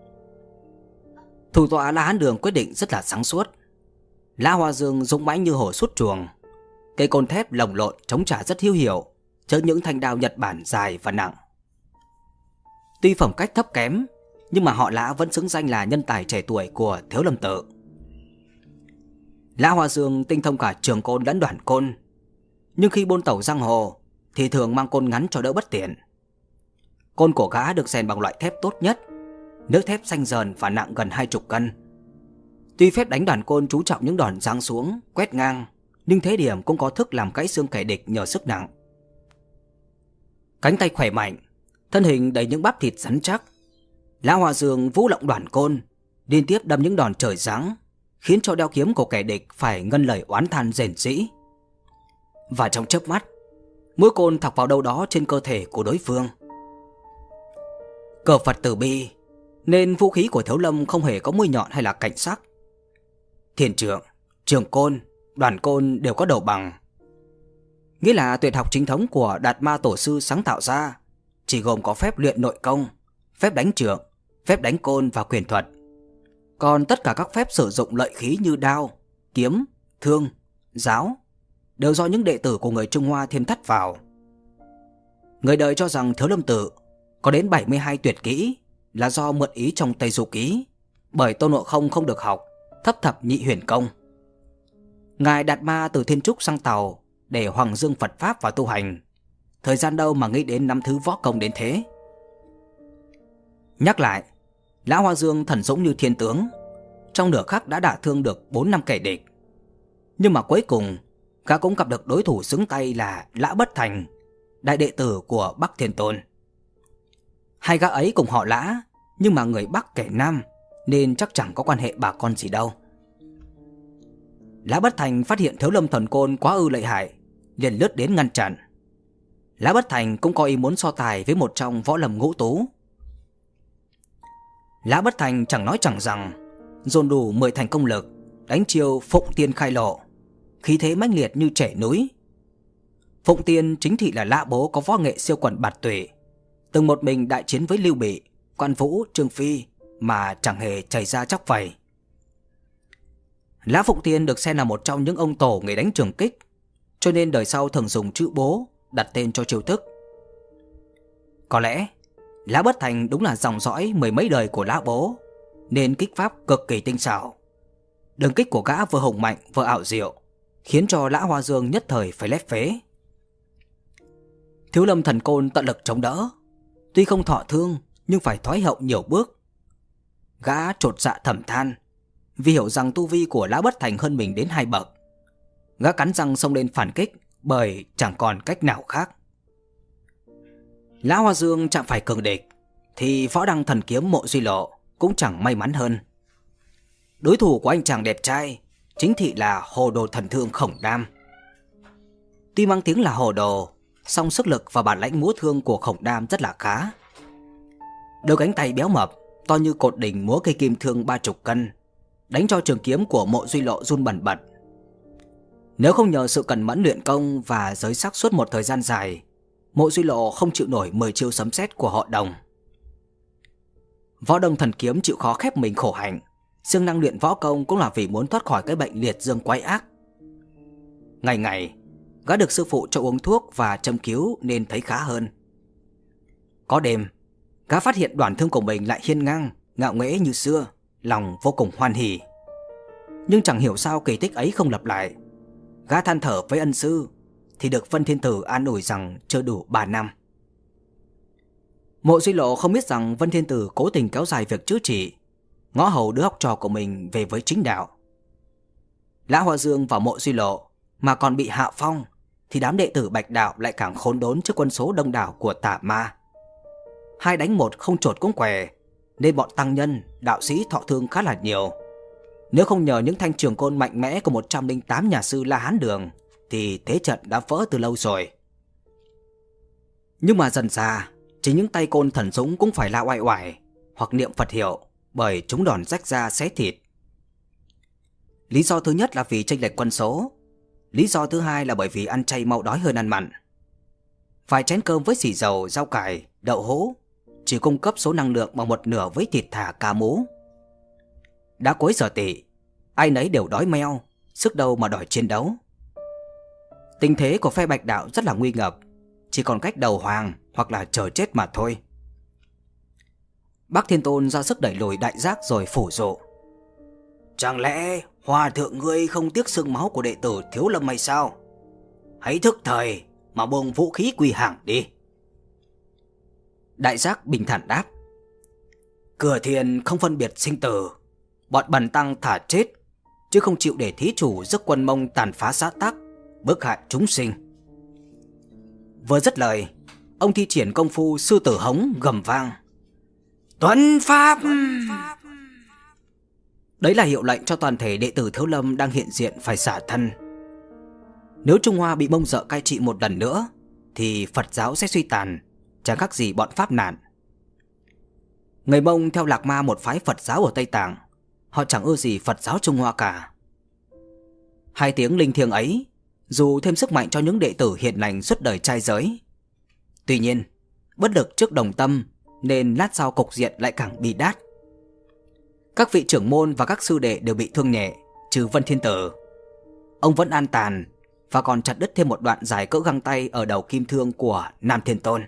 Thủ tọa La Hán Đường quyết định rất là sáng suốt. Lão Hoa Dương dũng mãnh như hổ sút chuồng. Cây côn thép lồng lộn chống trả rất hữu hiệu trước những thanh đao Nhật Bản dài và nặng. Tuy phẩm cách thấp kém, nhưng mà họ Lã vẫn xứng danh là nhân tài trẻ tuổi của Thiếu Lâm Tự. Lão Hoa Dương tinh thông cả trường côn lẫn đoạn côn, nhưng khi buôn tẩu giang hồ thì thường mang côn ngắn cho đỡ bất tiện. Côn của gã được rèn bằng loại thép tốt nhất, nước thép xanh dờn và nặng gần hai chục cân. Tuy phép đánh đàn côn chú trọng những đòn giáng xuống, quét ngang, nhưng thế điểm cũng có thức làm gãy xương kẻ địch nhờ sức nặng. Cánh tay khỏe mạnh, thân hình đầy những bắp thịt rắn chắc, Lão Hoa Dương vũ động đoàn côn, liên tiếp đâm những đòn trời giáng, khiến cho đao kiếm của kẻ địch phải ngân lời oán than rền rĩ. Và trong chớp mắt, mũi côn thọc vào đâu đó trên cơ thể của đối phương. Cờ Phật từ bi, nên vũ khí của Thiếu Lâm không hề có mũi nhọn hay là cạnh sắc. Thiền trượng, trường côn, đoàn côn đều có đầu bằng. Nghĩa là tuyệt học chính thống của Đạt Ma Tổ Sư sáng tạo ra chỉ gồm có phép luyện nội công, phép đánh trượng, phép đánh côn và quyền thuật. Còn tất cả các phép sử dụng lợi khí như đao, kiếm, thương, giáo đều do những đệ tử của người Trung Hoa thêm thắt vào. Người đời cho rằng Thiếu Lâm Tự có đến bảy mươi hai tuyệt kỹ là do mượn ý trong Tây Du Ký, bởi Tôn Ngộ Không không được học thất thập nhị huyền công. Ngài Đạt Ma từ Thiên Trúc sang Tàu để hoàng dương Phật Pháp và tu hành, thời gian đâu mà nghĩ đến năm thứ võ công đến thế. Nhắc lại, Lão Hoa Dương thần dũng như thiên tướng, trong nửa khắc đã đả thương được bốn năm kẻ địch. Nhưng mà cuối cùng gã cũng gặp được đối thủ xứng tay là Lã Bất Thành, đại đệ tử của Bắc Thiên Tôn. Hai gã ấy cùng họ Lã, nhưng mà người Bắc kẻ Nam, nên chắc chẳng có quan hệ bà con gì đâu. Lã Bất Thành phát hiện Thiếu Lâm Thần Côn quá ư lợi hại, liền lướt đến ngăn chặn. Lã Bất Thành cũng có ý muốn so tài với một trong võ lâm ngũ tú. Lã Bất Thành chẳng nói chẳng rằng, dồn đủ mười thành công lực, đánh chiêu Phụng Tiên khai lộ, khí thế mãnh liệt như trẻ núi. Phụng Tiên chính thị là Lã bố có võ nghệ siêu quần bạt tụy, từng một mình đại chiến với Lưu Bị, Quan Vũ, Trương Phi mà chẳng hề chảy ra chóc vảy. Lã Phụng Tiên được xem là một trong những ông tổ nghề đánh trường kích, cho nên đời sau thường dùng chữ bố đặt tên cho chiêu thức. Có lẽ Lã Bất Thành đúng là dòng dõi mười mấy đời của Lã bố, nên kích pháp cực kỳ tinh xảo. Đường kích của gã vừa hùng mạnh vừa ảo diệu, khiến cho Lã Hoa Dương nhất thời phải lép phế. Thiếu Lâm Thần Côn tận lực chống đỡ, tuy không thọ thương nhưng phải thoái hậu nhiều bước. Gã trột dạ thầm than, vì hiểu rằng tu vi của Lã Bất Thành hơn mình đến hai bậc. Gã cắn răng xông lên phản kích bởi chẳng còn cách nào khác. Lã Hoa Dương chạm phải cường địch thì võ đăng thần kiếm Mộ Duy Lộ cũng chẳng may mắn hơn. Đối thủ của anh chàng đẹp trai chính thị là hồ đồ thần thương Khổng Đam. Tuy mang tiếng là hồ đồ, song sức lực và bản lãnh múa thương của Khổng Đam rất là khá. Đôi cánh tay béo mập to như cột đỉnh múa cây kim thương ba chục cân, đánh cho trường kiếm của Mộ Duy Lộ run bần bật. Nếu không nhờ sự cẩn mẫn luyện công và giới sắc suốt một thời gian dài, Mộ Duy Lộ không chịu nổi mười chiêu sấm sét của họ Đồng. Võ Đồng thần kiếm chịu khó khép mình khổ hạnh, siêng năng luyện võ công cũng là vì muốn thoát khỏi cái bệnh liệt dương quái ác. Ngày ngày, gã được sư phụ cho uống thuốc và châm cứu nên thấy khá hơn. Có đêm, gã phát hiện đoạn thương của mình lại hiên ngang, ngạo nghễ như xưa, lòng vô cùng hoan hỉ. Nhưng chẳng hiểu sao kỳ tích ấy không lặp lại. Gã than thở với ân sư thì được Vân Thiên Tử an ủi rằng chưa đủ ba năm. Mộ Duy Lộ không biết rằng Vân Thiên Tử cố tình kéo dài việc chữa trị, ngõ hầu đứa học trò của mình về với chính đạo. Lã Hoa Dương và Mộ Duy Lộ mà còn bị hạ phong thì đám đệ tử Bạch Đạo lại càng khốn đốn trước quân số đông đảo của Tà Ma. Hai đánh một không chột cũng què, nên bọn tăng nhân, đạo sĩ thọ thương khá là nhiều. Nếu không nhờ những thanh trường côn mạnh mẽ của một trăm lẻ tám nhà sư La Hán Đường thì thế trận đã vỡ từ lâu rồi. Nhưng mà dần ra, chính những tay côn thần súng cũng phải la oai oải hoặc niệm Phật hiệu, bởi chúng đòn rách da xé thịt. Lý do thứ nhất là vì chênh lệch quân số. Lý do thứ hai là bởi vì ăn chay mau đói hơn ăn mặn. Vài chén cơm với xì dầu, rau cải, đậu hũ chỉ cung cấp số năng lượng bằng một nửa với thịt thả cá mú. Đã cuối giờ tỵ, ai nấy đều đói meo, sức đâu mà đòi chiến đấu. Tình thế của phe Bạch Đạo rất là nguy ngập, chỉ còn cách đầu hàng hoặc là chờ chết mà thôi. Bắc Thiên Tôn ra sức đẩy lùi Đại Giác rồi phủ dụ: chẳng lẽ hòa thượng ngươi không tiếc xương máu của đệ tử Thiếu Lâm hay sao? Hãy thức thời mà buông vũ khí quỳ hàng đi. Đại Giác bình thản đáp: cửa thiền không phân biệt sinh tử, bọn bần tăng thả chết chứ không chịu để thí chủ rước quân Mông tàn phá xã tắc, bức hại chúng sinh. Vừa dứt lời, ông thi triển công phu sư tử hống gầm vang: tuân pháp! Đấy là hiệu lệnh cho toàn thể đệ tử Thiếu Lâm đang hiện diện phải xả thân. Nếu Trung Hoa bị Mông Dợ cai trị một lần nữa thì Phật giáo sẽ suy tàn, chẳng khác gì bọn Pháp nạn. Người Mông theo Lạc Ma, một phái Phật giáo ở Tây Tạng, họ chẳng ưa gì Phật giáo Trung Hoa cả. Hai tiếng linh thiêng ấy dù thêm sức mạnh cho những đệ tử hiền lành suốt đời trai giới. Tuy nhiên, bất lực trước đồng tâm nên lát sau cục diện lại càng bi đát. Các vị trưởng môn và các sư đệ đều bị thương nhẹ, trừ Vân Thiên Tử. Ông vẫn an tàn và còn chặt đứt thêm một đoạn dài cỡ găng tay ở đầu kim thương của Nam Thiên Tôn.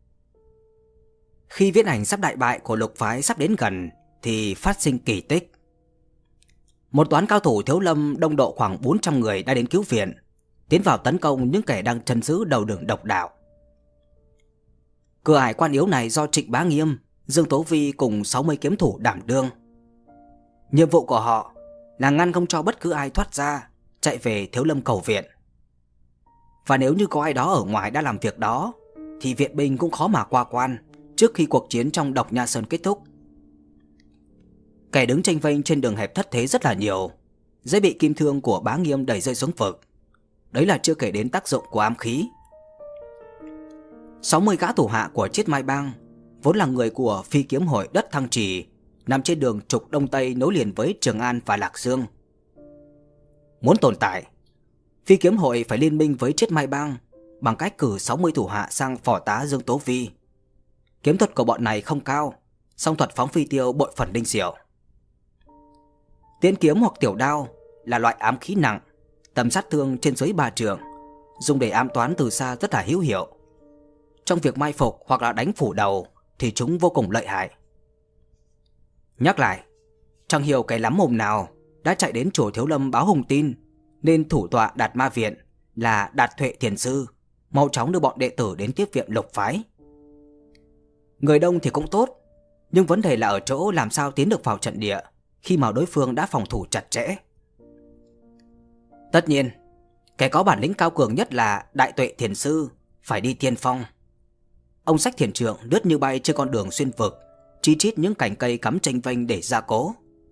Khi viễn ảnh sắp đại bại của lục phái sắp đến gần thì phát sinh kỳ tích. Một toán cao thủ Thiếu Lâm đông độ khoảng bốn trăm người đã đến cứu viện, tiến vào tấn công những kẻ đang trấn giữ đầu đường độc đạo. Cửa ải quan yếu này do Trịnh Bá Nghiêm, Dương Tố Vi cùng sáu mươi kiếm thủ đảm đương. Nhiệm vụ của họ là ngăn không cho bất cứ ai thoát ra, chạy về Thiếu Lâm cầu viện. Và nếu như có ai đó ở ngoài đã làm việc đó thì viện binh cũng khó mà qua quan trước khi cuộc chiến trong Độc Nha Sơn kết thúc. Kẻ đứng tranh vênh trên đường hẹp thất thế rất là nhiều, dễ bị kim thương của Bá Nghiêm đẩy rơi xuống vực. Đấy là chưa kể đến tác dụng của ám khí. sáu mươi gã thủ hạ của Chiết Mai Bang vốn là người của Phi Kiếm Hội đất Thăng Trì, nằm trên đường trục Đông Tây nối liền với Trường An và Lạc Dương. Muốn tồn tại, Phi Kiếm Hội phải liên minh với Chiết Mai Bang bằng cách cử sáu mươi thủ hạ sang phò tá Dương Tố Vi. Kiếm thuật của bọn này không cao, song thuật phóng phi tiêu bội phần linh diệu. Tiễn kiếm hoặc tiểu đao là loại ám khí nặng, tầm sát thương trên dưới ba trượng, dùng để ám toán từ xa rất là hữu hiệu. Trong việc mai phục hoặc là đánh phủ đầu thì chúng vô cùng lợi hại. Nhắc lại, chẳng hiểu cái lắm mồm nào đã chạy đến chùa Thiếu Lâm báo hùng tin, nên thủ tọa Đạt Ma Viện là Đạt Thuệ Thiền Sư mau chóng đưa bọn đệ tử đến tiếp viện lục phái. Người đông thì cũng tốt, nhưng vấn đề là ở chỗ làm sao tiến được vào trận địa khi mà đối phương đã phòng thủ chặt chẽ. Tất nhiên, kẻ có bản lĩnh cao cường nhất là Đại Tuệ Thiền Sư phải đi tiên phong. Ông xách thiền trượng lướt như bay trên con đường xuyên vực, chi chít những cành cây cắm chênh vênh để gia cố.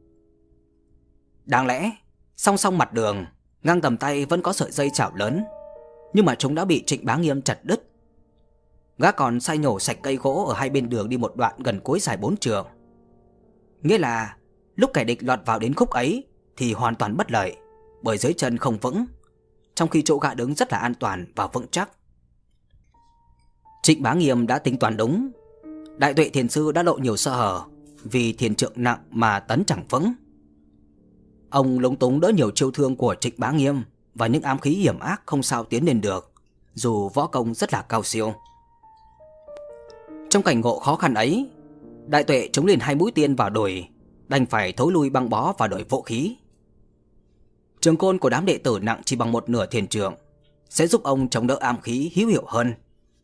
Đáng lẽ song song mặt đường, ngang tầm tay vẫn có sợi dây chảo lớn, nhưng mà chúng đã bị Trịnh Bá Nghiêm chặt đứt. Gã còn sai nhổ sạch cây gỗ ở hai bên đường đi một đoạn gần cuối dài bốn trượng. Nghĩa là lúc kẻ địch lọt vào đến khúc ấy thì hoàn toàn bất lợi, bởi dưới chân không vững, trong khi chỗ gã đứng rất là an toàn và vững chắc. Trịnh Bá Nghiêm đã tính toán đúng. Đại Tuệ Thiền Sư đã lộ nhiều sơ hở vì thiền trượng nặng mà tấn chẳng vững. Ông lúng túng đỡ nhiều chiêu thương của Trịnh Bá Nghiêm và những ám khí hiểm ác không sao tiến lên được, dù võ công rất là cao siêu. Trong cảnh ngộ khó khăn ấy, Đại Tuệ chống liền hai mũi tên vào đùi, đành phải thối lui băng bó và đổi vũ khí. Trường côn của đám đệ tử nặng chỉ bằng một nửa thiền trượng sẽ giúp ông chống đỡ ám khí hữu hiệu hơn.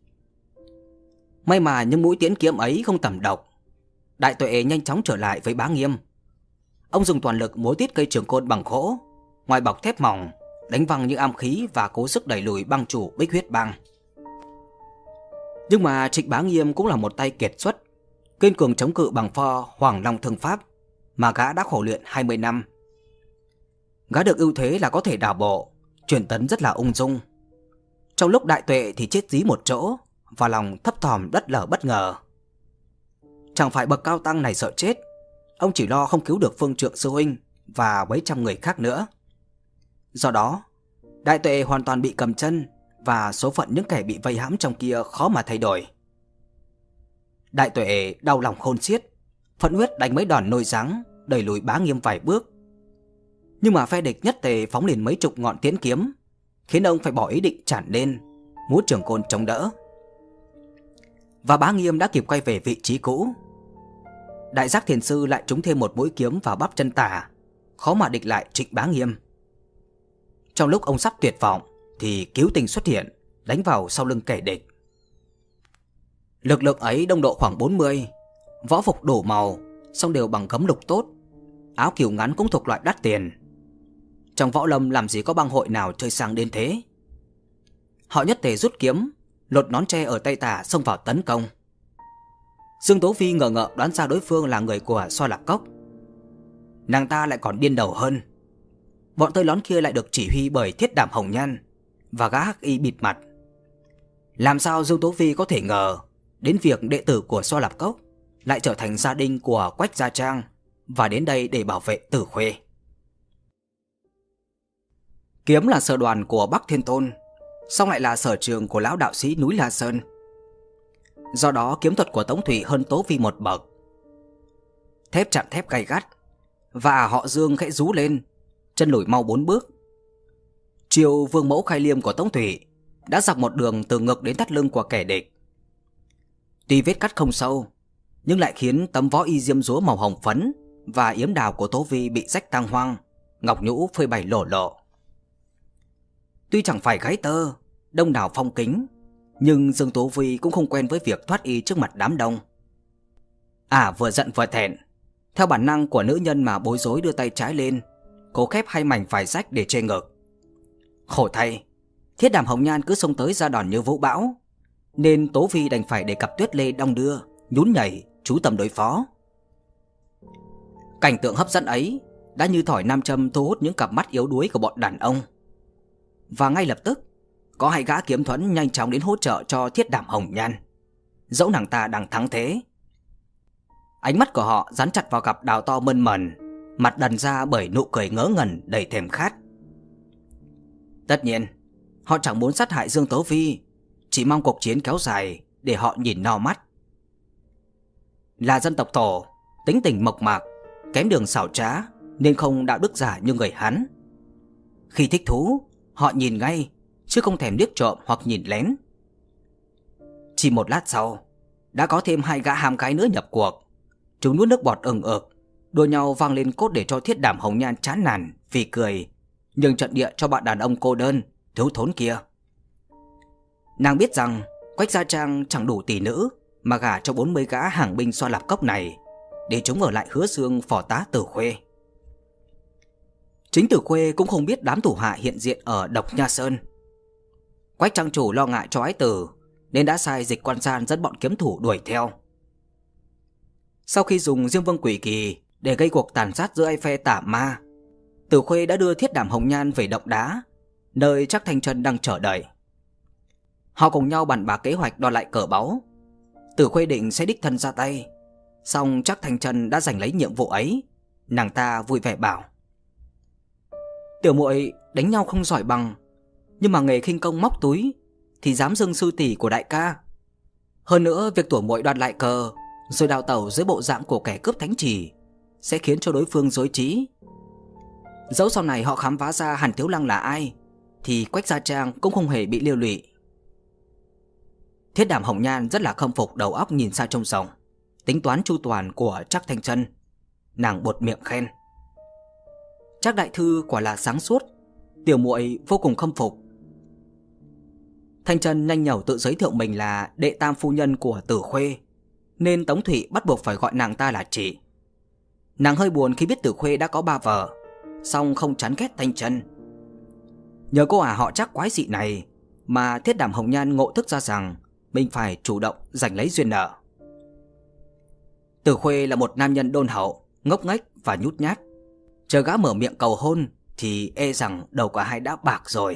May mà những mũi tiễn kiếm ấy không tầm độc. Đại Tuệ nhanh chóng trở lại với Bá Nghiêm. Ông dùng toàn lực múa tiết cây trường côn bằng gỗ, ngoài bọc thép mỏng, đánh văng những ám khí và cố sức đẩy lùi băng chủ Bích Huyết Bang. Nhưng mà Trịnh Bá Nghiêm cũng là một tay kiệt xuất, kiên cường chống cự bằng pho Hoàng Long Thương Pháp mà gã đã khổ luyện hai mươi năm. Gã được ưu thế là có thể đảo bộ, chuyển tấn rất là ung dung. Trong lúc Đại Tuệ thì chết dí một chỗ, và lòng thấp thỏm đất lở bất ngờ. Chẳng phải bậc cao tăng này sợ chết, ông chỉ lo không cứu được Phương Trượng sư huynh và mấy trăm người khác nữa. Do đó, Đại Tuệ hoàn toàn bị cầm chân, và số phận những kẻ bị vây hãm trong kia khó mà thay đổi. Đại Tuệ đau lòng khôn xiết, phẫn huyết đánh mấy đòn nôi giáng, đẩy lùi Bá Nghiêm vài bước. Nhưng mà phe địch nhất tề phóng liền mấy chục ngọn tiễn kiếm, khiến ông phải bỏ ý định trản lên, múa trường côn chống đỡ. Và Bá Nghiêm đã kịp quay về vị trí cũ. Đại Giác Thiền Sư lại trúng thêm một mũi kiếm vào bắp chân tả, khó mà địch lại Trịnh Bá Nghiêm. Trong lúc ông sắp tuyệt vọng thì cứu tình xuất hiện, đánh vào sau lưng kẻ địch. Lực lượng ấy đông độ khoảng bốn mươi, võ phục đủ màu, song đều bằng gấm lục tốt, áo kiều ngắn cũng thuộc loại đắt tiền. Trong võ lâm làm gì có bang hội nào chơi sang đến thế. Họ nhất tề rút kiếm, lột nón tre ở tay tả xông vào tấn công. Dương Tố Phi ngờ ngợ đoán ra đối phương là người của Xoa Lạc Cốc. Nàng ta lại còn điên đầu hơn. Bọn tơi lón kia lại được chỉ huy bởi Thiết Đảm Hồng Nhan và gã hắc y bịt mặt. Làm sao Dương Tố Phi có thể ngờ đến việc đệ tử của Xoa Lạc Cốc lại trở thành gia đình của Quách Gia Trang và đến đây để bảo vệ Tử Khuê. Kiếm là sở đoàn của Bắc Thiên Tôn, song lại là sở trường của lão đạo sĩ núi La Sơn. Do đó kiếm thuật của Tống Thủy hơn Tố Phi một bậc. Thép chạm thép gay gắt, và họ Dương khẽ rú lên, chân lùi mau bốn bước. Chiều Vương Mẫu Khai Liêm của Tống Thủy đã dọc một đường từ ngực đến thắt lưng của kẻ địch. Tuy vết cắt không sâu, nhưng lại khiến tấm võ y diêm dúa màu hồng phấn và yếm đào của Tố Vi bị rách tang hoang, ngọc nhũ phơi bày lổ lộ. Tuy chẳng phải gái tơ, đông đảo phong kính, nhưng Dương Tố Vi cũng không quen với việc thoát y trước mặt đám đông. À, vừa giận vừa thẹn, theo bản năng của nữ nhân mà bối rối đưa tay trái lên, cố khép hai mảnh vải rách để che ngực. Khổ thay, Thiết Đảm Hồng Nhan cứ xông tới ra đòn như vũ bão, nên Tố Vi đành phải để cặp tuyết lê đong đưa, nhún nhảy, chú tâm đối phó. Cảnh tượng hấp dẫn ấy đã như thỏi nam châm thu hút những cặp mắt yếu đuối của bọn đàn ông. Và ngay lập tức, có hai gã kiếm thuẫn nhanh chóng đến hỗ trợ cho Thiết Đảm Hồng Nhan, dẫu nàng ta đang thắng thế. Ánh mắt của họ dán chặt vào cặp đào to mơn mởn, mặt đần ra bởi nụ cười ngớ ngẩn đầy thèm khát. Tất nhiên, họ chẳng muốn sát hại Dương Tố Phi, chỉ mong cuộc chiến kéo dài để họ nhìn no mắt. Là dân tộc Thổ, tính tình mộc mạc, kém đường xảo trá, nên không đạo đức giả như người Hán. Khi thích thú, họ nhìn ngay, chứ không thèm liếc trộm hoặc nhìn lén. Chỉ một lát sau, đã có thêm hai gã hàm gái nữa nhập cuộc. Chúng nuốt nước bọt ừng ực, đua nhau vang lên cốt để cho Thiết Đảm Hồng Nhan chán nản vì cười, nhường trận địa cho bạn đàn ông cô đơn, thiếu thốn kia. Nàng biết rằng Quách Gia Trang chẳng đủ tỷ nữ mà gả cho bốn mươi gã hàng binh Xoa Lạp Cốc này, để chúng ở lại Hứa Dương phò tá Tử Khuê. Chính Tử Khuê cũng không biết đám thủ hạ hiện diện ở Độc Nha Sơn. Quách trang chủ lo ngại cho ái tử nên đã sai Dịch Quan San dẫn bọn kiếm thủ đuổi theo. Sau khi dùng Diêm Vương Quỷ Kỳ để gây cuộc tàn sát giữa hai phe tả ma, Tử Khuê đã đưa Thiết Đảm Hồng Nhan về động đá, nơi Trác Thanh Chân đang chờ đợi. Họ cùng nhau bàn bạc kế hoạch đòi lại cờ báu. Tử Khuê định sẽ đích thân ra tay, song Trác Thanh Chân đã giành lấy nhiệm vụ ấy. Nàng ta vui vẻ bảo: tiểu muội đánh nhau không giỏi bằng, nhưng mà nghề khinh công móc túi thì dám dâng sư tỷ của đại ca. Hơn nữa, việc tuổi muội đoạt lại cờ rồi đào tẩu dưới bộ dạng của kẻ cướp thánh chỉ sẽ khiến cho đối phương rối trí. Dẫu sau này họ khám phá ra Hàn Thiếu Lăng là ai thì Quách Gia Trang cũng không hề bị liên lụy. Thiết Đảm Hồng Nhan rất là khâm phục đầu óc nhìn xa trông rộng, tính toán chu toàn của Trác Thanh Chân. Nàng buột miệng khen: Trác đại thư quả là sáng suốt, tiểu muội vô cùng khâm phục. Thanh Chân nhanh nhảu tự giới thiệu mình là đệ tam phu nhân của Tử Khuê, nên Tống Thụy bắt buộc phải gọi nàng ta là chị. Nàng hơi buồn khi biết Tử Khuê đã có ba vợ, song không chán ghét Thanh Chân. Nhờ cô ả họ Trác quái dị này mà Thiết Đảm Hồng Nhan ngộ thức ra rằng mình phải chủ động giành lấy duyên nợ. Tử Khuê là một nam nhân đôn hậu, ngốc nghếch và nhút nhát. Chờ gã mở miệng cầu hôn thì e rằng đầu cả hai đã bạc rồi.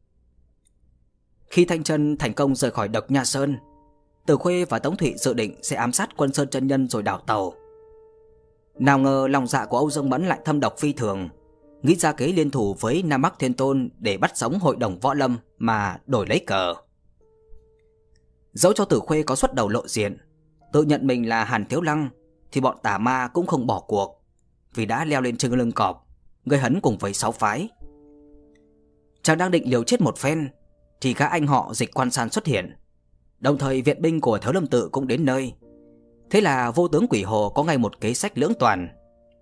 Khi Thanh Chân thành công rời khỏi Độc Nha Sơn, Tử Khuê và Tống Thụy dự định sẽ ám sát Quân Sơn chân nhân rồi đào tàu. Nào ngờ lòng dạ của Âu Dương Mẫn lại thâm độc phi thường, nghĩ ra kế liên thủ với Nam Bắc Thiên Tôn để bắt sống hội đồng võ lâm mà đổi lấy cờ. Dẫu cho Tử Khuê có xuất đầu lộ diện, tự nhận mình là Hàn Thiếu Lăng, thì bọn tà ma cũng không bỏ cuộc, vì đã leo lên chân lưng cọp, gây hấn cùng với sáu phái. Chàng đang định liều chết một phen thì gã anh họ Dịch Quan San xuất hiện, đồng thời viện binh của Thiếu Lâm Tự cũng đến nơi. Thế là vô tướng Quỷ Hồ có ngay một kế sách lưỡng toàn.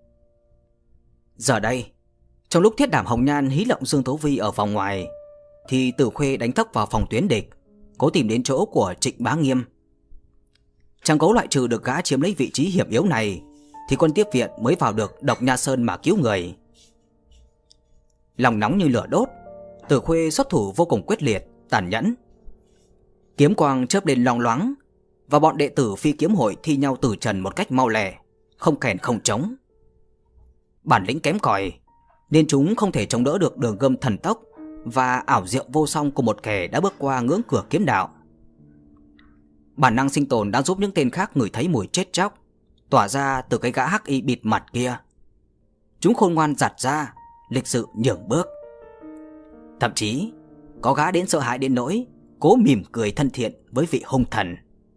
Giờ đây, trong lúc Thiết Đảm Hồng Nhan hí lộng Dương Tố Vi ở vòng ngoài, thì Tử Khuê đánh thốc vào phòng tuyến địch, cố tìm đến chỗ của Trịnh Bá Nghiêm. Chàng cố loại trừ được gã chiếm lấy vị trí hiểm yếu này, thì quân tiếp viện mới vào được Độc Nha Sơn mà cứu người. Lòng nóng như lửa đốt, Tử Khuê xuất thủ vô cùng quyết liệt, tàn nhẫn. Kiếm quang chớp lên loang loáng, và bọn đệ tử Phi Kiếm Hội thi nhau tử trần một cách mau lẹ, không kèn không trống. Bản lĩnh kém cỏi nên chúng không thể chống đỡ được đường gươm thần tốc và ảo diệu vô song của một kẻ đã bước qua ngưỡng cửa kiếm đạo. Bản năng sinh tồn đã giúp những tên khác ngửi thấy mùi chết chóc tỏa ra từ cái gã hắc y bịt mặt kia. Chúng khôn ngoan giặt ra, lịch sự nhường bước. Thậm chí có gã đến sợ hãi đến nỗi cố mỉm cười thân thiện với vị hung thần.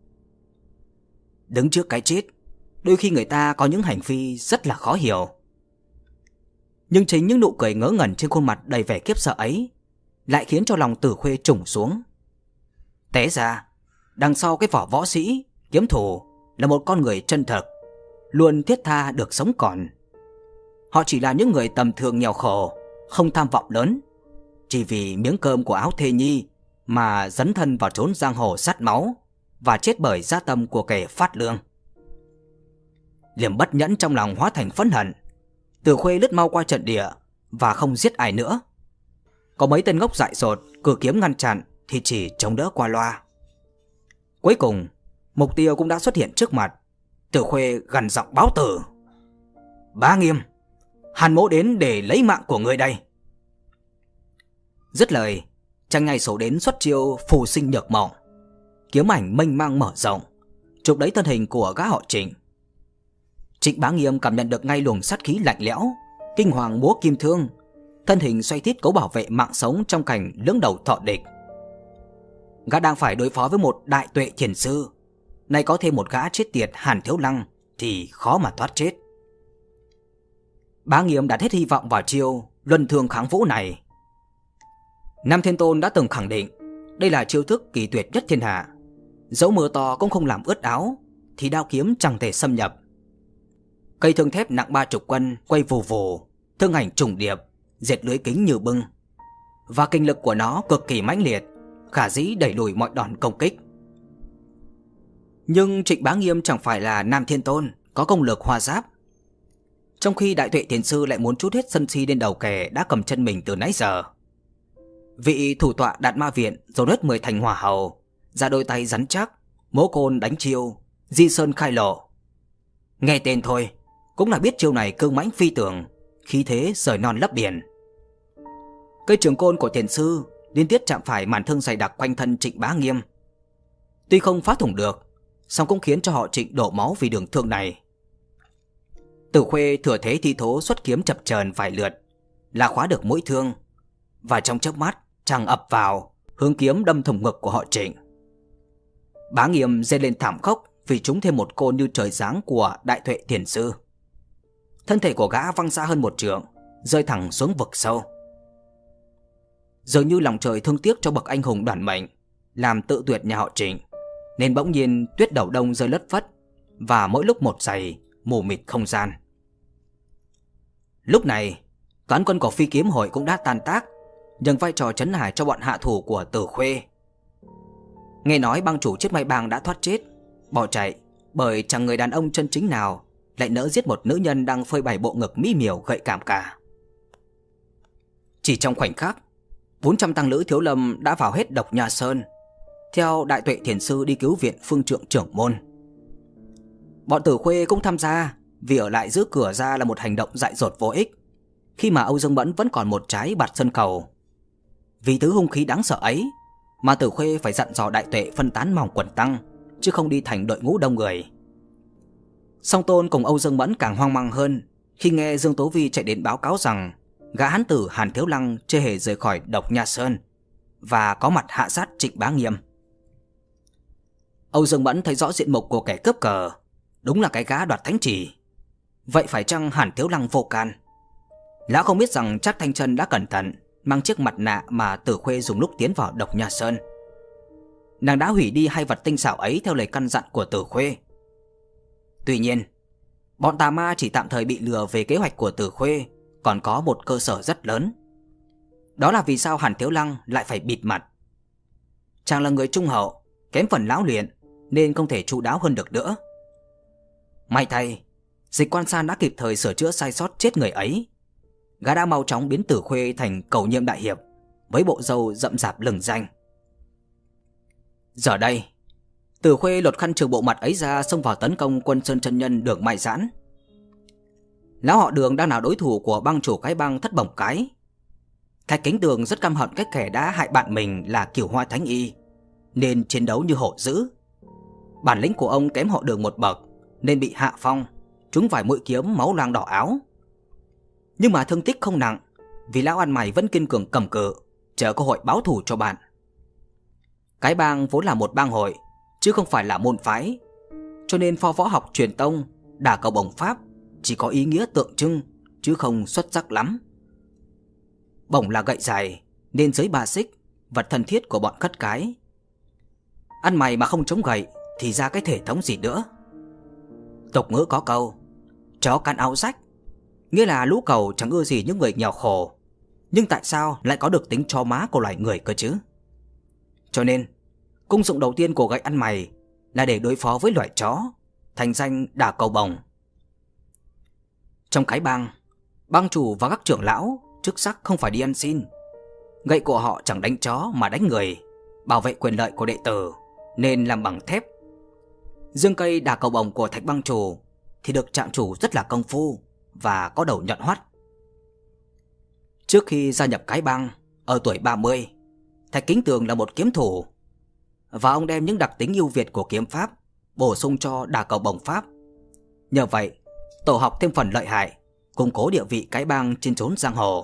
Đứng trước cái chết, đôi khi người ta có những hành vi rất là khó hiểu. Nhưng chính những nụ cười ngớ ngẩn trên khuôn mặt đầy vẻ kiếp sợ ấy lại khiến cho lòng Tử Khuê trùng xuống. Té ra, đằng sau cái vỏ võ sĩ, kiếm thủ là một con người chân thật, luôn thiết tha được sống còn. Họ chỉ là những người tầm thường nghèo khổ, không tham vọng lớn, chỉ vì miếng cơm của Áo Thê Nhi mà dấn thân vào chốn giang hồ sát máu và chết bởi dã tâm của kẻ phát lương. Liềm bất nhẫn trong lòng hóa thành phẫn hận, Tử Khuê lướt mau qua trận địa và không giết ai nữa. Có mấy tên ngốc dại dột cử kiếm ngăn chặn thì chỉ chống đỡ qua loa. Cuối cùng, mục tiêu cũng đã xuất hiện trước mặt. Tử Khuê gằn giọng báo tử: Bá Nghiêm, Hàn mỗ đến để lấy mạng của người đây. Dứt lời, chàng nhảy sổ đến xuất chiêu phù sinh nhược mộng. Kiếm ảnh mênh mang mở rộng, chụp lấy thân hình của gã họ Trịnh. Trịnh Bá Nghiêm cảm nhận được ngay luồng sát khí lạnh lẽo, kinh hoàng múa kim thương, thân hình xoay tít cố bảo vệ mạng sống trong cảnh lưỡng đầu thọ địch. Gã đang phải đối phó với một đại tuệ thiền sư, nay có thêm một gã chết tiệt Hàn Thiếu Lăng thì khó mà thoát chết. Bá Nghiêm đặt hết hy vọng vào chiêu luân thương kháng vũ này. Nam Thiên Tôn đã từng khẳng định đây là chiêu thức kỳ tuyệt nhất thiên hạ, dẫu mưa to cũng không làm ướt áo, thì đao kiếm chẳng thể xâm nhập. Cây thương thép nặng ba chục cân quay vù vù, thương ảnh trùng điệp, diệt lưới kính như bưng, và kinh lực của nó cực kỳ mãnh liệt, khả dĩ đẩy lùi mọi đòn công kích. Nhưng Trịnh Bá Nghiêm chẳng phải là Nam Thiên Tôn có công lực hoa giáp. Trong khi Đại Tuệ Thiền Sư lại muốn trút hết sân si lên đầu kẻ đã cầm chân mình từ nãy giờ. Vị thủ tọa Đạt Ma Viện dồn hết mười thành hỏa hầu, ra đôi tay rắn chắc, mỗ côn đánh chiêu, di sơn khai lộ. Nghe tên thôi, cũng là biết chiêu này cương mãnh phi thường, khí thế rời non lấp biển. Cây trường côn của Thiền Sư liên tiếp chạm phải màn thương dày đặc quanh thân Trịnh Bá Nghiêm. Tuy không phá thủng được, song cũng khiến cho họ Trịnh đổ máu vì đường thương này. Tử Khuê thừa thế thi thố xuất kiếm chập chờn vài lượt, là khóa được mũi thương, và trong chớp mắt chàng ập vào, hướng kiếm đâm thủng ngực của họ Trịnh. Bá Nghiêm rên lên thảm khốc vì trúng thêm một côn như trời giáng của Đại Tuệ Thiền Sư. Thân thể của gã văng xa hơn một trượng, rơi thẳng xuống vực sâu. Dường như lòng trời thương tiếc cho bậc anh hùng đoản mệnh, làm tự tuyệt nhà họ Trịnh, nên bỗng nhiên tuyết đầu đông rơi lất phất, và mỗi lúc một dày, mù mịt không gian. Lúc này, toán quân của Phi Kiếm Hội cũng đã tan tác, nhường vai trò trấn hải cho bọn hạ thủ của Tử Khuê. Nghe nói bang chủ Chiết Mai Bang đã thoát chết, bỏ chạy, bởi chẳng người đàn ông chân chính nào lại nỡ giết một nữ nhân đang phơi bày bộ ngực mỹ miều gợi cảm cả. Chỉ trong khoảnh khắc, bốn trăm tăng lữ Thiếu Lâm đã vào hết Độc Nha Sơn, theo Đại Tuệ Thiền Sư đi cứu viện Phương Trượng trưởng môn. Bọn Tử Khuê cũng tham gia, vì ở lại giữ cửa ra là một hành động dại dột vô ích, khi mà Âu Dương Mẫn vẫn còn một trái bạt sơn cầu. Vì thứ hung khí đáng sợ ấy mà Tử Khuê phải dặn dò Đại Tuệ phân tán mỏng quần tăng, chứ không đi thành đội ngũ đông người. Song Tôn cùng Âu Dương Mẫn càng hoang mang hơn khi nghe Dương Tố Vi chạy đến báo cáo rằng gã hán tử Hàn Thiếu Lăng chưa hề rời khỏi Độc Nha Sơn và có mặt hạ sát Trịnh Bá Nghiêm. Âu Dương Mẫn thấy rõ diện mục của kẻ cướp cờ, đúng là cái gã đoạt thánh chỉ. Vậy phải chăng Hàn Thiếu Lăng vô can? Lão không biết rằng Trác Thanh Chân đã cẩn thận mang chiếc mặt nạ mà Tử Khuê dùng lúc tiến vào Độc Nha Sơn. Nàng đã hủy đi hai vật tinh xảo ấy theo lời căn dặn của Tử Khuê. Tuy nhiên, bọn tà ma chỉ tạm thời bị lừa về kế hoạch của Tử Khuê còn có một cơ sở rất lớn. Đó là vì sao Hàn Thiếu Lăng lại phải bịt mặt. Chàng là người trung hậu, kém phần lão luyện, nên không thể chu đáo hơn được nữa. May thay, Dịch Quan San đã kịp thời sửa chữa sai sót chết người ấy. Gã đã mau chóng biến Tử Khuê thành cầu nhiệm đại hiệp với bộ râu rậm rạp lừng danh. Giờ đây, Tử Khuê lột khăn trừ bộ mặt ấy ra, xông vào tấn công Quân Sơn chân nhân Đường Mai Giãn. Lão họ Đường đang là đối thủ của bang chủ cái bang Thất Bổng Cái. Thạch Kính Đường rất căm hận cái kẻ đã hại bạn mình là Cửu Hoa Thánh Y, nên chiến đấu như hổ dữ. Bản lĩnh của ông kém họ Đường một bậc, nên bị hạ phong, trúng vài mũi kiếm máu loang đỏ áo. Nhưng mà thương tích không nặng, vì lão ăn mày vẫn kiên cường cầm cự, chờ cơ hội báo thù cho bạn. Cái bang vốn là một bang hội, chứ không phải là môn phái, cho nên pho võ học truyền tông, đả cầu bổng pháp chỉ có ý nghĩa tượng trưng, chứ không xuất sắc lắm. Bổng là gậy dài, nên dưới ba xích, vật thân thiết của bọn khất cái. Ăn mày mà không chống gậy thì ra cái thể thống gì nữa. Tục ngữ có câu, chó cắn áo rách, nghĩa là lũ cẩu chẳng ưa gì những người nghèo khổ, nhưng tại sao lại có được tính chó má của loài người cơ chứ? Cho nên, công dụng đầu tiên của gậy ăn mày là để đối phó với loài chó, thành danh đả cầu bổng. Trong cái bang, bang chủ và các trưởng lão chức sắc không phải đi ăn xin. Gậy của họ chẳng đánh chó mà đánh người, bảo vệ quyền lợi của đệ tử, nên làm bằng thép. Dương cây đả cầu bổng của Thạch bang chủ thì được trạm chủ rất là công phu và có đầu nhọn hoắt. Trước khi gia nhập cái bang, ở tuổi ba mươi, Thạch Kính Tường là một kiếm thủ, và ông đem những đặc tính ưu việt của kiếm pháp bổ sung cho đả cầu bổng pháp. Nhờ vậy, tổ học thêm phần lợi hại, củng cố địa vị cái bang trên chốn giang hồ.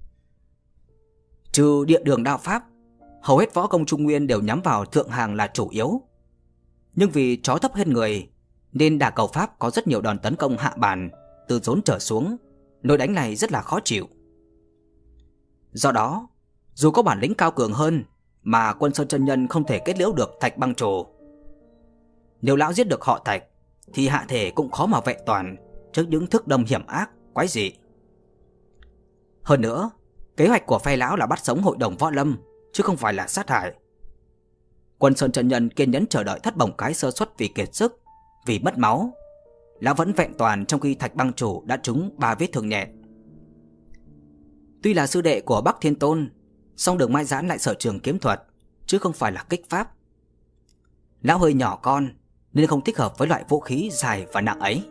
Trừ địa đường đao pháp, hầu hết võ công Trung Nguyên đều nhắm vào thượng hàng là chủ yếu. Nhưng vì chó thấp hơn người, nên đả cầu pháp có rất nhiều đòn tấn công hạ bàn, từ rốn trở xuống, lối đánh này rất là khó chịu. Do đó, dù có bản lĩnh cao cường hơn, mà Quân Sơn chân nhân không thể kết liễu được Thạch bang chủ. Nếu lão giết được họ Thạch, thì hạ thể cũng khó mà vẹn toàn trước những thức đâm hiểm ác, quái dị. Hơn nữa, kế hoạch của phe lão là bắt sống hội đồng võ lâm, chứ không phải là sát hại. Quân Sơn chân nhân kiên nhẫn chờ đợi Thất Bổng Cái sơ suất vì kiệt sức, vì mất máu, lão vẫn vẹn toàn, trong khi Thạch Bang chủ đã trúng ba vết thương nhẹ. Tuy là sư đệ của Bắc Thiên Tôn, song Đường Mai Giãn lại sở trường kiếm thuật chứ không phải là kích pháp. Lão hơi nhỏ con nên không thích hợp với loại vũ khí dài và nặng ấy.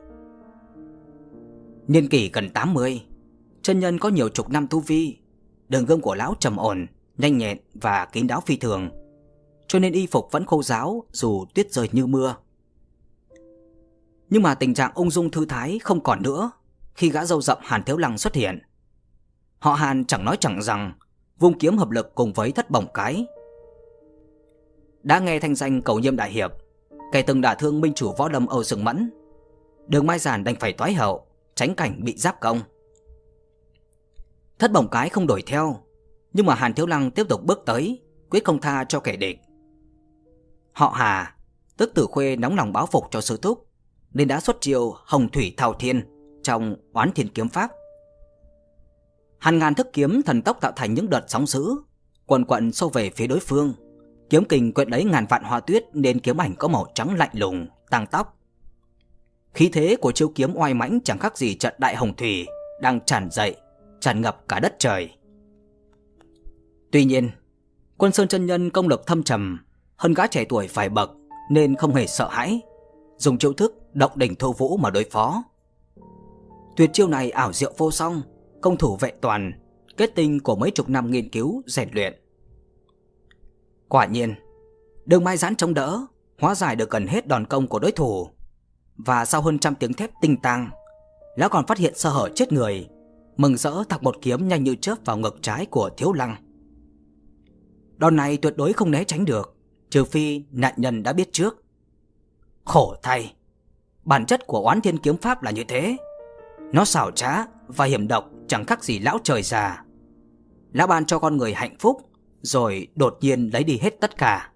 Niên kỷ gần tám mươi, chân nhân có nhiều chục năm tu vi, đường gươm của lão trầm ổn, nhanh nhẹn và kín đáo phi thường, cho nên y phục vẫn khô ráo dù tuyết rơi như mưa. Nhưng mà tình trạng ung dung thư thái không còn nữa khi gã râu rậm Hàn Thiếu Lăng xuất hiện. Họ Hàn chẳng nói chẳng rằng vung kiếm hợp lực cùng với Thất Bổng Cái. Đã nghe thanh danh Cầu Nhiêm đại hiệp, kẻ từng đả thương minh chủ võ lâm Âu Dương Mẫn, Đường Mai Giản đành phải toái hậu, tránh cảnh bị giáp công. Thất Bổng Cái không đuổi theo, nhưng mà Hàn Thiếu Lăng tiếp tục bước tới, quyết không tha cho kẻ địch. Họ Hà, tức Tử Khuê, nóng lòng báo phục cho sư thúc, nên đã xuất chiêu Hồng Thủy Thao Thiên trong Oán Thiên kiếm pháp. Hàng ngàn thức kiếm thần tốc tạo thành những đợt sóng dữ, quần quận xô về phía đối phương. Kiếm kình quyện lấy ngàn vạn hoa tuyết nên kiếm ảnh có màu trắng lạnh lùng, tang tóc. Khí thế của chiêu kiếm oai mãnh chẳng khác gì trận đại hồng thủy đang tràn dậy, tràn ngập cả đất trời. Tuy nhiên, Quân Sơn chân nhân công lực thâm trầm hơn gã trẻ tuổi vài bậc nên không hề sợ hãi, dùng chiêu thức động đỉnh thô vũ mà đối phó. Tuyệt chiêu này ảo diệu vô song, công thủ vệ toàn, kết tinh của mấy chục năm nghiên cứu rèn luyện. Quả nhiên, Đường Mai Giãn chống đỡ, hóa giải được gần hết đòn công của đối thủ, và sau hơn trăm tiếng thép tinh tang, lão còn phát hiện sơ hở chết người, mừng rỡ thọc một kiếm nhanh như chớp vào ngực trái của Thiếu Lăng. Đòn này tuyệt đối không né tránh được, trừ phi nạn nhân đã biết trước. Khổ thay, bản chất của Oán Thiên kiếm pháp là như thế. Nó xảo trá và hiểm độc chẳng khác gì lão trời già. Lão ban cho con người hạnh phúc, rồi đột nhiên lấy đi hết tất cả.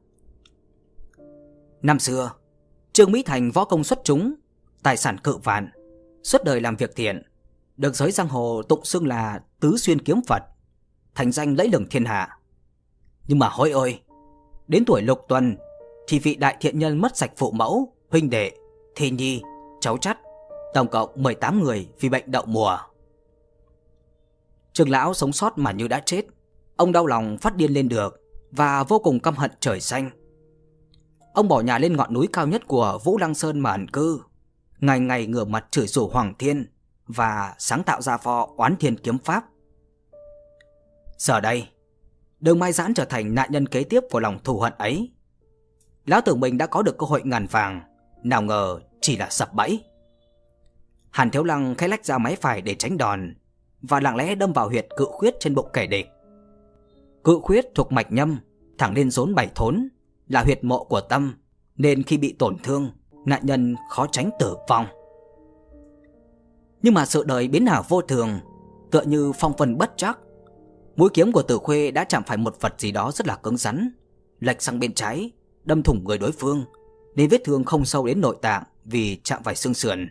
Năm xưa, Trương Mỹ Thành võ công xuất chúng, tài sản cự vạn, suốt đời làm việc thiện, được giới giang hồ tụng xưng là Tứ Xuyên Kiếm Phật, thành danh lẫy lừng thiên hạ. Nhưng mà hỡi ôi, đến tuổi lục tuần thì vị đại thiện nhân mất sạch phụ mẫu, huynh đệ, thi nhi, cháu chắt, tổng cộng mười tám người vì bệnh đậu mùa. Trương lão sống sót mà như đã chết. Ông đau lòng phát điên lên được và vô cùng căm hận trời xanh. Ông bỏ nhà lên ngọn núi cao nhất của Vũ Lăng Sơn mà ẩn cư, ngày ngày ngửa mặt chửi rủa Hoàng Thiên và sáng tạo ra pho Oán Thiên kiếm pháp. Giờ đây, Đường Mai Giãn trở thành nạn nhân kế tiếp của lòng thù hận ấy. Lão tưởng mình đã có được cơ hội ngàn vàng, nào ngờ chỉ là sập bẫy. Hàn Thiếu Lăng khẽ lách ra máy phải để tránh đòn và lặng lẽ đâm vào huyệt cự khuyết trên bụng kẻ địch. Cự khuyết thuộc mạch nhâm, thẳng lên rốn bảy thốn, là huyệt mộ của tâm, nên khi bị tổn thương, nạn nhân khó tránh tử vong. Nhưng mà sự đời biến ảo vô thường, tựa như phong vân bất trắc. Mũi kiếm của Tử Khuê đã chạm phải một vật gì đó rất là cứng rắn, lệch sang bên trái, đâm thủng người đối phương, nên vết thương không sâu đến nội tạng vì chạm phải xương sườn.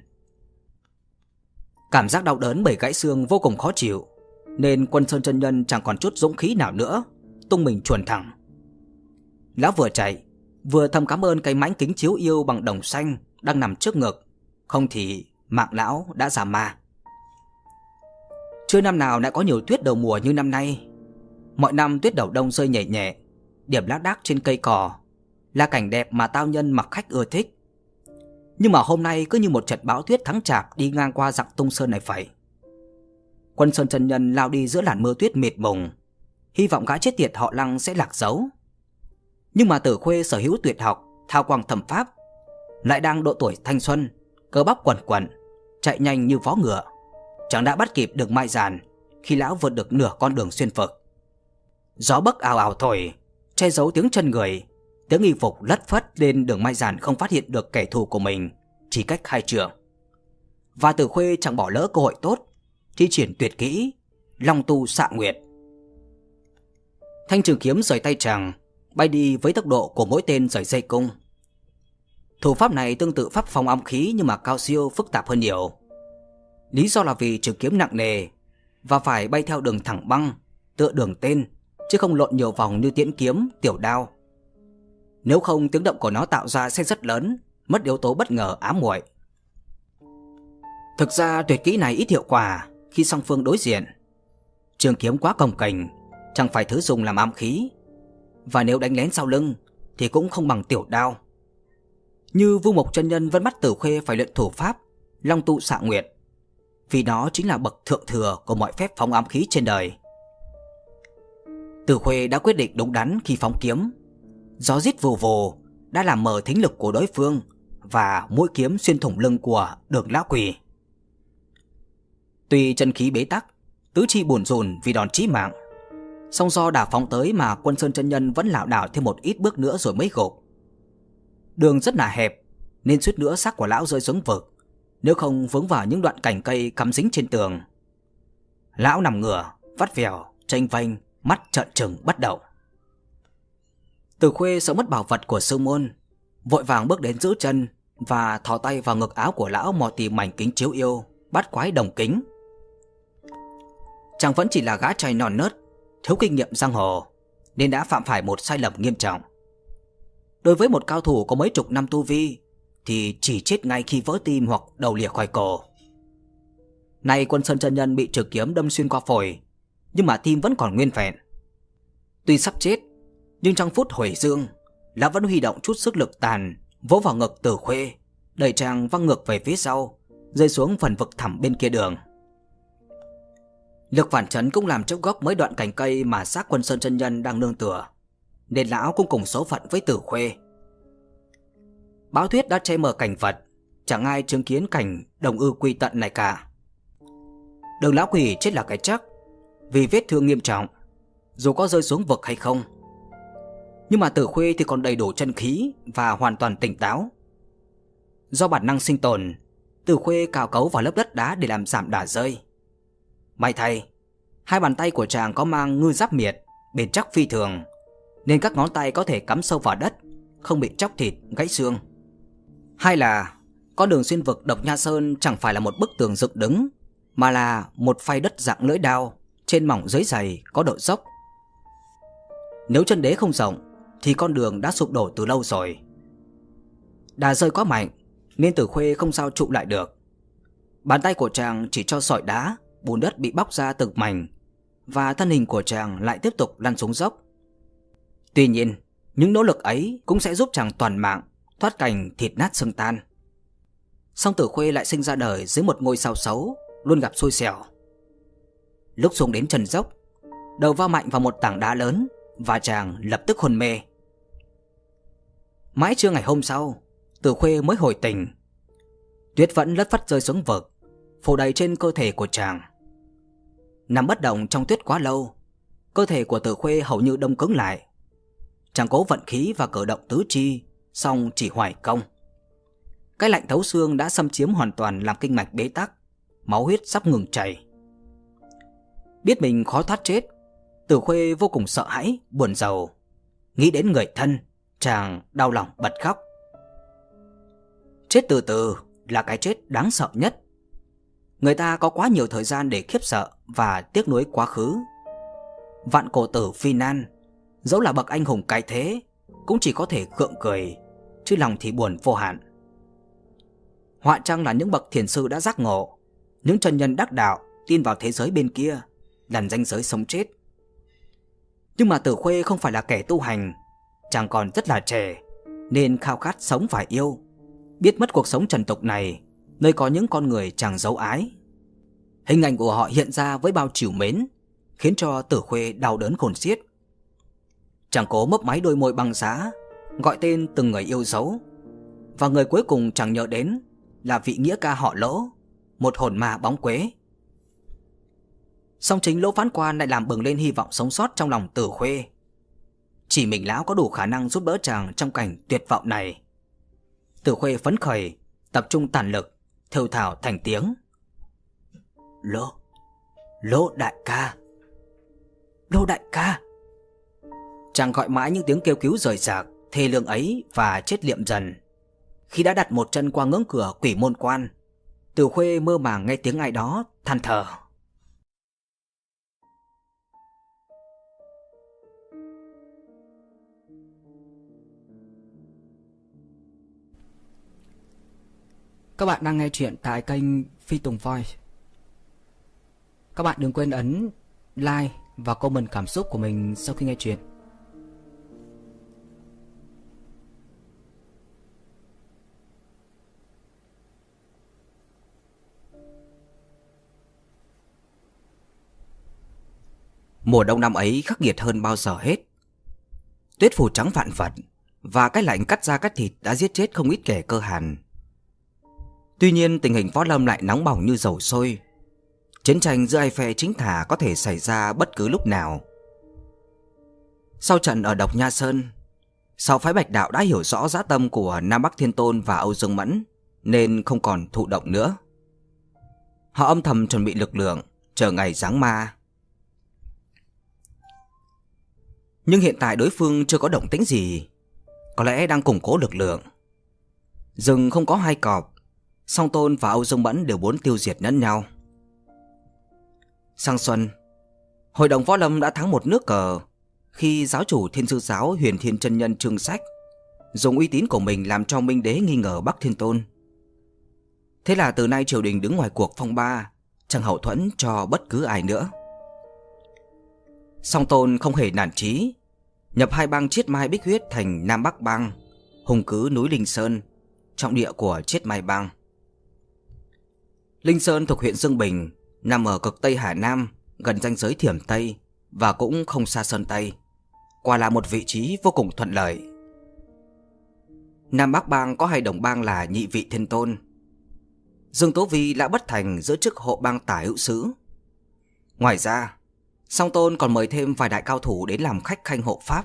Cảm giác đau đớn bởi gãy xương vô cùng khó chịu, nên Quân Sơn chân nhân chẳng còn chút dũng khí nào nữa, tung mình chuồn thẳng. Lão vừa chạy, vừa thầm cảm ơn cái mãnh kính chiếu yêu bằng đồng xanh đang nằm trước ngực, không thì mạng lão đã già ma. Chưa năm nào lại có nhiều tuyết đầu mùa như năm nay. Mọi năm tuyết đầu đông rơi nhẹ nhẹ, điểm lác đác trên cây cỏ, là cảnh đẹp mà tao nhân mặc khách ưa thích. Nhưng mà hôm nay cứ như một trận bão tuyết tháng chạp đi ngang qua dặng Tung Sơn này vậy. Quân Sơn chân nhân lao đi giữa làn mưa tuyết mịt mùng, hy vọng gã chết tiệt họ Lăng sẽ lạc dấu. Nhưng mà Tử Khuê sở hữu tuyệt học thao quang thẩm pháp, lại đang độ tuổi thanh xuân, cơ bắp quần quần, chạy nhanh như vó ngựa, chẳng đã bắt kịp Đường Mai Giản khi lão vượt được nửa con đường xuyên vực. Gió bấc ào ào thổi, che giấu tiếng chân người, tiếng y phục lất phất nên Đường Mai Giản không phát hiện được kẻ thù của mình chỉ cách hai trượng. Và Tử Khuê chẳng bỏ lỡ cơ hội tốt, thi triển tuyệt kỹ Long Tu Xạ Nguyệt. Thanh trường kiếm rời tay chàng, bay đi với tốc độ của mỗi tên rời dây cung. Thủ pháp này tương tự pháp phong âm khí nhưng mà cao siêu phức tạp hơn nhiều. Lý do là vì trường kiếm nặng nề và phải bay theo đường thẳng băng, tựa đường tên, chứ không lộn nhiều vòng như tiễn kiếm, tiểu đao. Nếu không, tiếng động của nó tạo ra sẽ rất lớn, mất yếu tố bất ngờ ám muội. Thực ra tuyệt kỹ này ít hiệu quả khi song phương đối diện. Trường kiếm quá cồng kềnh, chẳng phải thứ dùng làm ám khí, và nếu đánh lén sau lưng thì cũng không bằng tiểu đao. Như Vu Mộc chân nhân vẫn bắt Tử Khuê phải luyện thủ pháp Long Tu Xạ Nguyệt, vì đó chính là bậc thượng thừa của mọi phép phóng ám khí trên đời. Tử Khuê đã quyết định đúng đắn khi phóng kiếm. Gió rít vù vù đã làm mờ thính lực của đối phương, và mũi kiếm xuyên thủng lưng của Đường lão quỷ. Tuy chân khí bế tắc, tứ chi bủn rủn vì đòn chí mạng, song do đả phóng tới mà Quân Sơn chân nhân vẫn lảo đảo thêm một ít bước nữa rồi mới gục. Đường rất là hẹp nên suýt nữa xác của lão rơi xuống vực, nếu không vướng vào những đoạn cành cây cắm dính trên tường. Lão nằm ngửa, vắt vẻo, chênh vênh, mắt trợn trừng bất động. Tử Khuê sợ mất bảo vật của sư môn, vội vàng bước đến giữ chân và thò tay vào ngực áo của lão mò tìm mảnh kính chiếu yêu bát quái đồng kính. Chàng vẫn chỉ là gã trai non nớt, thiếu kinh nghiệm giang hồ, nên đã phạm phải một sai lầm nghiêm trọng. Đối với một cao thủ có mấy chục năm tu vi thì chỉ chết ngay khi vỡ tim hoặc đầu lìa khỏi cổ. Nay Quân Sơn chân nhân bị trường kiếm đâm xuyên qua phổi, nhưng mà tim vẫn còn nguyên vẹn. Tuy sắp chết, nhưng trong phút hồi dương, lão vẫn huy động chút sức lực tàn vỗ vào ngực Tử Khuê, đẩy chàng văng ngược về phía sau, rơi xuống phần vực thẳm bên kia đường. Lực phản chấn cũng làm chốc gốc mấy đoạn cành cây mà xác Quân Sơn chân nhân đang nương tựa, nên lão cũng cùng số phận với Tử Khuê. Báo tuyết đã che mờ cảnh vật, chẳng ai chứng kiến cảnh đồng ư quy tận này cả. Đường lão quỷ chết là cái chắc, vì vết thương nghiêm trọng, dù có rơi xuống vực hay không. Nhưng mà Tử Khuê thì còn đầy đủ chân khí và hoàn toàn tỉnh táo. Do bản năng sinh tồn, Tử Khuê cào cấu vào lớp đất đá để làm giảm đà rơi. May thay, hai bàn tay của chàng có mang ngư giáp miệt, bền chắc phi thường, nên các ngón tay có thể cắm sâu vào đất, không bị chóc thịt, gãy xương. Hay là con đường xuyên vực Độc Nha Sơn chẳng phải là một bức tường dựng đứng, mà là một phay đất dạng lưỡi đao, trên mỏng dưới dày, có độ dốc. Nếu chân đế không rộng thì con đường đã sụp đổ từ lâu rồi. Đà rơi quá mạnh nên Tử Khuê không sao trụ lại được. Bàn tay của chàng chỉ cho sỏi đá, bùn đất bị bóc ra từng mảnh, và thân hình của chàng lại tiếp tục lăn xuống dốc. Tuy nhiên, những nỗ lực ấy cũng sẽ giúp chàng toàn mạng, thoát cảnh thịt nát xương tan. Song Tử Khuê lại sinh ra đời dưới một ngôi sao xấu, luôn gặp xui xẻo. Lúc xuống đến chân dốc, đầu va mạnh vào một tảng đá lớn và chàng lập tức hôn mê. Mãi trưa ngày hôm sau, Tử Khuê mới hồi tỉnh. Tuyết vẫn lất phất rơi xuống vực, phủ đầy trên cơ thể của chàng. Nằm bất động trong tuyết quá lâu, cơ thể của Tử Khuê hầu như đông cứng lại. Chàng cố vận khí và cử động tứ chi, song chỉ hoài công. Cái lạnh thấu xương đã xâm chiếm hoàn toàn làm kinh mạch bế tắc, máu huyết sắp ngừng chảy. Biết mình khó thoát chết, Tử Khuê vô cùng sợ hãi, buồn rầu. Nghĩ đến người thân, chàng đau lòng bật khóc. Chết từ từ là cái chết đáng sợ nhất. Người ta có quá nhiều thời gian để khiếp sợ và tiếc nuối quá khứ. Vạn cổ tử Phi Nan, dẫu là bậc anh hùng cái thế, cũng chỉ có thể gượng cười, chứ lòng thì buồn vô hạn. Họa chăng là những bậc thiền sư đã giác ngộ, những chân nhân đắc đạo tin vào thế giới bên kia, lần ranh giới sống chết. Nhưng mà Tử Khuê không phải là kẻ tu hành, chàng còn rất là trẻ, nên khao khát sống và yêu, biết mất cuộc sống trần tục này, nơi có những con người chàng dấu ái. Hình ảnh của họ hiện ra với bao trìu mến, khiến cho Tử Khuê đau đớn khôn xiết. Chàng cố mấp máy đôi môi băng giá, gọi tên từng người yêu dấu, và người cuối cùng chàng nhớ đến là vị nghĩa ca họ Lỗ, một hồn ma bóng quế. Song chính Lỗ Phán Quan lại làm bừng lên hy vọng sống sót trong lòng Tử Khuê. Chỉ mình lão có đủ khả năng giúp đỡ chàng trong cảnh tuyệt vọng này. Tử Khuê phấn khởi, tập trung tản lực, thều thào thành tiếng. Lỗ, Lỗ đại ca, Lỗ đại ca. Chàng gọi mãi những tiếng kêu cứu rời rạc, thê lương ấy và chết liệm dần. Khi đã đặt một chân qua ngưỡng cửa quỷ môn quan, Tử Khuê mơ màng nghe tiếng ai đó than thở. Các bạn đang nghe chuyện tại kênh Phi Tùng Voice. Các bạn đừng quên ấn like và comment cảm xúc của mình sau khi nghe chuyện. Mùa đông năm ấy khắc nghiệt hơn bao giờ hết. Tuyết phủ trắng vạn vật, và cái lạnh cắt da cắt thịt đã giết chết không ít kẻ cơ hàn. Tuy nhiên tình hình võ lâm lại nóng bỏng như dầu sôi. Chiến tranh giữa hai phe chính thà có thể xảy ra bất cứ lúc nào. Sau trận ở Độc Nha Sơn, sáu phái Bạch Đạo đã hiểu rõ dã tâm của Nam Bắc Thiên Tôn và Âu Dương Mẫn, nên không còn thụ động nữa. Họ âm thầm chuẩn bị lực lượng, chờ ngày giáng ma. Nhưng hiện tại đối phương chưa có động tĩnh gì, có lẽ đang củng cố lực lượng. Rừng không có hai cọp, Song Tôn và Âu Dương Mẫn đều muốn tiêu diệt lẫn nhau. Sang xuân, Hội đồng Võ Lâm đã thắng một nước cờ khi giáo chủ Thiên Sư Giáo Huyền Thiên Chân Nhân Trương Sách dùng uy tín của mình làm cho Minh Đế nghi ngờ Bắc Thiên Tôn. Thế là từ nay triều đình đứng ngoài cuộc phong ba, chẳng hậu thuẫn cho bất cứ ai nữa. Song Tôn không hề nản chí, nhập hai bang Chiết Mai Bích Huyết thành Nam Bắc bang, hùng cứ núi Linh Sơn, trọng địa của Chiết Mai bang. Linh Sơn thuộc huyện Dương Bình, nằm ở cực Tây Hà Nam, gần ranh giới Thiểm Tây và cũng không xa Sơn Tây, quả là một vị trí vô cùng thuận lợi. Nam Bắc bang có hai đồng bang là Nhị Vị Thiên Tôn. Dương Tố Vi Lã Bất Thành giữ chức hộ bang tả hữu sứ. Ngoài ra, Song Tôn còn mời thêm vài đại cao thủ đến làm khách khanh hộ pháp.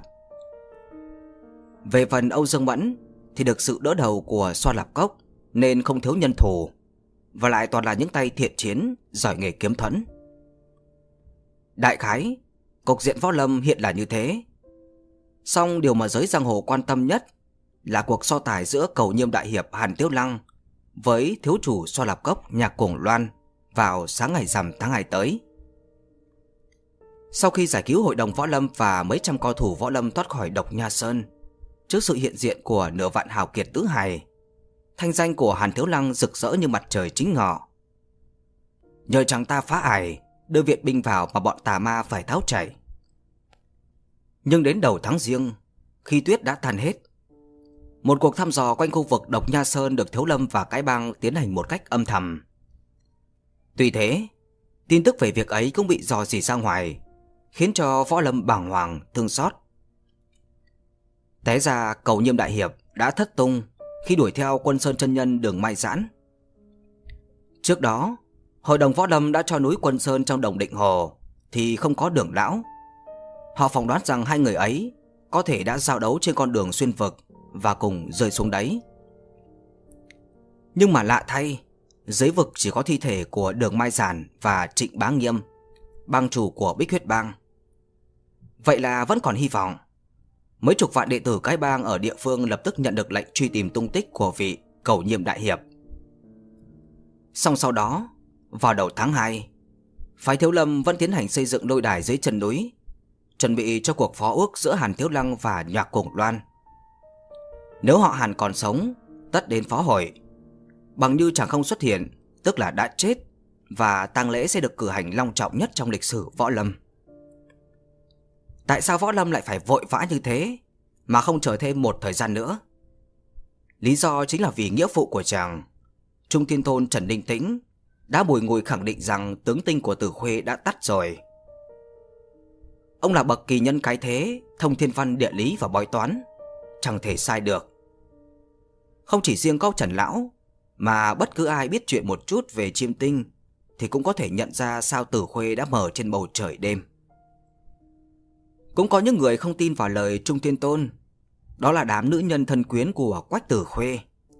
Về phần Âu Dương Mẫn thì được sự đỡ đầu của Xoa Lạp Cốc nên không thiếu nhân thủ, và lại toàn là những tay thiện chiến, giỏi nghề kiếm thuẫn. Đại khái, cục diện võ lâm hiện là như thế. Song điều mà giới giang hồ quan tâm nhất là cuộc so tài giữa Cầu Nhiêm đại hiệp Hàn Tiếu Lăng với thiếu chủ Xoa Lạp Cốc Nhạc Cuồng Loan vào sáng ngày rằm tháng hai tới. Sau khi giải cứu hội đồng võ lâm và mấy trăm cao thủ võ lâm thoát khỏi Độc Nha Sơn, trước sự hiện diện của nửa vạn hào kiệt tứ hài, thanh danh của Hàn Thiếu Lăng rực rỡ như mặt trời chính ngọ. Nhờ chàng ta phá ải, đưa viện binh vào mà bọn tà ma phải tháo chạy. Nhưng đến đầu tháng Giêng, khi tuyết đã tan hết, một cuộc thăm dò quanh khu vực Độc Nha Sơn được Thiếu Lâm và cái bang tiến hành một cách âm thầm. Tuy thế, tin tức về việc ấy cũng bị dò dỉ ra ngoài, khiến cho võ lâm bàng hoàng thương xót. Té ra Cầu Nhiêm đại hiệp đã thất tung khi đuổi theo Quân Sơn chân nhân Đường Mai Giãn. Trước đó, hội đồng võ lâm đã cho núi Quân Sơn trong Đồng Định Hồ thì không có Đường lão. Họ phỏng đoán rằng hai người ấy có thể đã giao đấu trên con đường xuyên vực và cùng rơi xuống đấy. Nhưng mà lạ thay, dưới vực chỉ có thi thể của Đường Mai Giản và Trịnh Bá Nghiêm, bang chủ của Bích Huyết bang. Vậy là vẫn còn hy vọng. Mấy chục vạn đệ tử cái bang ở địa phương lập tức nhận được lệnh truy tìm tung tích của vị Cầu Nhiêm đại hiệp. Song sau đó, vào đầu tháng hai, phái Thiếu Lâm vẫn tiến hành xây dựng lôi đài dưới chân núi, chuẩn bị cho cuộc phó ước giữa Hàn Thiếu Lăng và Nhạc Cuồng Loan. Nếu họ Hàn còn sống, tất đến phó hội. Bằng như chàng không xuất hiện, tức là đã chết, và tang lễ sẽ được cử hành long trọng nhất trong lịch sử võ lâm. Tại sao võ lâm lại phải vội vã như thế mà không chờ thêm một thời gian nữa? Lý do chính là vì nghĩa phụ của chàng, Trung Thiên Tôn Trần Ninh Tĩnh, đã bùi ngùi khẳng định rằng tướng tinh của Tử Khuê đã tắt rồi. Ông là bậc kỳ nhân cái thế, thông thiên văn địa lý và bói toán, chẳng thể sai được. Không chỉ riêng có Trần lão, mà bất cứ ai biết chuyện một chút về chiêm tinh thì cũng có thể nhận ra sao Tử Khuê đã mờ trên bầu trời đêm. Cũng có những người không tin vào lời Trung Thiên Tôn, đó là đám nữ nhân thân quyến của Quách Tử Khuê.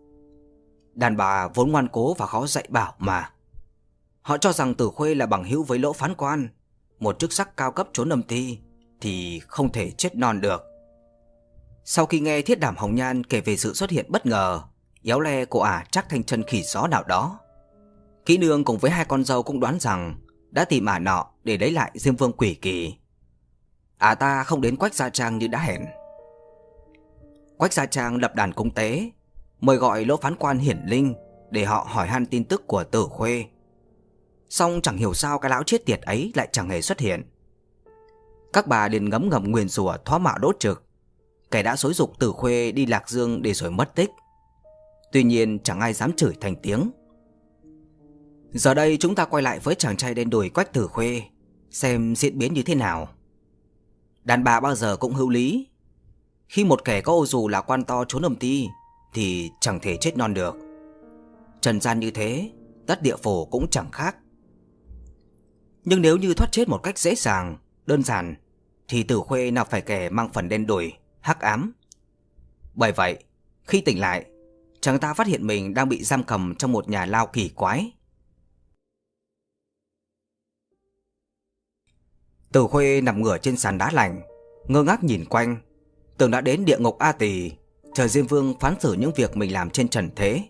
Đàn bà vốn ngoan cố và khó dạy bảo mà. Họ cho rằng Tử Khuê là bằng hữu với Lỗ Phán Quan, một chức sắc cao cấp trốn âm ti, thì không thể chết non được. Sau khi nghe Thiết Đảm Hồng Nhan kể về sự xuất hiện bất ngờ, éo le của ả Trác Thanh Chân khỉ gió nào đó, Kỹ Nương cùng với hai con dâu cũng đoán rằng đã tìm ả nọ để lấy lại Diêm Vương Quỷ Kỳ. Ả ta không đến Quách Gia Trang như đã hẹn. Quách Gia Trang lập đàn cúng tế, mời gọi Lỗ Phán Quan hiển linh để họ hỏi han tin tức của Tử Khuê. Song chẳng hiểu sao cái lão chết tiệt ấy lại chẳng hề xuất hiện. Các bà liền ngấm ngầm nguyền rủa thoá mạo đốt trực, kẻ đã xúi giục Tử Khuê đi Lạc Dương để rồi mất tích. Tuy nhiên chẳng ai dám chửi thành tiếng. Giờ đây chúng ta quay lại với chàng trai đen đùi Quách Tử Khuê, xem diễn biến như thế nào. Đàn bà bao giờ cũng hữu lý. Khi một kẻ có ô dù là quan to trốn âm ti thì chẳng thể chết non được. Trần gian như thế, tất địa phủ cũng chẳng khác. Nhưng nếu như thoát chết một cách dễ dàng, đơn giản, thì Tử Khuê nào phải kẻ mang phần đen đủi, hắc ám. Bởi vậy, khi tỉnh lại, chàng ta phát hiện mình đang bị giam cầm trong một nhà lao kỳ quái. Tử Khuê nằm ngửa trên sàn đá lạnh, ngơ ngác nhìn quanh, tưởng đã đến địa ngục A Tỳ, chờ Diêm Vương phán xử những việc mình làm trên trần thế.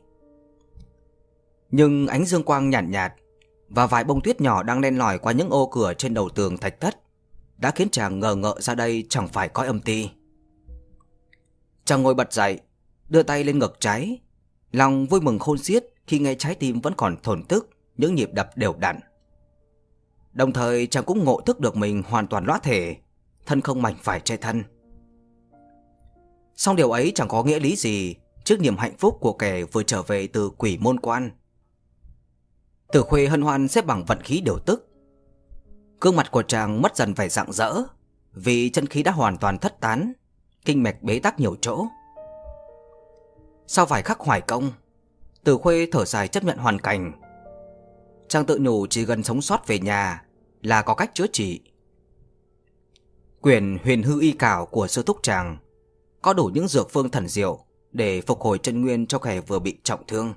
Nhưng ánh dương quang nhàn nhạt, nhạt và vài bông tuyết nhỏ đang len lỏi qua những ô cửa trên đầu tường thạch thất đã khiến chàng ngờ ngợ ra đây chẳng phải cõi âm ti. Chàng ngồi bật dậy, đưa tay lên ngực trái, lòng vui mừng khôn xiết khi nghe trái tim vẫn còn thổn thức những nhịp đập đều đặn. Đồng thời chàng cũng ngộ thức được mình hoàn toàn lõa thể, thân không mảnh phải che thân. Song điều ấy chẳng có nghĩa lý gì trước niềm hạnh phúc của kẻ vừa trở về từ quỷ môn quan. Tử Khuê hân hoan xếp bằng vận khí điều tức. Gương mặt của chàng mất dần vẻ rạng rỡ, vì chân khí đã hoàn toàn thất tán, kinh mạch bế tắc nhiều chỗ. Sau vài khắc hoài công, Tử Khuê thở dài chấp nhận hoàn cảnh. Chàng tự nhủ chỉ gần sống sót về nhà là có cách chữa trị. Quyển Huyền Hư Y Cảo của sư thúc chàng có đủ những dược phương thần diệu để phục hồi chân nguyên cho kẻ vừa bị trọng thương.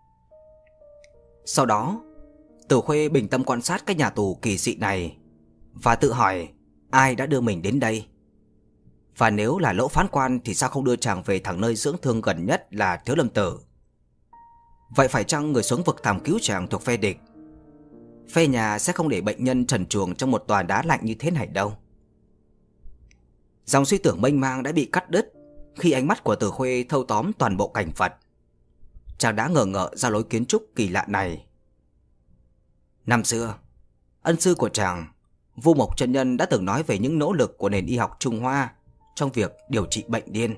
Sau đó, Tử Khuê bình tâm quan sát cái nhà tù kỳ dị này và tự hỏi ai đã đưa mình đến đây. Và nếu là Lỗ phán quan thì sao không đưa chàng về thẳng nơi dưỡng thương gần nhất là Thiếu Lâm Tử? Vậy phải chăng người xuống vực thảm cứu chàng thuộc phe địch? Phe nhà sẽ không để bệnh nhân trần truồng trong một tòa đá lạnh như thế này đâu. Dòng suy tưởng mênh mang đã bị cắt đứt khi ánh mắt của Tử Khuê thâu tóm toàn bộ cảnh vật. Chàng đã ngờ ngợ ra lối kiến trúc kỳ lạ này. Năm xưa, ân sư của chàng, Vu Mộc chân nhân đã từng nói về những nỗ lực của nền y học Trung Hoa trong việc điều trị bệnh điên.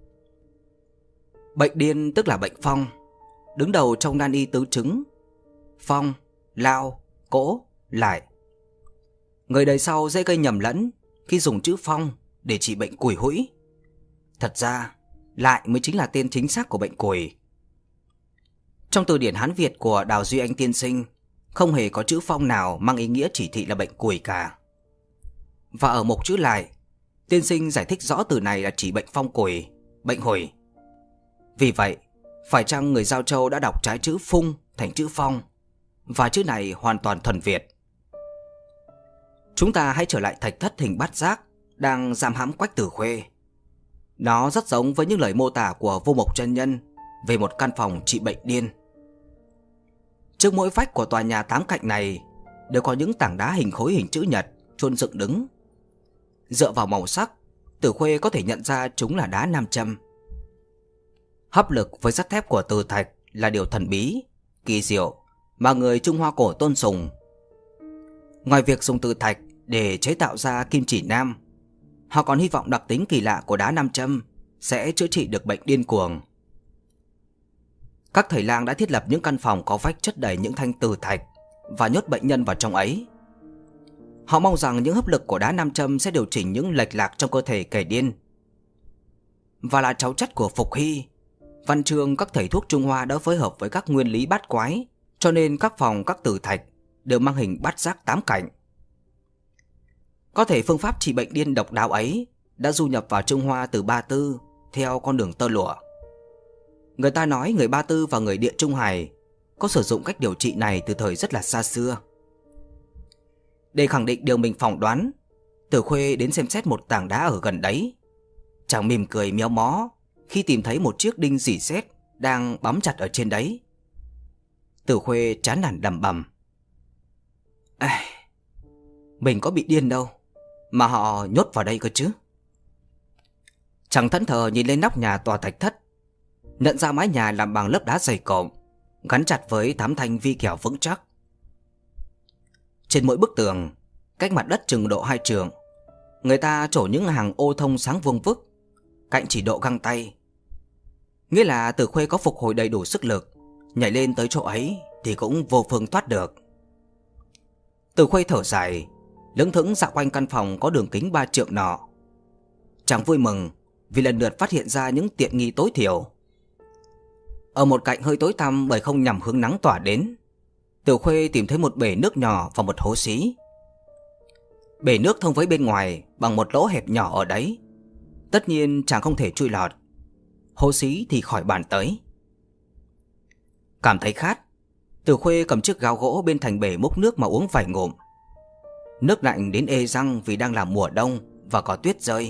Bệnh điên tức là bệnh phong, đứng đầu trong nan y tứ chứng: phong, lao, cỗ, lại. Người đời sau dễ gây nhầm lẫn khi dùng chữ phong để trị bệnh cùi hũi. Thật ra, lại mới chính là tên chính xác của bệnh cùi. Trong từ điển Hán Việt của Đào Duy Anh tiên sinh, không hề có chữ phong nào mang ý nghĩa chỉ thị là bệnh cùi cả. Và ở mục chữ lại, tiên sinh giải thích rõ từ này là chỉ bệnh phong cùi, bệnh hủi. Vì vậy, phải chăng người Giao Châu đã đọc trái chữ phung thành chữ phong, và chữ này hoàn toàn thuần Việt? Chúng ta hãy trở lại thạch thất hình bát giác đang giam hãm Quách Tử Khuê. Nó rất giống với những lời mô tả của Vô Mộc chân nhân về một căn phòng trị bệnh điên. Trước mỗi vách của tòa nhà tám cạnh này đều có những tảng đá hình khối hình chữ nhật chôn dựng đứng. Dựa vào màu sắc, Tử Khuê có thể nhận ra chúng là đá nam châm. Hấp lực với sắt thép của từ thạch là điều thần bí, kỳ diệu mà người Trung Hoa cổ tôn sùng. Ngoài việc dùng từ thạch để chế tạo ra kim chỉ nam, họ còn hy vọng đặc tính kỳ lạ của đá nam châm sẽ chữa trị được bệnh điên cuồng. Các thầy lang đã thiết lập những căn phòng có vách chất đầy những thanh từ thạch và nhốt bệnh nhân vào trong ấy. Họ mong rằng những hấp lực của đá nam châm sẽ điều chỉnh những lệch lạc trong cơ thể kẻ điên. Và là cháu chắt của Phục Hy, văn chương các thầy thuốc Trung Hoa đã phối hợp với các nguyên lý bát quái, cho nên các phòng các từ thạch đều mang hình bát giác tám cạnh. Có thể phương pháp trị bệnh điên độc đáo ấy đã du nhập vào Trung Hoa từ Ba Tư theo con đường tơ lụa. Người ta nói người Ba Tư và người Địa Trung Hải có sử dụng cách điều trị này từ thời rất là xa xưa. Để khẳng định điều mình phỏng đoán, Tử Khuê đến xem xét một tảng đá ở gần đấy. Chàng mỉm cười méo mó khi tìm thấy một chiếc đinh rỉ sét đang bám chặt ở trên đấy. Tử Khuê chán nản đầm bầm: À, mình có bị điên đâu mà họ nhốt vào đây cơ chứ. Chàng thẫn thờ nhìn lên nóc nhà tòa thạch thất, nhận ra mái nhà làm bằng lớp đá dày cộm, gắn chặt với thám thanh vi kèo vững chắc. Trên mỗi bức tường, cách mặt đất chừng độ hai trượng, người ta trổ những hàng ô thông sáng vuông vức, cạnh chỉ độ găng tay. Nghĩa là Tử Khuê có phục hồi đầy đủ sức lực, nhảy lên tới chỗ ấy thì cũng vô phương thoát được. Tử Khuê thở dài, lững thững dạo quanh căn phòng có đường kính ba trượng nọ. Chàng vui mừng vì lần lượt phát hiện ra những tiện nghi tối thiểu. Ở một cạnh hơi tối tăm bởi không nhằm hướng nắng tỏa đến, Tử Khuê tìm thấy một bể nước nhỏ và một hố xí. Bể nước thông với bên ngoài bằng một lỗ hẹp nhỏ ở đấy. Tất nhiên chàng không thể chui lọt. Hố xí thì khỏi bàn tới. Cảm thấy khát, Tử Khuê cầm chiếc gáo gỗ bên thành bể múc nước mà uống vài ngụm. Nước lạnh đến ê răng vì đang là mùa đông và có tuyết rơi.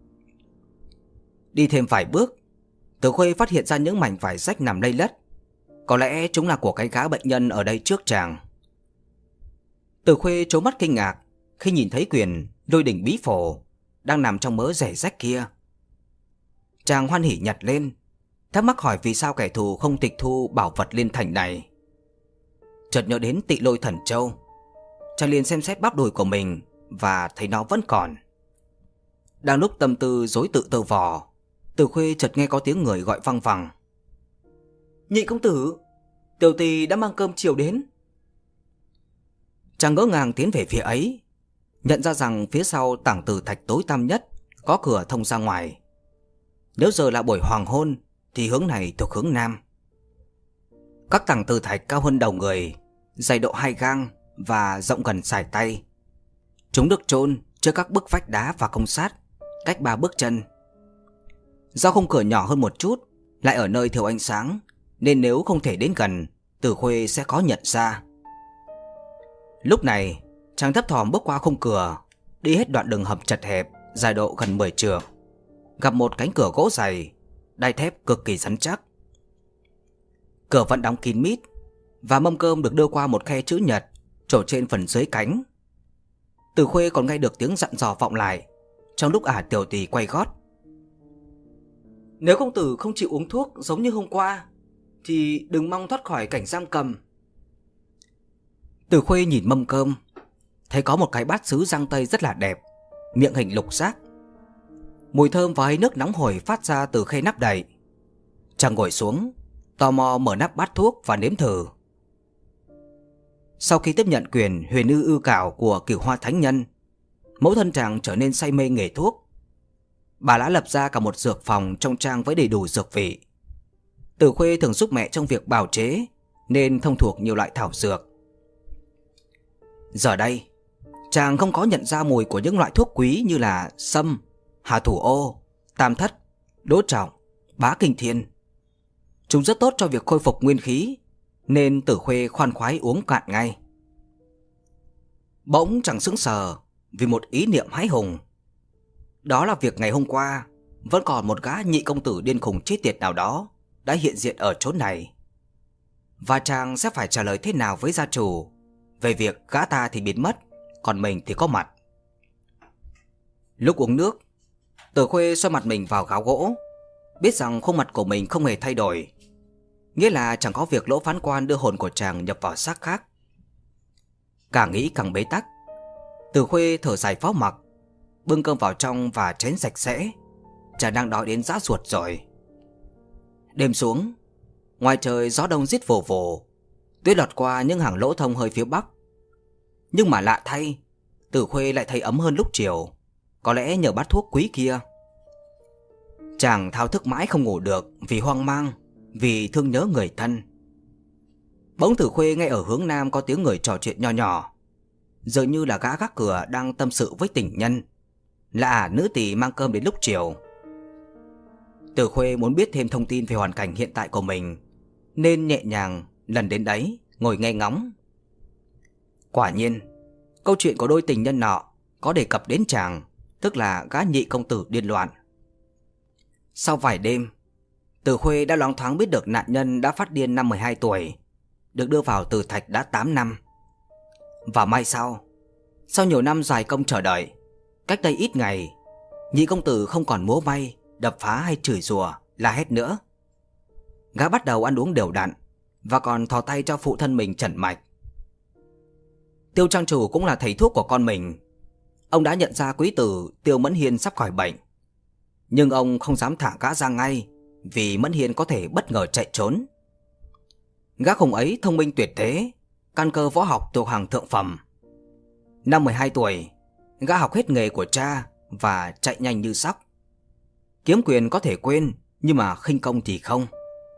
Đi thêm vài bước, Tử Khuê phát hiện ra những mảnh vải rách nằm lây lất. Có lẽ chúng là của cái gã bệnh nhân ở đây trước chàng. Tử Khuê trố mắt kinh ngạc khi nhìn thấy quyển Lôi Đỉnh Bí Phổ đang nằm trong mớ rẻ rách kia. Chàng hoan hỉ nhặt lên, thắc mắc hỏi vì sao kẻ thù không tịch thu bảo vật liên thành này. Chợt nhớ đến Tị Lôi Thần Châu, chàng liền xem xét bắp đùi của mình và thấy nó vẫn còn. Đang lúc tâm tư rối tự tơ vò, Tử Khuê chợt nghe có tiếng người gọi văng vẳng. Nhị công tử, tiểu tỳ đã mang cơm chiều đến. Chàng ngỡ ngàng tiến về phía ấy, nhận ra rằng phía sau tảng tử thạch tối tăm nhất có cửa thông ra ngoài. Nếu giờ là buổi hoàng hôn thì hướng này thuộc hướng nam. Các tảng tử thạch cao hơn đầu người, dày độ hai gang và rộng gần sải tay. Chúng được chôn trước các bức vách đá và công sát, cách ba bước chân. Do khung cửa nhỏ hơn một chút, lại ở nơi thiếu ánh sáng, nên nếu không thể đến gần, Tử Khuê sẽ khó nhận ra. Lúc này, chàng thấp thỏm bước qua khung cửa, đi hết đoạn đường hầm chật hẹp, dài độ gần mười trượng, gặp một cánh cửa gỗ dày, đai thép cực kỳ rắn chắc. Cửa vẫn đóng kín mít, và mâm cơm được đưa qua một khe chữ nhật trổ trên phần dưới cánh. Tử Khuê còn nghe được tiếng dặn dò vọng lại trong lúc ả tiểu tỳ quay gót. Nếu công tử không chịu uống thuốc giống như hôm qua thì đừng mong thoát khỏi cảnh giam cầm. Tử Khuê nhìn mâm cơm, thấy có một cái bát sứ giang tây rất là đẹp, miệng hình lục giác. Mùi thơm và hơi nước nóng hổi phát ra từ khay nắp đậy. Chàng ngồi xuống, tò mò mở nắp bát thuốc và nếm thử. Sau khi tiếp nhận quyền huyền ư ư cảo của Cửu Hoa Thánh Nhân, mẫu thân chàng trở nên say mê nghề thuốc. Bà đã lập ra cả một dược phòng trong trang với đầy đủ dược vị. Tử Khuê thường giúp mẹ trong việc bào chế, nên thông thuộc nhiều loại thảo dược. Giờ đây, chàng không có nhận ra mùi của những loại thuốc quý như là sâm, hà thủ ô, tam thất, đỗ trọng, bá kinh thiên. Chúng rất tốt cho việc khôi phục nguyên khí, nên Tử Khuê khoan khoái uống cạn ngay. Bỗng chàng sững sờ vì một ý niệm hãi hùng. Đó là việc ngày hôm qua vẫn còn một gã nhị công tử điên khùng chết tiệt nào đó đã hiện diện ở chốn này. Và chàng sẽ phải trả lời thế nào với gia chủ về việc gã ta thì biến mất, còn mình thì có mặt. Lúc uống nước, Tử Khuê xoa mặt mình vào gáo gỗ, biết rằng khuôn mặt của mình không hề thay đổi, nghĩa là chẳng có việc lỗ phán quan đưa hồn của chàng nhập vào xác khác. Càng nghĩ càng bế tắc, Tử Khuê thở dài phó mặc, bưng cơm vào trong và chén sạch sẽ. Chàng đang đói đến rã ruột rồi. Đêm xuống, ngoài trời gió đông rít vồ vồ, tuyết lọt qua những hàng lỗ thông hơi phía bắc. Nhưng mà lạ thay, Tử Khuê lại thấy ấm hơn lúc chiều, có lẽ nhờ bát thuốc quý kia. Chàng thao thức mãi không ngủ được vì hoang mang, vì thương nhớ người thân. Bỗng Tử Khuê nghe ở hướng nam có tiếng người trò chuyện nho nhỏ, dường như là gã gác cửa đang tâm sự với tình nhân, là ả nữ tỳ mang cơm đến lúc chiều. Tử Khuê muốn biết thêm thông tin về hoàn cảnh hiện tại của mình, nên nhẹ nhàng lần đến đấy ngồi nghe ngóng. Quả nhiên, câu chuyện của đôi tình nhân nọ có đề cập đến chàng, tức là gã nhị công tử điên loạn. Sau vài đêm, Tử Khuê đã loáng thoáng biết được nạn nhân đã phát điên năm mười hai tuổi, được đưa vào tử thạch đã tám năm. Và mai sau, sau nhiều năm dài công chờ đợi, cách đây ít ngày, nhị công tử không còn múa may, đập phá hay chửi rủa, la hét nữa. Gã bắt đầu ăn uống đều đặn, và còn thò tay cho phụ thân mình trần mạch. Tiêu trang chủ cũng là thầy thuốc của con mình. Ông đã nhận ra quý tử Tiêu Mẫn Hiên sắp khỏi bệnh, nhưng ông không dám thả gã ra ngay, vì Mẫn Hiên có thể bất ngờ chạy trốn. Gã khùng ấy thông minh tuyệt thế, căn cơ võ học thuộc hàng thượng phẩm. Năm mười hai tuổi, gã học hết nghề của cha và chạy nhanh như sóc. Kiếm quyền có thể quên, nhưng mà khinh công thì không.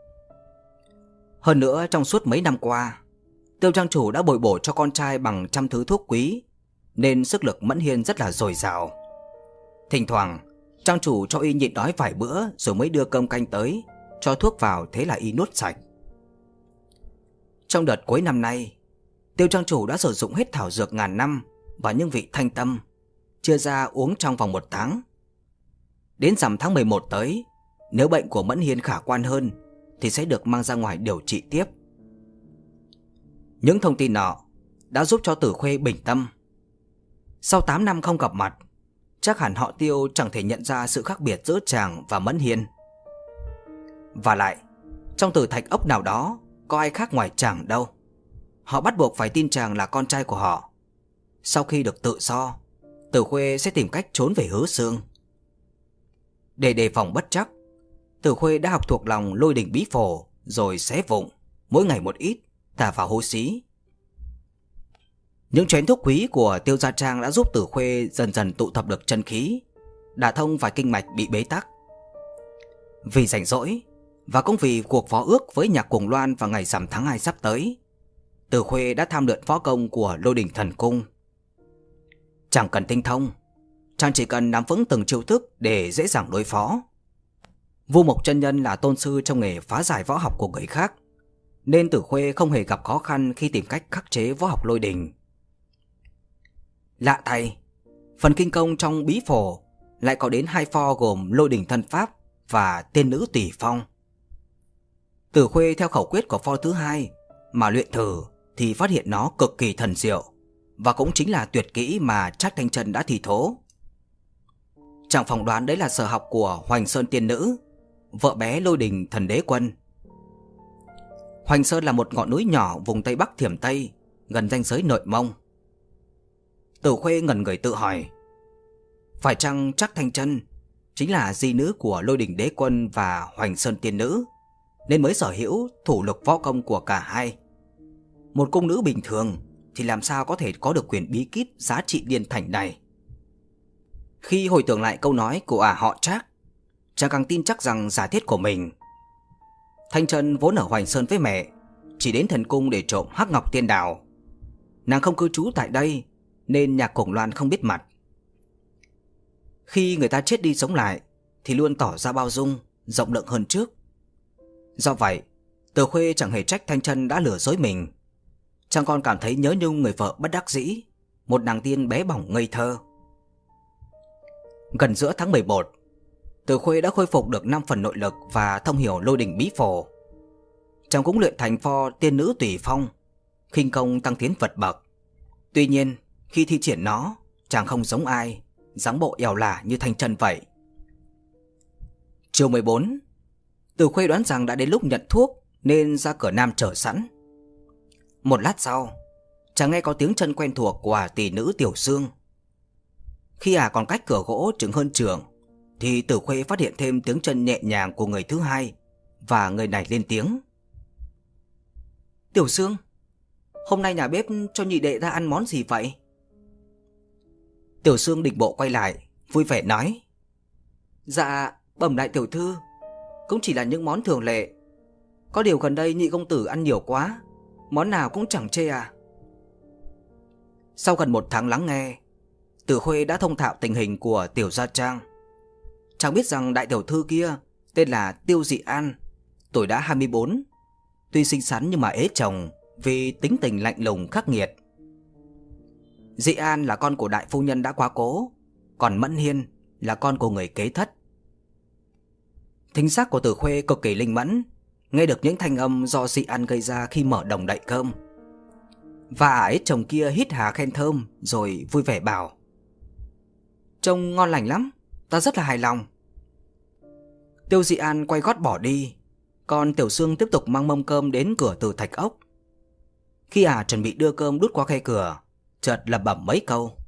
Hơn nữa, trong suốt mấy năm qua, Tiêu trang chủ đã bồi bổ cho con trai bằng trăm thứ thuốc quý, nên sức lực Mẫn Hiên rất là dồi dào. Thỉnh thoảng, trang chủ cho y nhịn đói vài bữa rồi mới đưa cơm canh tới, cho thuốc vào, thế là y nuốt sạch. Trong đợt cuối năm nay, Tiêu trang chủ đã sử dụng hết thảo dược ngàn năm và những vị thanh tâm, chia ra uống trong vòng một tháng. Đến rằm tháng mười một tới, nếu bệnh của Mẫn Hiên khả quan hơn thì sẽ được mang ra ngoài điều trị tiếp. Những thông tin nọ đã giúp cho Tử Khuê bình tâm. Sau tám năm không gặp mặt, chắc hẳn họ Tiêu chẳng thể nhận ra sự khác biệt giữa chàng và Mẫn Hiên. Và lại, trong tử thạch ốc nào đó có ai khác ngoài chàng đâu. Họ bắt buộc phải tin chàng là con trai của họ. Sau khi được tự do, Tử Khuê sẽ tìm cách trốn về Hứa Xương. Để đề phòng bất trắc, Tử Khuê đã học thuộc lòng lôi đỉnh bí phổ, rồi xé vụng, mỗi ngày một ít, thả vào hố xí. Những chén thuốc quý của Tiêu Gia Trang đã giúp Tử Khuê dần dần tụ tập được chân khí, đả thông vài kinh mạch bị bế tắc. Vì rảnh rỗi, và cũng vì cuộc võ ước với Nhạc Cuồng Loan vào ngày rằm tháng hai sắp tới, Tử Khuê đã tham luyện võ công của Lôi Đỉnh Thần Cung. Chẳng cần tinh thông, chàng chỉ cần nắm vững từng chiêu thức để dễ dàng đối phó. Vu Mộc chân nhân là tôn sư trong nghề phá giải võ học của người khác, nên Tử Khuê không hề gặp khó khăn khi tìm cách khắc chế võ học lôi đình. Lạ thay, phần kinh công trong bí phổ lại có đến hai pho gồm lôi đình thân pháp và tiên nữ tỷ phong. Tử Khuê theo khẩu quyết của pho thứ hai mà luyện thử thì phát hiện nó cực kỳ thần diệu, và cũng chính là tuyệt kỹ mà Trác Thanh Chân đã thi thố. Chàng phỏng đoán đấy là sở học của Hoành Sơn tiên nữ, vợ bé Lôi Đình Thần Đế Quân. Hoành Sơn là một ngọn núi nhỏ vùng Tây Bắc Thiểm Tây, gần ranh giới Nội Mông. Tử Khuê ngẩn người tự hỏi, phải chăng Trác Thanh Chân chính là di nữ của Lôi Đình Đế Quân và Hoành Sơn tiên nữ, nên mới sở hữu thủ lục võ công của cả hai. Một cung nữ bình thường thì làm sao có thể có được quyền bí kíp giá trị liên thành này. Khi hồi tưởng lại câu nói của ả họ Trác, chàng càng tin chắc rằng giả thiết của mình. Thanh Chân vốn ở Hoành Sơn với mẹ, chỉ đến thần cung để trộm hắc ngọc tiên đào. Nàng không cư trú tại đây, nên Nhạc Cuồng Loan không biết mặt. Khi người ta chết đi sống lại thì luôn tỏ ra bao dung, rộng lượng hơn trước. Do vậy, Tử Khuê chẳng hề trách Thanh Chân đã lừa dối mình. Chàng còn cảm thấy nhớ nhung người vợ bất đắc dĩ, một nàng tiên bé bỏng ngây thơ. Gần giữa tháng mười một, Tử Khuê đã khôi phục được năm phần nội lực và thông hiểu lôi đỉnh bí phổ. Chàng cũng luyện thành pho tiên nữ tùy phong, khinh công tăng tiến vượt bậc. Tuy nhiên, khi thi triển nó, chàng không giống ai, dáng bộ ẻo lả như Thanh Chân vậy. Chiều mười bốn, Tử Khuê đoán rằng đã đến lúc nhận thuốc nên ra cửa nam chờ sẵn. Một lát sau, chàng nghe có tiếng chân quen thuộc của ả tỷ nữ Tiểu Sương. Khi ả còn cách cửa gỗ chừng hơn trượng, thì Tử Khuê phát hiện thêm tiếng chân nhẹ nhàng của người thứ hai, và người này lên tiếng. Tiểu Sương, hôm nay nhà bếp cho nhị đệ ra ăn món gì vậy? Tiểu Sương định bộ quay lại, vui vẻ nói. Dạ, bẩm đại tiểu thư, cũng chỉ là những món thường lệ. Có điều gần đây nhị công tử ăn nhiều quá, món nào cũng chẳng chê à. Sau gần một tháng lắng nghe, Tử Khuê đã thông thạo tình hình của Tiểu Gia Trang. Chàng biết rằng đại tiểu thư kia tên là Tiêu Dị An, tuổi đã hai mươi bốn, tuy xinh xắn nhưng mà ế chồng vì tính tình lạnh lùng khắc nghiệt. Dị An là con của đại phu nhân đã quá cố, còn Mẫn Hiên là con của người kế thất. Thính giác của Tử Khuê cực kỳ linh mẫn, nghe được những thanh âm do Dị An gây ra khi mở đồng đậy cơm. Và ả ấy chồng kia hít hà khen thơm rồi vui vẻ bảo. Trông ngon lành lắm, ta rất là hài lòng. Tiêu Dị An quay gót bỏ đi, Còn Tiểu Sương tiếp tục mang mâm cơm đến cửa từ thạch ốc. Khi ả à chuẩn bị đưa cơm đút qua khe cửa, chợt lẩm bẩm mấy câu.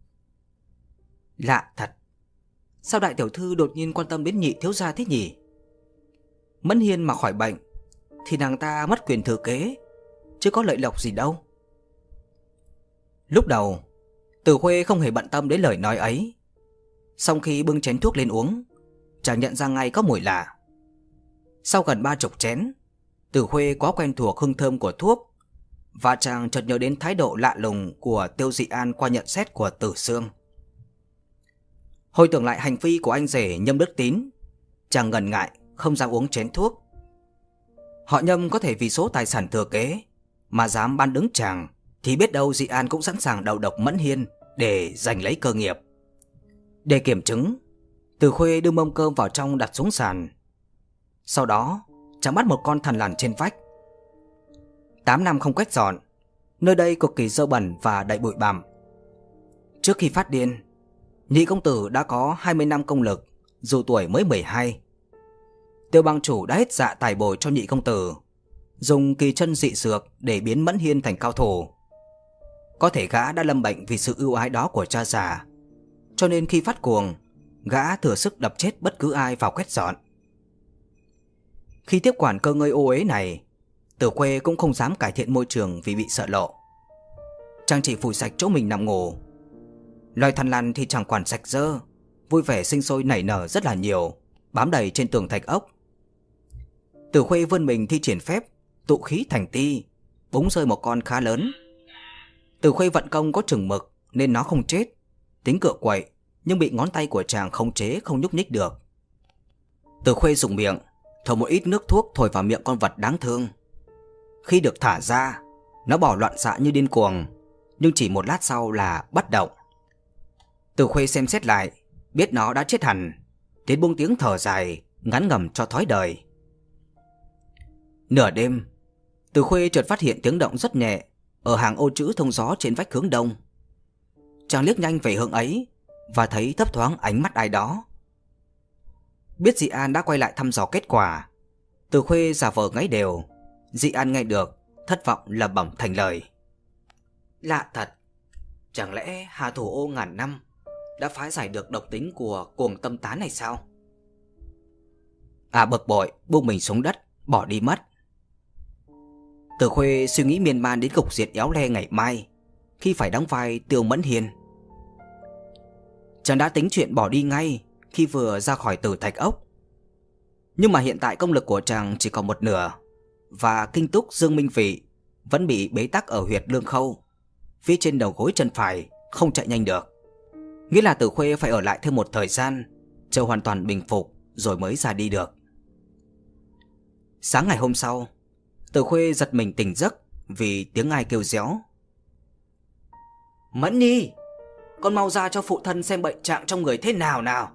Lạ thật, sao đại tiểu thư đột nhiên quan tâm đến nhị thiếu gia thế nhỉ? Mẫn Hiên mà khỏi bệnh thì nàng ta mất quyền thừa kế, chứ có lợi lộc gì đâu. Lúc đầu Từ Khuê không hề bận tâm đến lời nói ấy. Sau khi bưng chén thuốc lên uống, chàng nhận ra ngay có mùi lạ. Sau gần ba chục chén, Từ Khuê quá quen thuộc hương thơm của thuốc, và chàng chợt nhớ đến thái độ lạ lùng của Tiêu Dị An qua nhận xét của Tử Sương. Hồi tưởng lại hành vi của anh rể Nhâm Đức Tín, chàng ngần ngại không dám uống chén thuốc. Họ Nhâm có thể vì số tài sản thừa kế mà dám ban đứng chàng, thì biết đâu Dị An cũng sẵn sàng đầu độc Mẫn Hiên để giành lấy cơ nghiệp. Để kiểm chứng, Từ Khuê đưa mâm cơm vào trong đặt xuống sàn. Sau đó chàng bắt một con thằn lằn trên vách. Tám năm không quét dọn, nơi đây cực kỳ dơ bẩn và đầy bụi bặm. Trước khi phát điên, nhị công tử đã có hai mươi năm công lực, dù tuổi mới mười hai. Tiêu bang chủ đã hết dạ tài bồi cho nhị công tử, dùng kỳ chân dị dược để biến Mẫn Hiên thành cao thủ. Có thể gã đã lâm bệnh vì sự ưu ái đó của cha già, cho nên khi phát cuồng, gã thừa sức đập chết bất cứ ai vào quét dọn. Khi tiếp quản cơ ngơi ô uế này, Từ Khuê cũng không dám cải thiện môi trường vì bị sợ lộ. Chàng chỉ phủi sạch chỗ mình nằm ngủ. Loài thằn lằn thì chẳng quản sạch dơ, vui vẻ sinh sôi nảy nở rất là nhiều, bám đầy trên tường thạch ốc. Từ Khuê vươn mình thi triển phép tụ khí thành ti, búng rơi một con khá lớn. Từ Khuê vận công có chừng mực nên nó không chết, tính cựa quậy, nhưng bị ngón tay của chàng khống chế không nhúc nhích được. Từ Khuê dùng miệng thổi một ít nước thuốc thổi vào miệng con vật đáng thương. Khi được thả ra, nó bỏ loạn xạ như điên cuồng, nhưng chỉ một lát sau là bất động. Từ Khuê xem xét lại, biết nó đã chết hẳn, đến buông tiếng thở dài ngắn ngẩm cho thói đời. Nửa đêm, Từ Khuê chợt phát hiện tiếng động rất nhẹ ở hàng ô chữ thông gió trên vách hướng đông. Chàng liếc nhanh về hướng ấy và thấy thấp thoáng ánh mắt ai đó. Biết Dị An đã quay lại thăm dò kết quả, Từ Khuê giả vờ ngáy đều. Dị An nghe được, thất vọng lẩm bẩm thành lời. Lạ thật, chẳng lẽ Hà Thủ Ô ngàn năm đã phá giải được độc tính của cuồng tâm tán này sao? À bực bội buông mình xuống đất, bỏ đi mất. Từ Khuê suy nghĩ miên man đến cục diện éo le ngày mai, khi phải đóng vai Tiêu Mẫn Hiên. Chàng đã tính chuyện bỏ đi ngay khi vừa ra khỏi Tử Thạch Ốc. Nhưng mà hiện tại công lực của chàng chỉ còn một nửa, và kinh túc Dương Minh Vị vẫn bị bế tắc ở huyệt lương khâu, phía trên đầu gối chân phải, không chạy nhanh được. Nghĩa là Từ Khuê phải ở lại thêm một thời gian, chờ hoàn toàn bình phục rồi mới ra đi được. Sáng ngày hôm sau, Từ Khuê giật mình tỉnh giấc vì tiếng ai kêu réo. Mẫn Nhi, con mau ra cho phụ thân xem bệnh trạng trong người thế nào nào.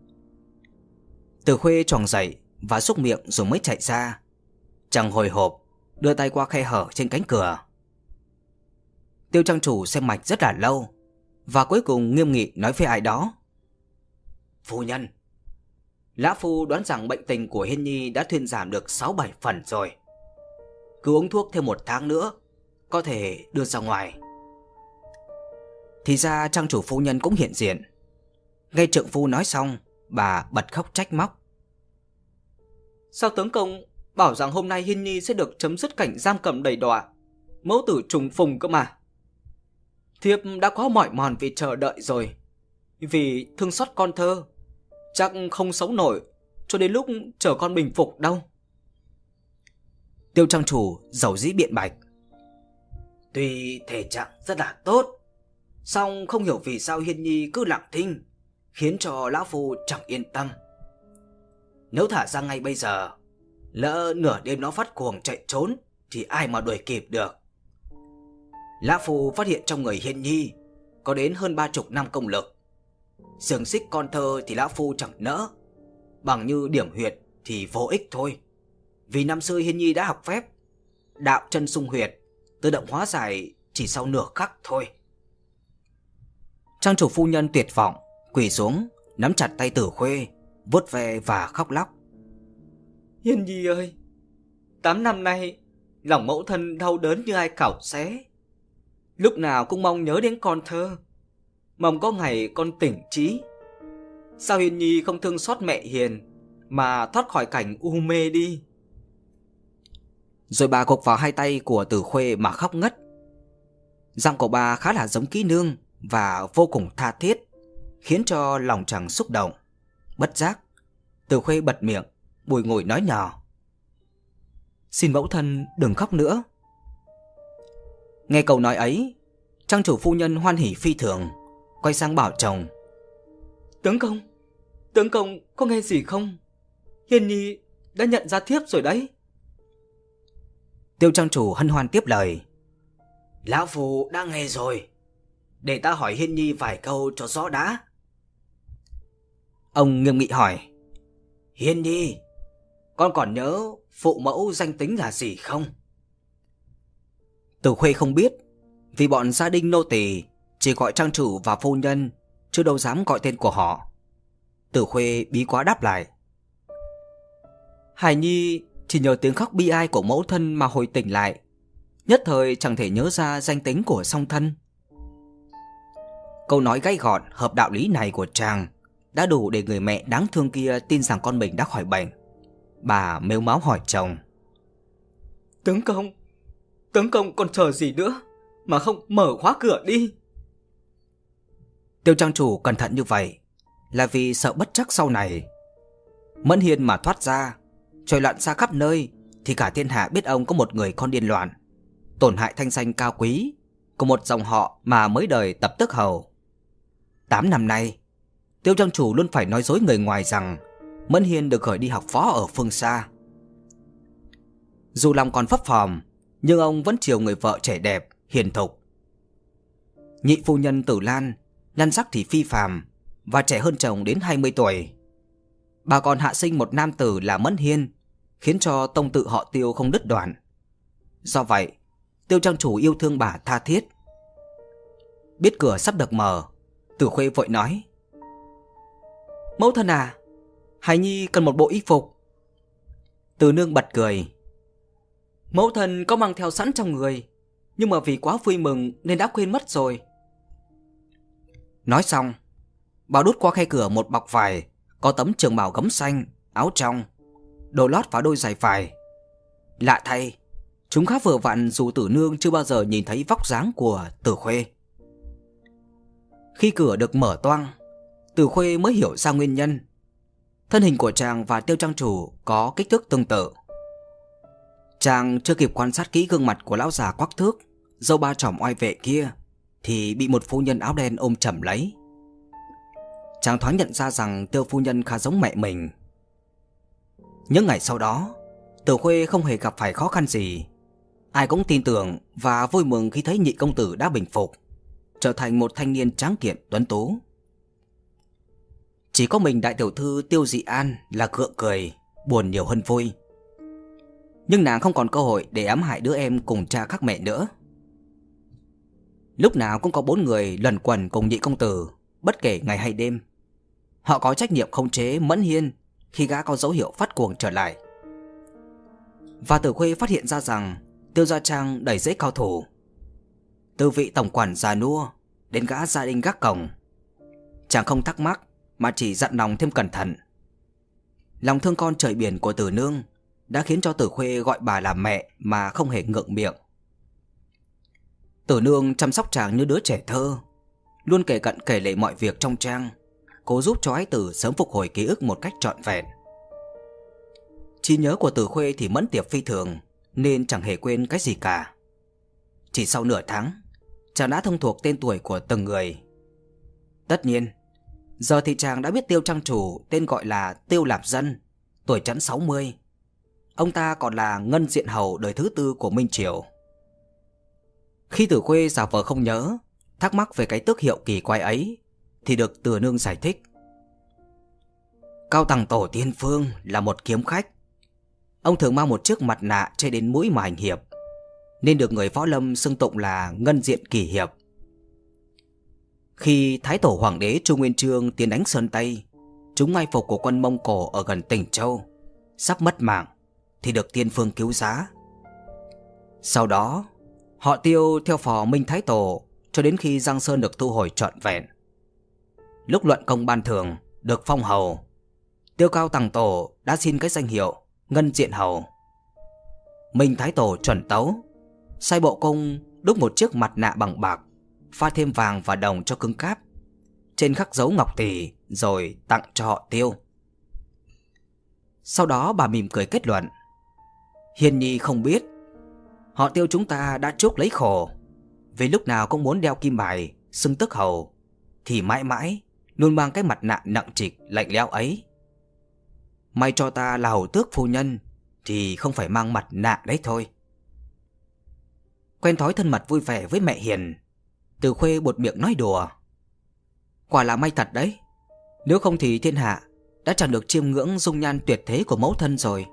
Từ Khuê choàng dậy và xúc miệng rồi mới chạy ra. Chàng hồi hộp đưa tay qua khe hở trên cánh cửa. Tiêu trang chủ xem mạch rất là lâu, và cuối cùng nghiêm nghị nói với ai đó. Phu nhân, lão phu đoán rằng bệnh tình của Hiên Nhi đã thuyên giảm được sáu bảy phần rồi. Cứ uống thuốc thêm một tháng nữa, có thể đưa ra ngoài. Thì ra trang chủ phu nhân cũng hiện diện. Nghe trượng phu nói xong, bà bật khóc trách móc. Sao tướng công bảo rằng hôm nay Hiên Nhi sẽ được chấm dứt cảnh giam cầm đầy đọa, mẫu tử trùng phùng cơ mà? Thiếp đã có mỏi mòn vì chờ đợi rồi, vì thương xót con thơ, chắc không sống nổi cho đến lúc chờ con bình phục đâu. Tiêu trang chủ giàu dĩ biện bạch. Tuy thể trạng rất là tốt, song không hiểu vì sao Hiên Nhi cứ lặng thinh, khiến cho lão phu chẳng yên tâm. Nếu thả ra ngay bây giờ, lỡ nửa đêm nó phát cuồng chạy trốn thì ai mà đuổi kịp được. Lão phu phát hiện trong người Hiên Nhi có đến hơn ba chục năm công lực. Xiềng xích con thơ thì lão phu chẳng nỡ, bằng như điểm huyệt thì vô ích thôi. Vì năm xưa Hiên Nhi đã học phép đạo chân xung huyệt, tự động hóa giải chỉ sau nửa khắc thôi. Trang chủ phu nhân tuyệt vọng quỳ xuống, nắm chặt tay Tử Khuê, vuốt ve và khóc lóc. Hiên Nhi ơi, Tám năm nay, lòng mẫu thân đau đớn như ai cào xé. Lúc nào cũng mong nhớ đến con thơ, mong có ngày con tỉnh trí. Sao Hiên Nhi không thương xót mẹ hiền mà thoát khỏi cảnh u mê đi? Rồi bà gục vào hai tay của Từ Khuê mà khóc ngất. Giọng của bà khá là giống kỹ nương và vô cùng tha thiết, khiến cho lòng chàng xúc động. Bất giác, Từ Khuê bật miệng, bùi ngùi nói nhỏ: "Xin mẫu thân đừng khóc nữa." Nghe câu nói ấy, trang chủ phu nhân hoan hỉ phi thường, quay sang bảo chồng: "Tướng công, tướng công có nghe gì không? Hiên Nhi đã nhận ra thiếp rồi đấy." Tiêu trang chủ hân hoan tiếp lời: "Lão phu đã nghe rồi, để ta hỏi Hiên Nhi vài câu cho rõ đã." Ông nghiêm nghị hỏi: "Hiên Nhi, con còn nhớ phụ mẫu danh tính là gì không?" Từ Khuê không biết, vì bọn gia đình nô tỳ chỉ gọi trang chủ và phu nhân, chứ đâu dám gọi tên của họ. Từ Khuê bí quá đáp lại: "Hải Nhi chỉ nhờ tiếng khóc bi ai của mẫu thân mà hồi tỉnh lại, nhất thời chẳng thể nhớ ra danh tính của song thân." Câu nói gay gọn hợp đạo lý này của chàng đã đủ để người mẹ đáng thương kia tin rằng con mình đã khỏi bệnh. Bà mếu máo hỏi chồng: "Tướng công, tướng công còn chờ gì nữa mà không mở khóa cửa đi?" Tiêu trang chủ cẩn thận như vậy là vì sợ bất trắc sau này Mẫn Hiên mà thoát ra, trồi loạn xa khắp nơi, thì cả thiên hạ biết ông có một người con điên loạn, tổn hại thanh danh cao quý của một dòng họ mà mới đời tập tước hầu. Tám năm nay, Tiêu trang chủ luôn phải nói dối người ngoài rằng Mẫn Hiên được gửi đi học võ ở phương xa. Dù lòng còn phấp phồng, nhưng ông vẫn chiều người vợ trẻ đẹp, hiền thục. Nhị phu nhân Tử Lan, nhan sắc thì phi phàm và trẻ hơn chồng đến hai mươi tuổi. Bà còn hạ sinh một nam tử là Mẫn Hiên, khiến cho tông tự họ Tiêu không đứt đoạn. Do vậy, Tiêu trang chủ yêu thương bà tha thiết. Biết cửa sắp được mở, Từ Khuê vội nói: "Mẫu thân à, Hải Nhi cần một bộ y phục." Từ nương bật cười: "Mẫu thân có mang theo sẵn trong người, nhưng mà vì quá vui mừng nên đã quên mất rồi." Nói xong, bà đút qua khe cửa một bọc vải có tấm trường bào gấm xanh, áo trong, đồ lót và đôi giày vải. Lạ thay, chúng khá vừa vặn dù Tử nương chưa bao giờ nhìn thấy vóc dáng của Từ Khuê. Khi cửa được mở toang, Từ Khuê mới hiểu ra nguyên nhân. Thân hình của chàng và Tiêu trang chủ có kích thước tương tự. Chàng chưa kịp quan sát kỹ gương mặt của lão già quắc thước, râu ba chòm oai vệ kia, thì bị một phu nhân áo đen ôm chầm lấy. Chàng thoáng nhận ra rằng Tiêu phu nhân khá giống mẹ mình. Những ngày sau đó, Từ Khuê không hề gặp phải khó khăn gì. Ai cũng tin tưởng và vui mừng khi thấy nhị công tử đã bình phục, trở thành một thanh niên tráng kiện tuấn tú. Chỉ có mình đại tiểu thư Tiêu Dị An là gượng cười, buồn nhiều hơn vui. Nhưng nàng không còn cơ hội để ám hại đứa em cùng cha khác mẹ nữa. Lúc nào cũng có bốn người luẩn quẩn cùng nhị công tử, bất kể ngày hay đêm. Họ có trách nhiệm khống chế Mẫn Hiên khi gã có dấu hiệu phát cuồng trở lại. Và Từ Khuê phát hiện ra rằng Tiêu Gia Trang đầy rẫy cao thủ, từ vị tổng quản già nua đến gã gia đình gác cổng. Chàng không thắc mắc mà chỉ dặn lòng thêm cẩn thận. Lòng thương con trời biển của Từ nương đã khiến cho Từ Khuê gọi bà là mẹ mà không hề ngượng miệng. Từ nương chăm sóc chàng như đứa trẻ thơ, luôn kể cận kể lể mọi việc trong trang, cố giúp cho ái tử sớm phục hồi ký ức một cách trọn vẹn. Trí nhớ của Từ Khuê thì mẫn tiệp phi thường, nên chẳng hề quên cái gì cả. Chỉ sau nửa tháng, chàng đã thông thuộc tên tuổi của từng người. Tất nhiên, giờ thì chàng đã biết Tiêu trang chủ tên gọi là Tiêu Lạp Dân, tuổi trẵn sáu mươi. Ông ta còn là ngân diện hầu đời thứ tư của Minh Triều. Khi Từ Khuê giả vờ không nhớ, thắc mắc về cái tước hiệu kỳ quái ấy, thì được Từ nương giải thích. Cao Tằng Tổ Tiên Phương là một kiếm khách. Ông thường mang một chiếc mặt nạ che đến mũi mà hành hiệp, nên được người võ lâm xưng tụng là ngân diện kỳ hiệp. Khi Thái Tổ Hoàng đế Chu Nguyên Chương tiến đánh Sơn Tây, trúng mai phục của quân Mông Cổ ở gần Tỉnh Châu, sắp mất mạng, thì được tiên phương cứu giá. Sau đó họ Tiêu theo phò Minh Thái Tổ cho đến khi Giang Sơn được thu hồi trọn vẹn. Lúc luận công ban thưởng được phong hầu, Tiêu Cao Tằng Tổ đã xin cái danh hiệu Ngân Diện Hầu. Minh Thái Tổ chuẩn tấu, sai bộ cung đúc một chiếc mặt nạ bằng bạc, pha thêm vàng và đồng cho cứng cáp, trên khắc dấu ngọc tỷ, rồi tặng cho họ Tiêu. Sau đó bà mỉm cười kết luận: Hiền nhi không biết, họ Tiêu chúng ta đã chuốc lấy khổ, vì lúc nào cũng muốn đeo kim bài xưng tước hầu, thì mãi mãi luôn mang cái mặt nạ nặng trịch lạnh lẽo ấy. May cho ta là hầu tước phu nhân thì không phải mang mặt nạ đấy thôi. Quen thói thân mật vui vẻ với mẹ Hiền, Từ Khuê buột miệng nói đùa: Quả là may thật đấy, nếu không thì thiên hạ đã chẳng được chiêm ngưỡng dung nhan tuyệt thế của mẫu thân rồi.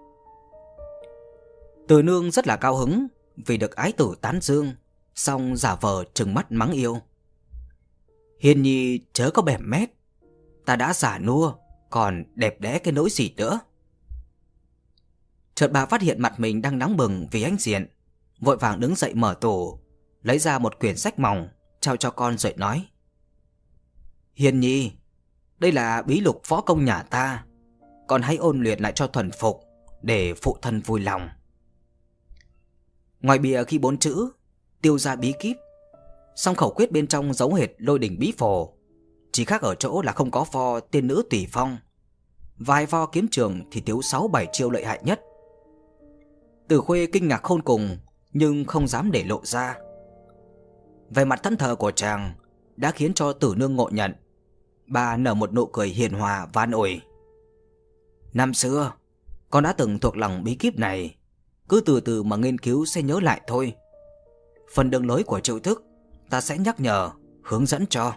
Từ nương rất là cao hứng vì được ái tử tán dương, xong giả vờ trừng mắt mắng yêu: Hiền nhi chớ có bẻm mép, ta đã già nua còn đẹp đẽ cái nỗi gì nữa. Chợt bà phát hiện mặt mình đang nóng bừng vì ánh diện, vội vàng đứng dậy mở tủ, lấy ra một quyển sách mỏng trao cho con rồi nói: Hiền nhi, đây là bí lục võ công nhà ta, con hãy ôn luyện lại cho thuần phục, để phụ thân vui lòng. Ngoài bìa ghi bốn chữ Tiêu gia bí kíp, song khẩu quyết bên trong giống hệt Lôi Đỉnh bí phổ, chỉ khác ở chỗ là không có pho tiên nữ tùy phong, vài pho kiếm trường thì thiếu sáu bảy chiêu lợi hại nhất. Từ Khuê kinh ngạc khôn cùng, nhưng không dám để lộ ra. Về mặt thân thờ của chàng đã khiến cho Tử nương ngộ nhận. Bà nở một nụ cười hiền hòa van ủi: Năm xưa con đã từng thuộc lòng bí kíp này, cứ từ từ mà nghiên cứu sẽ nhớ lại thôi. Phần đường lối của chiêu thức ta sẽ nhắc nhở, hướng dẫn cho.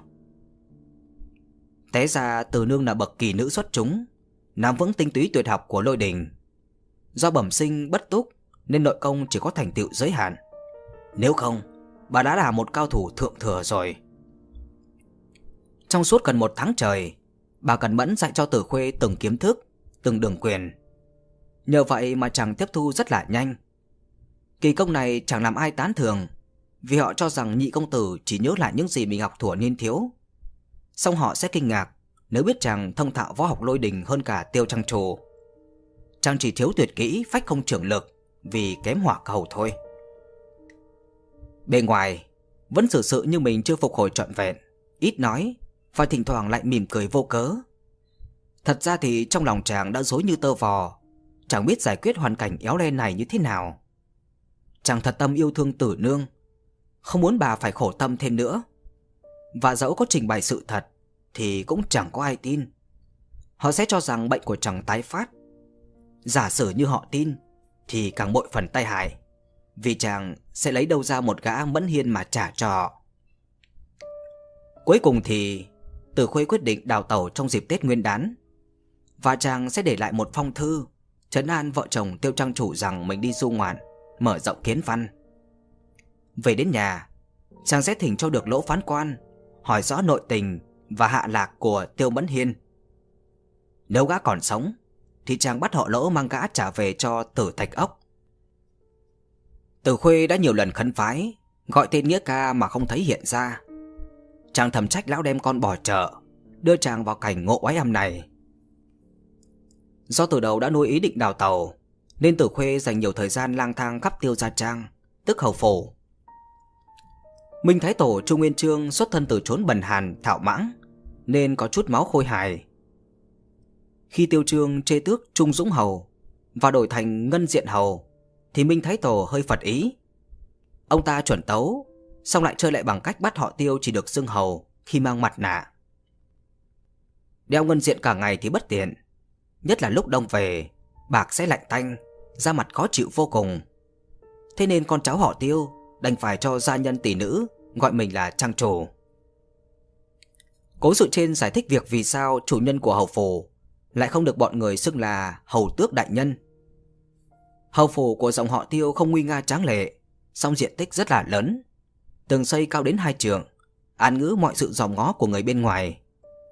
Té ra Từ nương là bậc kỳ nữ xuất chúng, nắm vững tinh túy tuyệt học của Lôi Đình. Do bẩm sinh bất túc nên nội công chỉ có thành tựu giới hạn, nếu không bà đã là một cao thủ thượng thừa rồi. Trong suốt gần một tháng trời, bà cẩn mẫn dạy cho Tử Khuê từng kiếm thức, từng đường quyền. Nhờ vậy mà chàng tiếp thu rất là nhanh. Kỳ công này chẳng làm ai tán thưởng, vì họ cho rằng nhị công tử chỉ nhớ lại những gì mình học thuở niên thiếu. Song họ sẽ kinh ngạc nếu biết chàng thông thạo võ học Lôi Đình hơn cả Tiêu trang chủ. Chàng chỉ thiếu tuyệt kỹ phách không trưởng lực vì kém hỏa cầu thôi. Bề ngoài vẫn xử sự như mình chưa phục hồi trọn vẹn, ít nói và thỉnh thoảng lại mỉm cười vô cớ. Thật ra thì trong lòng chàng đã rối như tơ vò, chẳng biết giải quyết hoàn cảnh éo le này như thế nào. Chàng thật tâm yêu thương Tử nương, không muốn bà phải khổ tâm thêm nữa. Và dẫu có trình bày sự thật thì cũng chẳng có ai tin. Họ sẽ cho rằng bệnh của chàng tái phát. Giả sử như họ tin thì càng bội phần tai hại, vì chàng sẽ lấy đâu ra một gã Mẫn Hiên mà trả cho họ. Cuối cùng thì Tử Khuê quyết định đào tẩu trong dịp Tết Nguyên Đán, và chàng sẽ để lại một phong thư trấn an vợ chồng Tiêu trang chủ rằng mình đi du ngoạn, mở rộng kiến văn. Về đến nhà, chàng sẽ thỉnh cho được Lỗ phán quan hỏi rõ nội tình và hạ lạc của Tiêu Mẫn Hiên. Nếu gã còn sống thì chàng bắt họ Lỗ mang gã trả về cho Tử Thạch Ốc. Tử Khuê đã nhiều lần khấn vái gọi tên nghĩa ca mà không thấy hiện ra. Chàng thầm trách lão đem con bỏ chợ, đưa chàng vào cảnh ngộ oái âm này. Do từ đầu đã nuôi ý định đào tàu, nên Tử Khuê dành nhiều thời gian lang thang khắp Tiêu gia trang, tức hầu phủ. Minh Thái Tổ Trung Nguyên Chương xuất thân từ chốn bần hàn thảo mãng, nên có chút máu khôi hài. Khi Tiêu Chương chê tước Trung Dũng Hầu và đổi thành Ngân Diện Hầu, thì Minh Thái Tổ hơi phật ý. Ông ta chuẩn tấu, xong lại chơi lại bằng cách bắt họ Tiêu chỉ được xưng hầu khi mang mặt nạ. Đeo ngân diện cả ngày thì bất tiện, nhất là lúc đông về, bạc sẽ lạnh tanh, da mặt khó chịu vô cùng. Thế nên con cháu họ Tiêu đành phải cho gia nhân tỷ nữ gọi mình là trang chủ. Cố sự trên giải thích việc vì sao chủ nhân của hầu phủ lại không được bọn người xưng là hầu tước đại nhân. Hầu phủ của dòng họ Tiêu không nguy nga tráng lệ, song diện tích rất là lớn, tường xây cao đến hai trượng, án ngữ mọi sự dòm ngó của người bên ngoài.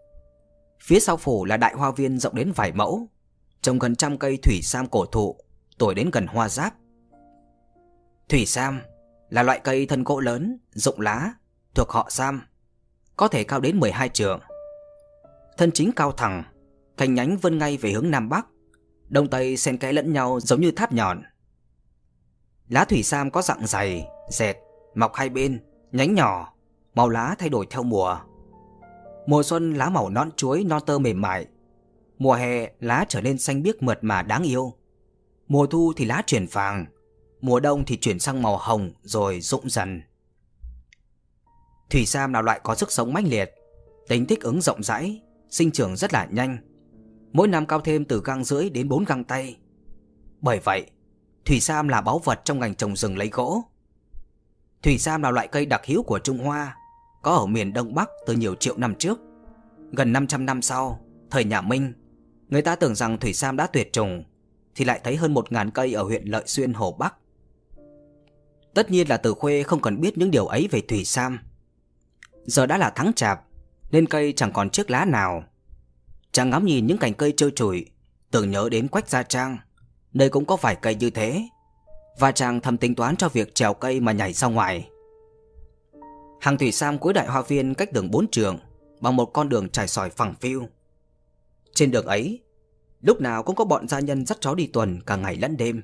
Phía sau phủ là đại hoa viên rộng đến vài mẫu, trồng gần trăm cây thủy sam cổ thụ, tuổi đến gần hoa giáp. Thủy sam là loại cây thân gỗ lớn, rụng lá, thuộc họ Sam, có thể cao đến mười hai trượng. Thân chính cao thẳng, cành nhánh vươn ngay về hướng Nam Bắc, Đông Tây xen kẽ lẫn nhau giống như tháp nhọn. Lá thủy sam có dạng dày, dẹt, mọc hai bên, nhánh nhỏ, màu lá thay đổi theo mùa. Mùa xuân lá màu non chuối non tơ mềm mại, mùa hè lá trở nên xanh biếc mượt mà đáng yêu, mùa thu thì lá chuyển vàng, mùa đông thì chuyển sang màu hồng rồi rụng dần. Thủy sam là loại có sức sống mãnh liệt, tính thích ứng rộng rãi, sinh trưởng rất là nhanh, mỗi năm cao thêm từ gang rưỡi đến bốn gang tay. Bởi vậy, thủy sam là báu vật trong ngành trồng rừng lấy gỗ. Thủy sam là loại cây đặc hữu của Trung Hoa, có ở miền Đông Bắc từ nhiều triệu năm trước. Gần năm trăm năm sau, thời nhà Minh, người ta tưởng rằng thủy sam đã tuyệt chủng, thì lại thấy hơn một nghìn cây ở huyện Lợi Xuyên, Hồ Bắc. Tất nhiên là Từ Khuê không cần biết những điều ấy về thủy sam. Giờ đã là tháng chạp, nên cây chẳng còn chiếc lá nào. Chàng ngắm nhìn những cành cây trơ trụi, tưởng nhớ đến Quách Gia Trang, nơi cũng có vài cây như thế, và chàng thầm tính toán cho việc trèo cây mà nhảy ra ngoài. Hàng thủy sam cuối đại hoa viên cách đường bốn trượng bằng một con đường trải sỏi phẳng phiu. Trên đường ấy, lúc nào cũng có bọn gia nhân dắt chó đi tuần cả ngày lẫn đêm.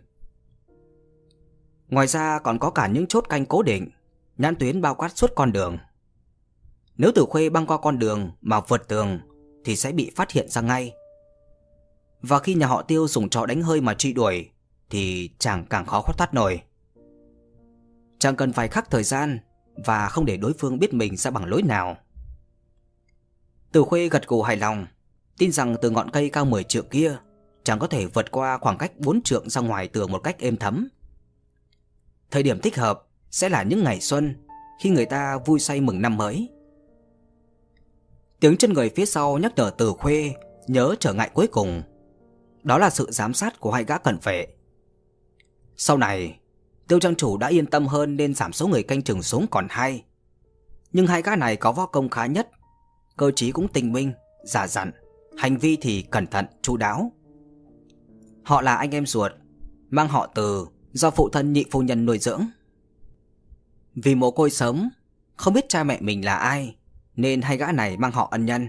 Ngoài ra còn có cả những chốt canh cố định, nhãn tuyến bao quát suốt con đường. Nếu Từ Khuê băng qua con đường mà vượt tường thì sẽ bị phát hiện ra ngay. Và khi nhà họ Tiêu dùng chó đánh hơi mà truy đuổi thì chàng càng khó thoát nổi. Chàng cần phải khắc thời gian và không để đối phương biết mình ra bằng lối nào. Từ Khuê gật gù hài lòng, tin rằng từ ngọn cây cao mười trượng kia chàng có thể vượt qua khoảng cách bốn trượng ra ngoài tường một cách êm thấm. Thời điểm thích hợp sẽ là những ngày xuân, khi người ta vui say mừng năm mới. Tiếng chân người phía sau nhắc nhở Từ Khuê nhớ trở ngại cuối cùng, đó là sự giám sát của hai gã cận vệ. Sau này, Tiêu trang chủ đã yên tâm hơn nên giảm số người canh chừng xuống còn hai. Nhưng hai gã này có võ công khá nhất, cơ trí cũng tinh minh, già dặn, hành vi thì cẩn thận, chu đáo. Họ là anh em ruột, mang họ Từ, do phụ thân nhị phu nhân nuôi dưỡng. Vì mồ côi sớm, không biết cha mẹ mình là ai, nên hai gã này mang họ ân nhân.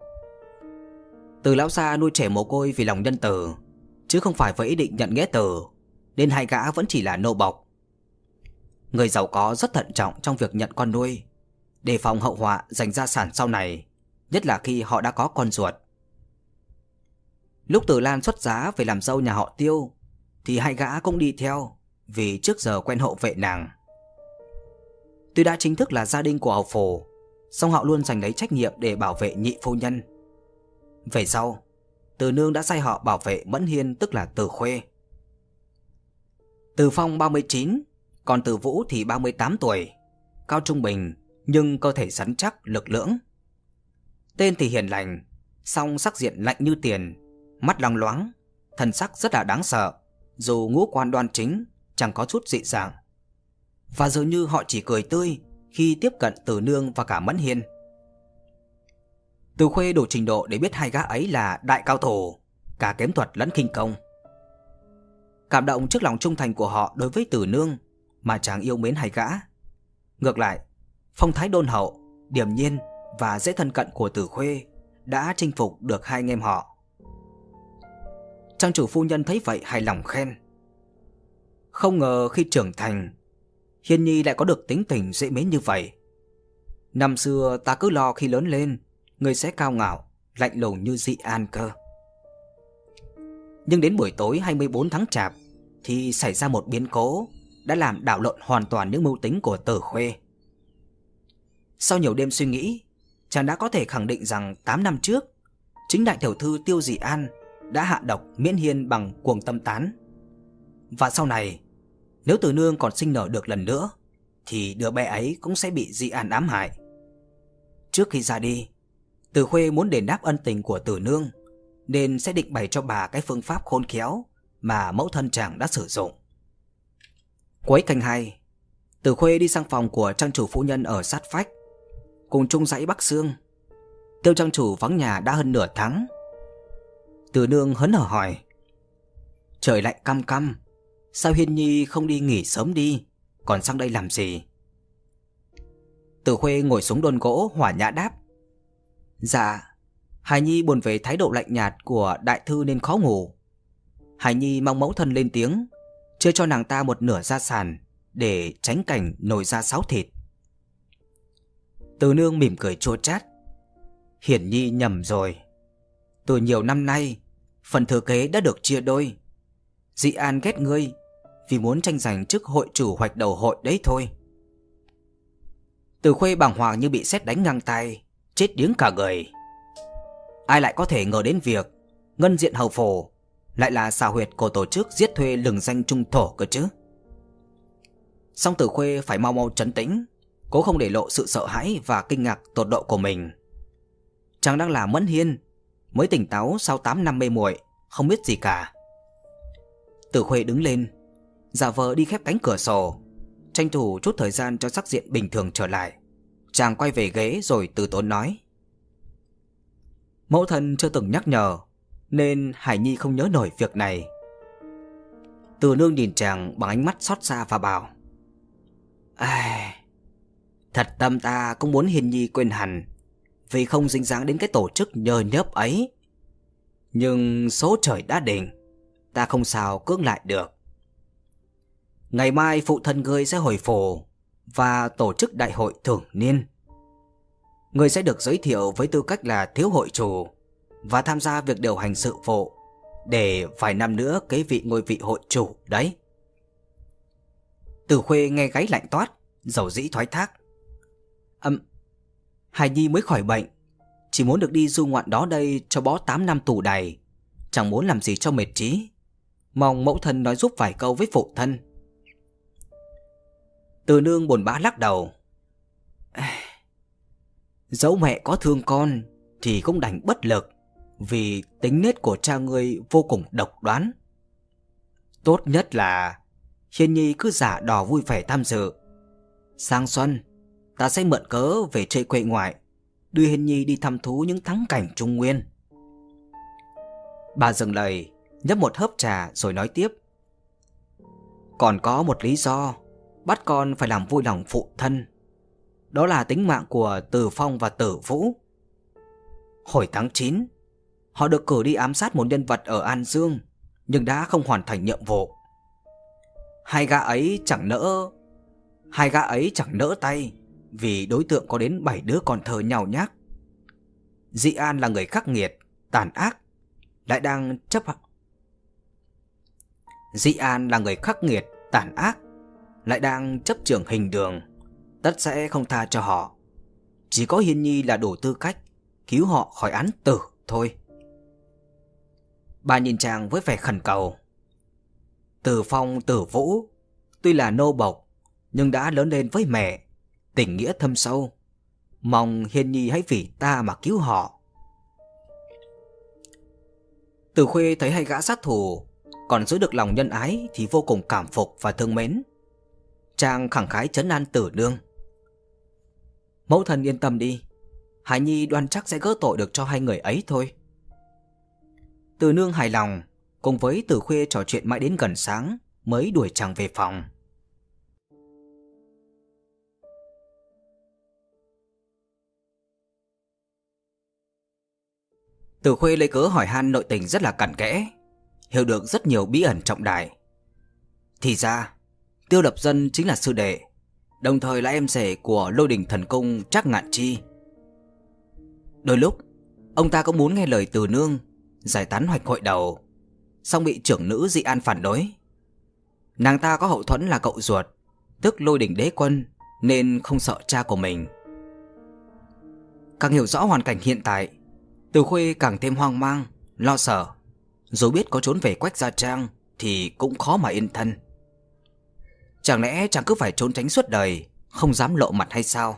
Từ lão gia nuôi trẻ mồ côi vì lòng nhân từ, chứ không phải với ý định nhận nghĩa tử, nên hai gã vẫn chỉ là nô bộc. Người giàu có rất thận trọng trong việc nhận con nuôi, đề phòng hậu họa giành gia sản sau này, nhất là khi họ đã có con ruột. Lúc Từ Lan xuất giá về làm dâu nhà họ Tiêu thì hai gã cũng đi theo, vì trước giờ quen hộ vệ nàng. Tuy đã chính thức là gia đình của hầu phủ, song họ luôn giành lấy trách nhiệm để bảo vệ nhị phu nhân. Về sau, Từ Nương đã sai họ bảo vệ Mẫn Hiên, tức là Từ Khuê. Từ Phong ba mươi chín, còn Từ Vũ thì ba mươi tám tuổi, cao trung bình nhưng cơ thể rắn chắc, lực lưỡng. Tên thì hiền lành, song sắc diện lạnh như tiền, mắt loang loáng, thần sắc rất là đáng sợ, dù ngũ quan đoan chính, chẳng có chút dị dạng. Và dường như họ chỉ cười tươi khi tiếp cận Từ Nương và cả Mẫn Hiên. Từ Khuê đủ trình độ để biết hai gã ấy là đại cao thủ, cả kiếm thuật lẫn khinh công. Cảm động trước lòng trung thành của họ đối với Từ Nương mà chàng yêu mến hai gã. Ngược lại, phong thái đôn hậu, điềm nhiên và dễ thân cận của Từ Khuê đã chinh phục được hai anh em họ. Trang chủ phu nhân thấy vậy hài lòng khen: không ngờ khi trưởng thành, Hiên Nhi lại có được tính tình dễ mến như vậy. Năm xưa ta cứ lo khi lớn lên người sẽ cao ngạo, lạnh lùng như Dị An cơ. Nhưng đến buổi tối hai mươi bốn tháng Chạp thì xảy ra một biến cố đã làm đảo lộn hoàn toàn những mưu tính của Từ Khuê. Sau nhiều đêm suy nghĩ, chàng đã có thể khẳng định rằng tám năm trước, chính đại tiểu thư Tiêu Dị An đã hạ độc miễn Hiên bằng cuồng tâm tán. Và sau này, nếu Từ Nương còn sinh nở được lần nữa thì đứa bé ấy cũng sẽ bị Dị An ám hại. Trước khi ra đi, Từ Khuê muốn đền đáp ân tình của Từ Nương, nên sẽ định bày cho bà cái phương pháp khôn khéo mà mẫu thân chàng đã sử dụng. Cuối canh hai, Từ Khuê đi sang phòng của trang chủ phu nhân ở sát vách, cùng chung dãy Bắc Sương. Tiêu trang chủ vắng nhà đã hơn nửa tháng. Từ Nương hớn hở hỏi: trời lạnh căm căm, Sao Hiên Nhi không đi nghỉ sớm đi, còn sang đây làm gì? Từ Khuê ngồi xuống đôn gỗ hòa nhã đáp. Dạ, Hải Nhi buồn về thái độ lạnh nhạt của đại thư nên khó ngủ. Hải Nhi mong mẫu thân lên tiếng, chưa cho nàng ta một nửa gia sản để tránh cảnh nổi ra sáo thịt. Từ Nương mỉm cười chua chát. Hiển Nhi nhầm rồi. Từ nhiều năm nay, phần thừa kế đã được chia đôi. Dị An ghét ngươi vì muốn tranh giành chức hội chủ hoạch đầu hội đấy thôi. Từ Khuê bàng hoàng như bị sét đánh ngang tay, chết điếng cả người. Ai lại có thể ngờ đến việc ngân diện hầu phủ lại là xào huyệt của tổ chức giết thuê lừng danh trung thổ cơ chứ. Song Từ Khuê phải mau mau trấn tĩnh, cố không để lộ sự sợ hãi và kinh ngạc tột độ của mình. Chàng đang là Mẫn Hiên, mới tỉnh táo sau tám năm mê muội, không biết gì cả. Từ Khuê đứng lên, giả vờ đi khép cánh cửa sổ, tranh thủ chút thời gian cho sắc diện bình thường trở lại. Chàng quay về ghế rồi từ tốn nói. Mẫu thân chưa từng nhắc nhở, nên Hải Nhi không nhớ nổi việc này. Từ Nương nhìn chàng bằng ánh mắt xót xa và bảo. Ai... Thật tâm ta cũng muốn Hiên Nhi quên hẳn, vì không dính dáng đến cái tổ chức nhờ nhớp ấy. Nhưng số trời đã định, ta không sao cưỡng lại được. Ngày mai phụ thân ngươi sẽ hồi phủ và tổ chức đại hội thường niên. Ngươi sẽ được giới thiệu với tư cách là thiếu hội chủ và tham gia việc điều hành sự vụ, để vài năm nữa kế vị ngôi vị hội chủ đấy. Từ Khuê nghe gáy lạnh toát, dầu dĩ thoái thác. Ừm, Hải Nhi mới khỏi bệnh, chỉ muốn được đi du ngoạn đó đây cho bó tám năm tù đầy, chẳng muốn làm gì cho mệt trí. Mong mẫu thân nói giúp vài câu với phụ thân. Từ Nương buồn bã lắc đầu. Dẫu mẹ có thương con thì cũng đành bất lực, vì tính nết của cha ngươi vô cùng độc đoán. Tốt nhất là Hiên Nhi cứ giả đò vui vẻ tham dự. Sang xuân ta sẽ mượn cớ về chơi quê ngoại, đưa Hiên Nhi đi thăm thú những thắng cảnh Trung Nguyên. Bà dừng lời, nhấp một hớp trà rồi nói tiếp. Còn có một lý do bắt con phải làm vui lòng phụ thân, đó là tính mạng của Từ Phong và Tử Vũ. Hồi tháng chín, họ được cử đi ám sát một nhân vật ở An Dương, nhưng đã không hoàn thành nhiệm vụ. Hai gã ấy chẳng nỡ Hai gã ấy chẳng nỡ tay, vì đối tượng có đến bảy đứa con thơ nhào nhác. Dị An là người khắc nghiệt, tàn ác, lại đang chấp Dị An là người khắc nghiệt, tàn ác, lại đang chấp trưởng hình đường, tất sẽ không tha cho họ. Chỉ có Hiên Nhi là đủ tư cách cứu họ khỏi án tử thôi. Bà nhìn chàng với vẻ khẩn cầu. Từ Phong, Tử Vũ tuy là nô bộc, nhưng đã lớn lên với mẹ, tình nghĩa thâm sâu. Mong Hiên Nhi hãy vì ta mà cứu họ. Từ Khuê thấy hai gã sát thủ còn giữ được lòng nhân ái thì vô cùng cảm phục và thương mến. Chàng khẳng khái trấn an Tử Nương. Mẫu thân yên tâm đi, Hải Nhi đoan chắc sẽ gỡ tội được cho hai người ấy thôi. Từ Nương hài lòng, cùng với Từ Khuê trò chuyện mãi đến gần sáng mới đuổi chàng về phòng. Từ Khuê lấy cớ hỏi han nội tình rất là cặn kẽ, hiểu được rất nhiều bí ẩn trọng đại. Thì ra Tiêu Lập Dân chính là sư đệ, đồng thời là em rể của Lôi Đình Thần Cung Trác Ngạn Chi. Đôi lúc ông ta cũng muốn nghe lời Từ Nương giải tán hoạch hội đầu, song bị trưởng nữ Dị An phản đối. Nàng ta có hậu thuẫn là cậu ruột, tức Lôi Đình Đế Quân, nên không sợ cha của mình. Càng hiểu rõ hoàn cảnh hiện tại, Từ Khuê càng thêm hoang mang, lo sợ. Dù biết có trốn về Quách Gia Trang thì cũng khó mà yên thân. Chẳng lẽ chàng cứ phải trốn tránh suốt đời, không dám lộ mặt hay sao?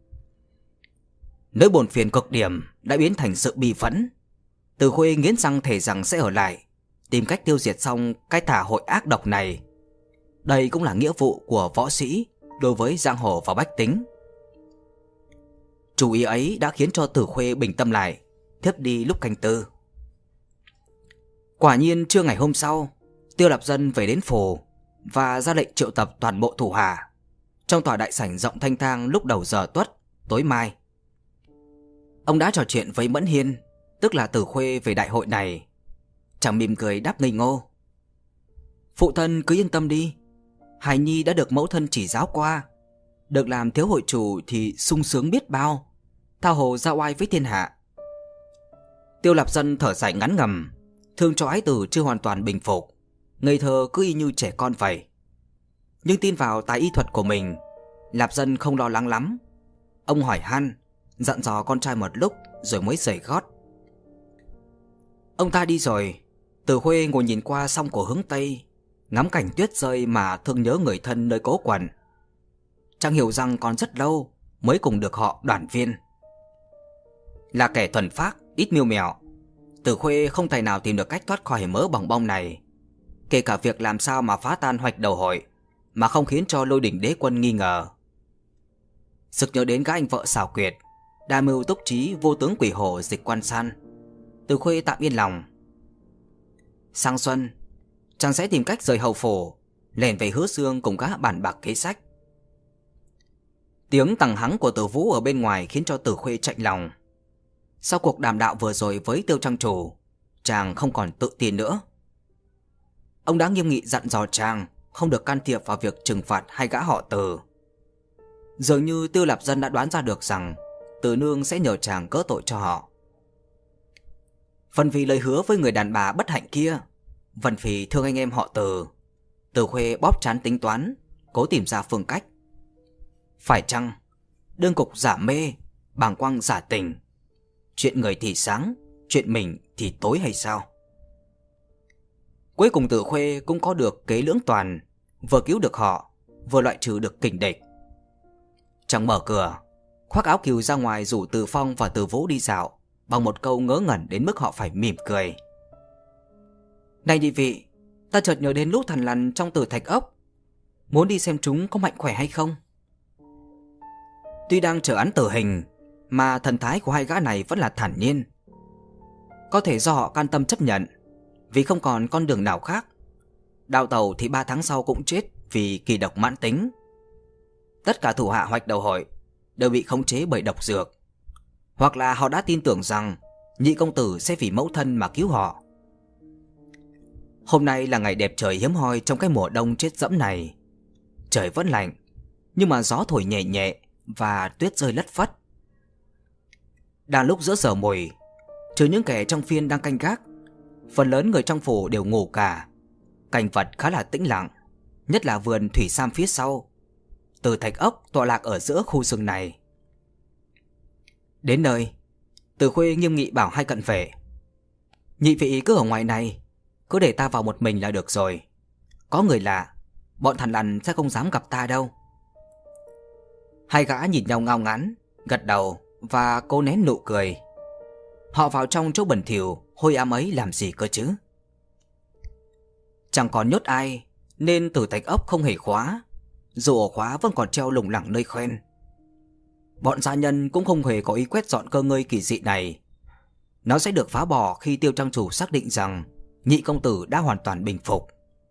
Nỗi buồn phiền cực điểm đã biến thành sự bi phẫn. Từ Khuê nghiến răng thề rằng sẽ ở lại, tìm cách tiêu diệt xong cái tà hội ác độc này. Đây cũng là nghĩa vụ của võ sĩ đối với giang hồ và bách tính. Chủ ý ấy đã khiến cho Từ Khuê bình tâm lại, thiếp đi lúc canh tư. Quả nhiên trưa ngày hôm sau, Tiêu Lập Dân về đến phủ, và ra lệnh triệu tập toàn bộ thủ hạ trong tòa đại sảnh rộng thanh thang lúc đầu giờ tuất tối mai. Ông đã trò chuyện với Mẫn Hiên, tức là Từ Khuê, về đại hội này. Chàng mỉm cười đáp ngây ngô: "Phụ thân cứ yên tâm đi, hài nhi đã được mẫu thân chỉ giáo qua, được làm thiếu hội chủ thì sung sướng biết bao, tha hồ ra oai với thiên hạ." Tiêu Lạp Dân thở dài ngắn ngầm, thương cho ái tử chưa hoàn toàn bình phục, ngây thơ cứ y như trẻ con vậy. Nhưng tin vào tài y thuật của mình, Lạp Dân không lo lắng lắm. Ông hỏi han, dặn dò con trai một lúc rồi mới rời gót. Ông ta đi rồi, Từ Khuê ngồi nhìn qua sông của hướng Tây, ngắm cảnh tuyết rơi mà thương nhớ người thân nơi cố quần. Chẳng hiểu rằng còn rất lâu mới cùng được họ đoàn viên. Là kẻ thuần phác, ít mưu mẹo, Từ Khuê không tài nào tìm được cách thoát khỏi mớ bòng bong này, kể cả việc làm sao mà phá tan hoạch đầu hội mà không khiến cho Lôi Đỉnh Đế Quân nghi ngờ. Sực nhớ đến gã anh vợ xảo quyệt, đa mưu túc trí vô tướng quỷ hổ Dịch Quan San, Từ Khuê tạm yên lòng. Sang xuân, chàng sẽ tìm cách rời hầu phủ, lẻn về Hứa Xương cùng gã bàn bạc kế sách. Tiếng tằng hắng của Từ Vũ ở bên ngoài khiến cho Từ Khuê chạnh lòng. Sau cuộc đàm đạo vừa rồi với Tiêu Trang Chủ, chàng không còn tự tin nữa. Ông đã nghiêm nghị dặn dò chàng không được can thiệp vào việc trừng phạt hai gã họ Từ. Dường như Tiêu Lạp Dân đã đoán ra được rằng Từ nương sẽ nhờ chàng cỡ tội cho họ. Phần vì lời hứa với người đàn bà bất hạnh kia, phần vì thương anh em họ Từ, Từ Khuê bóp trán tính toán, cố tìm ra phương cách. Phải chăng đương cục giả mê, bàng quang giả tình, chuyện người thì sáng, chuyện mình thì tối hay sao? Cuối cùng Từ Khuê cũng có được kế lưỡng toàn, vừa cứu được họ, vừa loại trừ được kình địch. Chàng mở cửa, khoác áo cừu ra ngoài rủ Từ Phong và Từ Vũ đi dạo, bằng một câu ngớ ngẩn đến mức họ phải mỉm cười. "Này nhị vị, ta chợt nhớ đến lũ thằn lằn trong Tử Thạch Ốc, muốn đi xem chúng có mạnh khỏe hay không?" Tuy đang chờ án tử hình, mà thần thái của hai gã này vẫn là thản nhiên. Có thể do họ can tâm chấp nhận, vì không còn con đường nào khác. Đào Tẩu thì ba tháng sau cũng chết vì kỳ độc mãn tính. Tất cả thủ hạ hoạch đầu hội đều bị khống chế bởi độc dược, hoặc là họ đã tin tưởng rằng nhị công tử sẽ vì mẫu thân mà cứu họ. Hôm nay là ngày đẹp trời hiếm hoi trong cái mùa đông chết dẫm này. Trời vẫn lạnh, nhưng mà gió thổi nhẹ nhẹ và tuyết rơi lất phất. Đang lúc giữa giờ mùi, trừ những kẻ trong phiên đang canh gác, phần lớn người trong phủ đều ngủ cả. Cảnh vật khá là tĩnh lặng, nhất là vườn thủy sam phía sau. Từ Thạch Ốc tọa lạc ở giữa khu rừng này. Đến nơi, Từ Khuê nghiêm nghị bảo hai cận vệ: "Nhị vị cứ ở ngoài này, cứ để ta vào một mình là được rồi. Có người lạ, bọn thằn lằn sẽ không dám gặp ta đâu." Hai gã nhìn nhau ngao ngán, gật đầu và cố nén nụ cười. Họ vào trong chỗ bẩn thỉu hôi ám ấy làm gì cơ chứ? Chẳng còn nhốt ai, nên Tử Thạch Ốc không hề khóa, dù ổ khóa vẫn còn treo lủng lẳng nơi khoen. Bọn gia nhân cũng không hề có ý quét dọn cơ ngơi kỳ dị này. Nó sẽ được phá bỏ khi Tiêu Trang Chủ xác định rằng nhị công tử đã hoàn toàn bình phục.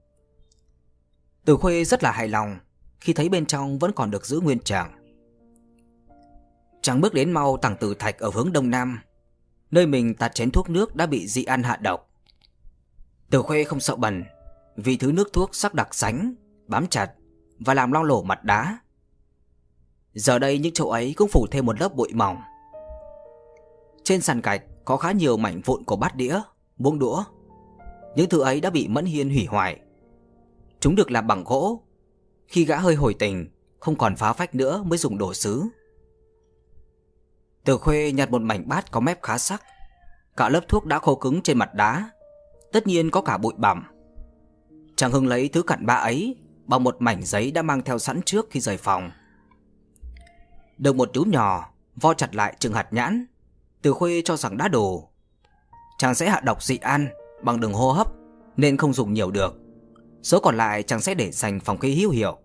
Từ Khuê rất là hài lòng khi thấy bên trong vẫn còn được giữ nguyên trạng. Chàng bước đến mau Tằng Tử Thạch ở hướng đông nam, nơi mình tạt chén thuốc nước đã bị dị ăn hạ độc. Từ Khuê không sợ bẩn, vì thứ nước thuốc sắc đặc sánh, bám chặt và làm loang lổ mặt đá. Giờ đây những chỗ ấy cũng phủ thêm một lớp bụi mỏng. Trên sàn gạch có khá nhiều mảnh vụn của bát đĩa, muỗng đũa. Những thứ ấy đã bị Mẫn Hiên hủy hoại. Chúng được làm bằng gỗ, khi gã hơi hồi tình, không còn phá phách nữa mới dùng đồ sứ. Từ Khuê nhặt một mảnh bát có mép khá sắc. Cả lớp thuốc đã khô cứng trên mặt đá, tất nhiên có cả bụi bặm. Chàng hưng lấy thứ cặn bã ấy bằng một mảnh giấy đã mang theo sẵn trước khi rời phòng. Được một chú nhỏ vo chặt lại chừng hạt nhãn, Từ Khuê cho rằng đã đủ. Chàng sẽ hạ độc dị an bằng đường hô hấp nên không dùng nhiều được. Số còn lại chàng sẽ để dành phòng khí hữu hiệu.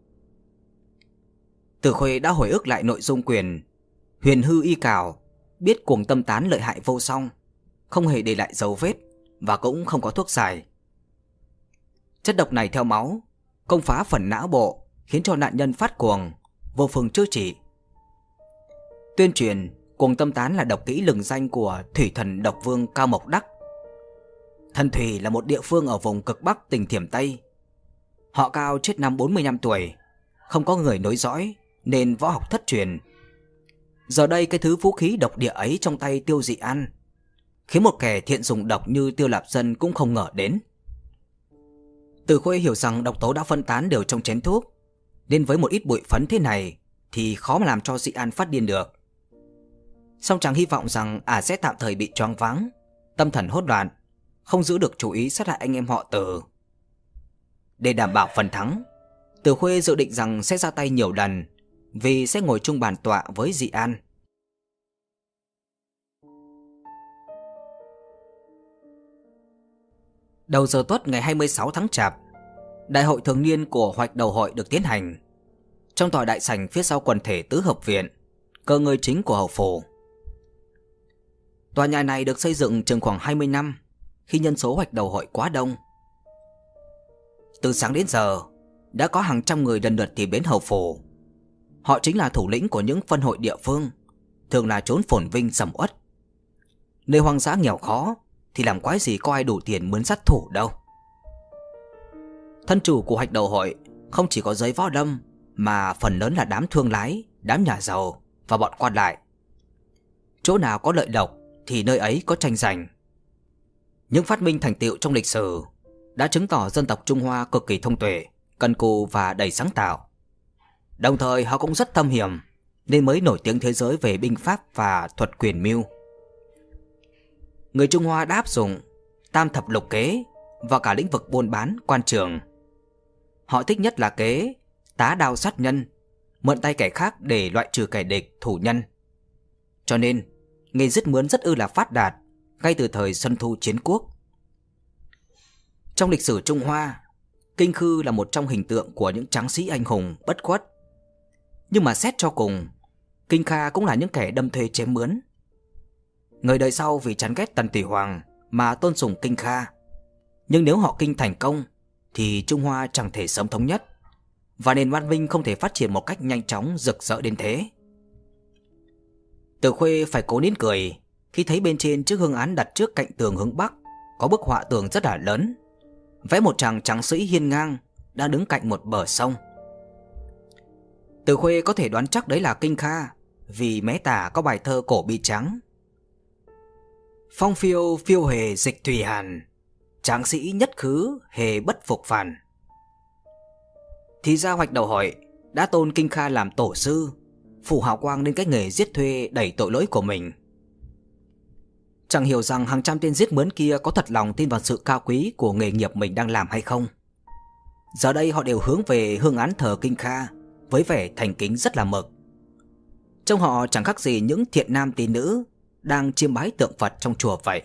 Từ Khuê đã hồi ức lại nội dung quyền huyền hư y cào, biết cuồng tâm tán lợi hại vô song, không hề để lại dấu vết và cũng không có thuốc giải. Chất độc này theo máu công phá phần não bộ, khiến cho nạn nhân phát cuồng, vô phương chữa trị. Tuyên truyền cuồng tâm tán là độc kỹ lừng danh của thủy thần độc vương Cao Mộc Đắc. Thần Thủy là một địa phương ở vùng cực Bắc tỉnh Thiểm Tây. Họ Cao chết năm bốn mươi lăm tuổi, không có người nối dõi nên võ học thất truyền. Giờ đây cái thứ vũ khí độc địa ấy trong tay Tiêu Dị An, khiến một kẻ thiện dùng độc như Tiêu Lạp Dân cũng không ngờ đến. Từ Khuê hiểu rằng độc tố đã phân tán đều trong chén thuốc, nên với một ít bụi phấn thế này thì khó mà làm cho Dị An phát điên được. Song chàng hy vọng rằng ả sẽ tạm thời bị choáng váng, tâm thần hỗn loạn, không giữ được chú ý sát hại anh em họ Từ. Để đảm bảo phần thắng, Từ Khuê dự định rằng sẽ ra tay nhiều lần, vì sẽ ngồi chung bàn tọa với Dị An. Đầu giờ tuất ngày hai mươi sáu tháng Chạp, đại hội thường niên của Hoạch Đầu Hội được tiến hành. Trong tòa đại sảnh phía sau quần thể tứ hợp viện, cơ ngơi chính của hầu phủ. Tòa nhà này được xây dựng chừng khoảng hai mươi năm, khi nhân số Hoạch Đầu Hội quá đông. Từ sáng đến giờ, đã có hàng trăm người lần lượt tìm đến hầu phủ. Họ chính là thủ lĩnh của những phân hội địa phương, thường là chốn phồn vinh sầm uất. Nơi hoang dã nghèo khó thì làm quái gì có ai đủ tiền mướn sát thủ đâu. Thân chủ của Hoạch Đầu Hội không chỉ có giới võ lâm, mà phần lớn là đám thương lái, đám nhà giàu và bọn quan lại. Chỗ nào có lợi lộc thì nơi ấy có tranh giành. Những phát minh thành tựu trong lịch sử đã chứng tỏ dân tộc Trung Hoa cực kỳ thông tuệ, cần cù và đầy sáng tạo. Đồng thời họ cũng rất thâm hiểm, nên mới nổi tiếng thế giới về binh pháp và thuật quyền mưu. Người Trung Hoa đã áp dụng tam thập lục kế vào cả lĩnh vực buôn bán, quan trường. Họ thích nhất là kế tá đao sát nhân, mượn tay kẻ khác để loại trừ kẻ địch, thủ nhân. Cho nên nghề giết mướn rất ư là phát đạt ngay từ thời Xuân Thu Chiến Quốc. Trong lịch sử Trung Hoa, Kinh Khư là một trong hình tượng của những tráng sĩ anh hùng bất khuất. Nhưng mà xét cho cùng, Kinh Kha cũng là những kẻ đâm thuê chém mướn. Người đời sau vì chán ghét Tần Thủy Hoàng mà tôn sùng Kinh Kha. Nhưng nếu họ Kinh thành công thì Trung Hoa chẳng thể sớm thống nhất, và nền văn minh không thể phát triển một cách nhanh chóng rực rỡ đến thế. Từ Khuê phải cố nín cười khi thấy bên trên chiếc hương án đặt trước cạnh tường hướng Bắc có bức họa tường rất là lớn, vẽ một chàng tráng sĩ hiên ngang đang đứng cạnh một bờ sông. Từ Khuê có thể đoán chắc đấy là Kinh Kha, vì mé tả có bài thơ cổ bi trắng: Phong phiêu phiêu hề dịch thủy hàn, tráng sĩ nhất khứ hề bất phục phản. Thì ra Hoạch Đầu Hội đã tôn Kinh Kha làm tổ sư, phủ hào quang lên cái nghề giết thuê đẩy tội lỗi của mình. Chẳng hiểu rằng hàng trăm tên giết mướn kia có thật lòng tin vào sự cao quý của nghề nghiệp mình đang làm hay không. Giờ đây họ đều hướng về hương án thờ Kinh Kha với vẻ thành kính rất là mực. Trông họ chẳng khác gì những thiện nam tín nữ đang chiêm bái tượng Phật trong chùa vậy.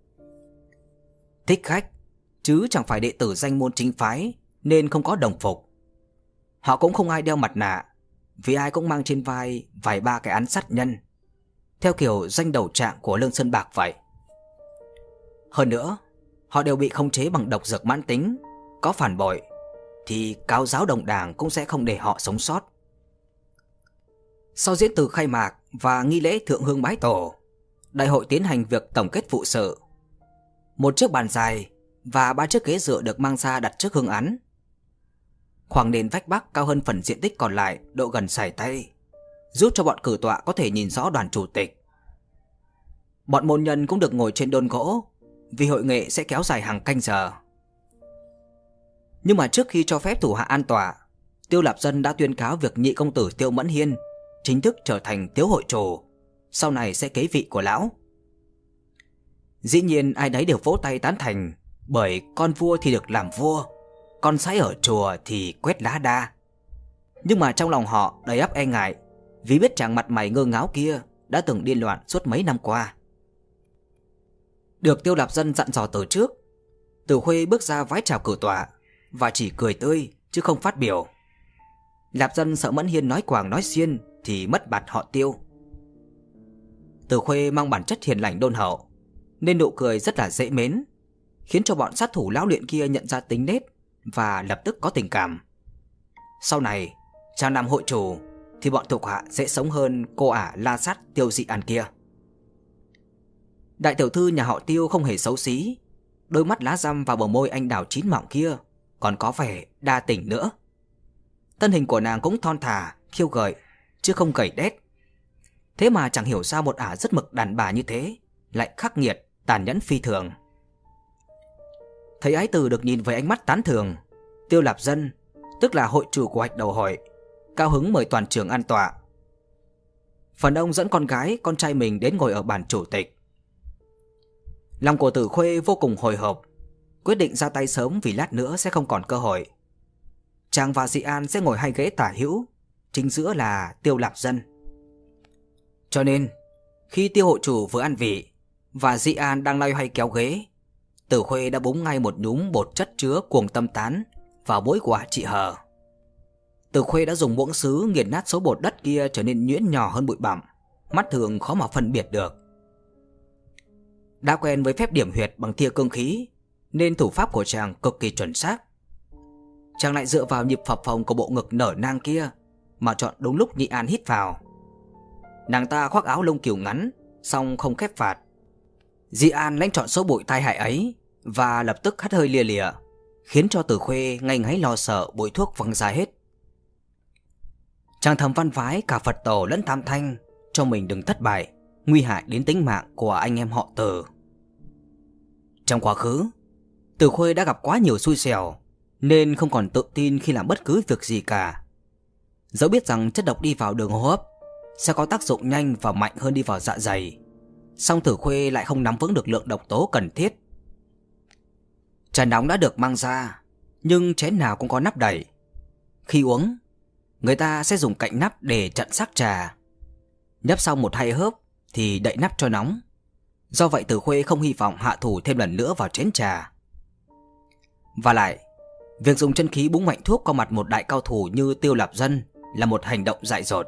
Thích khách, chứ chẳng phải đệ tử danh môn chính phái, nên không có đồng phục. Họ cũng không ai đeo mặt nạ, vì ai cũng mang trên vai vài ba cái án sát nhân, theo kiểu danh đầu trạng của Lương Sơn Bạc vậy. Hơn nữa, họ đều bị khống chế bằng độc dược mãn tính. Có phản bội thì cáo giáo đồng đảng cũng sẽ không để họ sống sót. Sau diễn từ khai mạc và nghi lễ thượng hương bái tổ, đại hội tiến hành việc tổng kết vụ sự. Một chiếc bàn dài và ba chiếc ghế dựa được mang ra đặt trước hương án. Khoảng nền vách bắc cao hơn phần diện tích còn lại độ gần sải tay, giúp cho bọn cử tọa có thể nhìn rõ đoàn chủ tịch. Bọn môn nhân cũng được ngồi trên đôn gỗ, vì hội nghệ sẽ kéo dài hàng canh giờ. Nhưng mà trước khi cho phép thủ hạ an tọa, Tiêu Lạp Dân đã tuyên cáo việc nhị công tử Tiêu Mẫn Hiên chính thức trở thành Tiếu hội chủ, sau này sẽ kế vị của lão. Dĩ nhiên ai đấy đều vỗ tay tán thành, bởi con vua thì được làm vua, con sái ở chùa thì quét lá đa. Nhưng mà trong lòng họ đầy ắp e ngại, vì biết chàng mặt mày ngơ ngáo kia đã từng điên loạn suốt mấy năm qua. Được Tiêu Lạp Dân dặn dò từ trước, Từ Khuê bước ra vái chào cử tọa và chỉ cười tươi chứ không phát biểu. Lạp Dân sợ Mẫn Hiên nói quàng nói xiên thì mất bạt họ Tiêu. Từ Khuê mang bản chất hiền lành đôn hậu, nên nụ cười rất là dễ mến, khiến cho bọn sát thủ lão luyện kia nhận ra tính nết và lập tức có tình cảm, sau này chàng làm hội chủ thì bọn thuộc hạ dễ sống hơn cô ả la sát Tiêu Dị An kia. Đại tiểu thư nhà họ Tiêu không hề xấu xí, đôi mắt lá răm và bờ môi anh đào chín mọng kia còn có vẻ đa tình nữa. Thân hình của nàng cũng thon thả, khiêu gợi, chứ không gầy đét. Thế mà chẳng hiểu sao một ả rất mực đàn bà như thế lại khắc nghiệt, tàn nhẫn phi thường. Thấy ái tử được nhìn với ánh mắt tán thưởng, Tiêu Lạp Dân, tức là hội chủ của Hạch Đầu Hội, cao hứng mời toàn trường an tọa. Phần ông dẫn con gái, con trai mình đến ngồi ở bàn chủ tịch. Lòng của Tử Khuê vô cùng hồi hộp, quyết định ra tay sớm vì lát nữa sẽ không còn cơ hội. Chàng và Dị An sẽ ngồi hai ghế tả hữu, chính giữa là Tiêu Lạp Dân. Cho nên khi Tiêu hội chủ vừa ăn vị và Dị An đang loay hoay kéo ghế, Tử Khuê đã búng ngay một nhúm bột chất chứa cuồng tâm tán vào mũi của chị Hờ. Tử Khuê đã dùng muỗng sứ nghiền nát số bột đất kia trở nên nhuyễn nhỏ hơn bụi bặm, mắt thường khó mà phân biệt được. Đã quen với phép điểm huyệt bằng tia cương khí nên thủ pháp của chàng cực kỳ chuẩn xác. Chàng lại dựa vào nhịp phập phồng của bộ ngực nở nang kia mà chọn đúng lúc Nhị An hít vào. Nàng ta khoác áo lông cừu ngắn, song không khép phạt. Dị An lãnh chọn số bụi tai hại ấy và lập tức hắt hơi lia lịa, khiến cho Tử Khuê ngay ngáy lo sợ bụi thuốc văng ra hết. Chàng thầm văn vái cả Phật tổ lẫn Tam Thanh cho mình đừng thất bại, nguy hại đến tính mạng của anh em họ Tử. Trong quá khứ, Tử Khuê đã gặp quá nhiều xui xẻo nên không còn tự tin khi làm bất cứ việc gì cả. Dẫu biết rằng chất độc đi vào đường hô hấp sẽ có tác dụng nhanh và mạnh hơn đi vào dạ dày, song Tử Khuê lại không nắm vững được lượng độc tố cần thiết. Trà nóng đã được mang ra, nhưng chén nào cũng có nắp đậy. Khi uống, người ta sẽ dùng cạnh nắp để chặn sắc trà. Nhấp xong một hai hớp thì đậy nắp cho nóng. Do vậy Tử Khuê không hy vọng hạ thủ thêm lần nữa vào chén trà. Và lại, việc dùng chân khí búng mạnh thuốc qua mặt một đại cao thủ như Tiêu Lạp Dân là một hành động dại dột.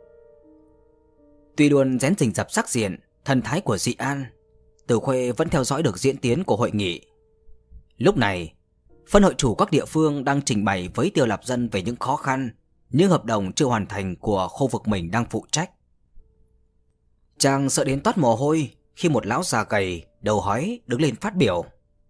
Tuy luôn rén rình rập sắc diện, thần thái của Dị An, Tử Khuê vẫn theo dõi được diễn tiến của hội nghị. Lúc này, phân hội chủ các địa phương đang trình bày với Tiêu Lạp Dân về những khó khăn, những hợp đồng chưa hoàn thành của khu vực mình đang phụ trách. Chàng sợ đến toát mồ hôi khi một lão già gầy, đầu hói đứng lên phát biểu.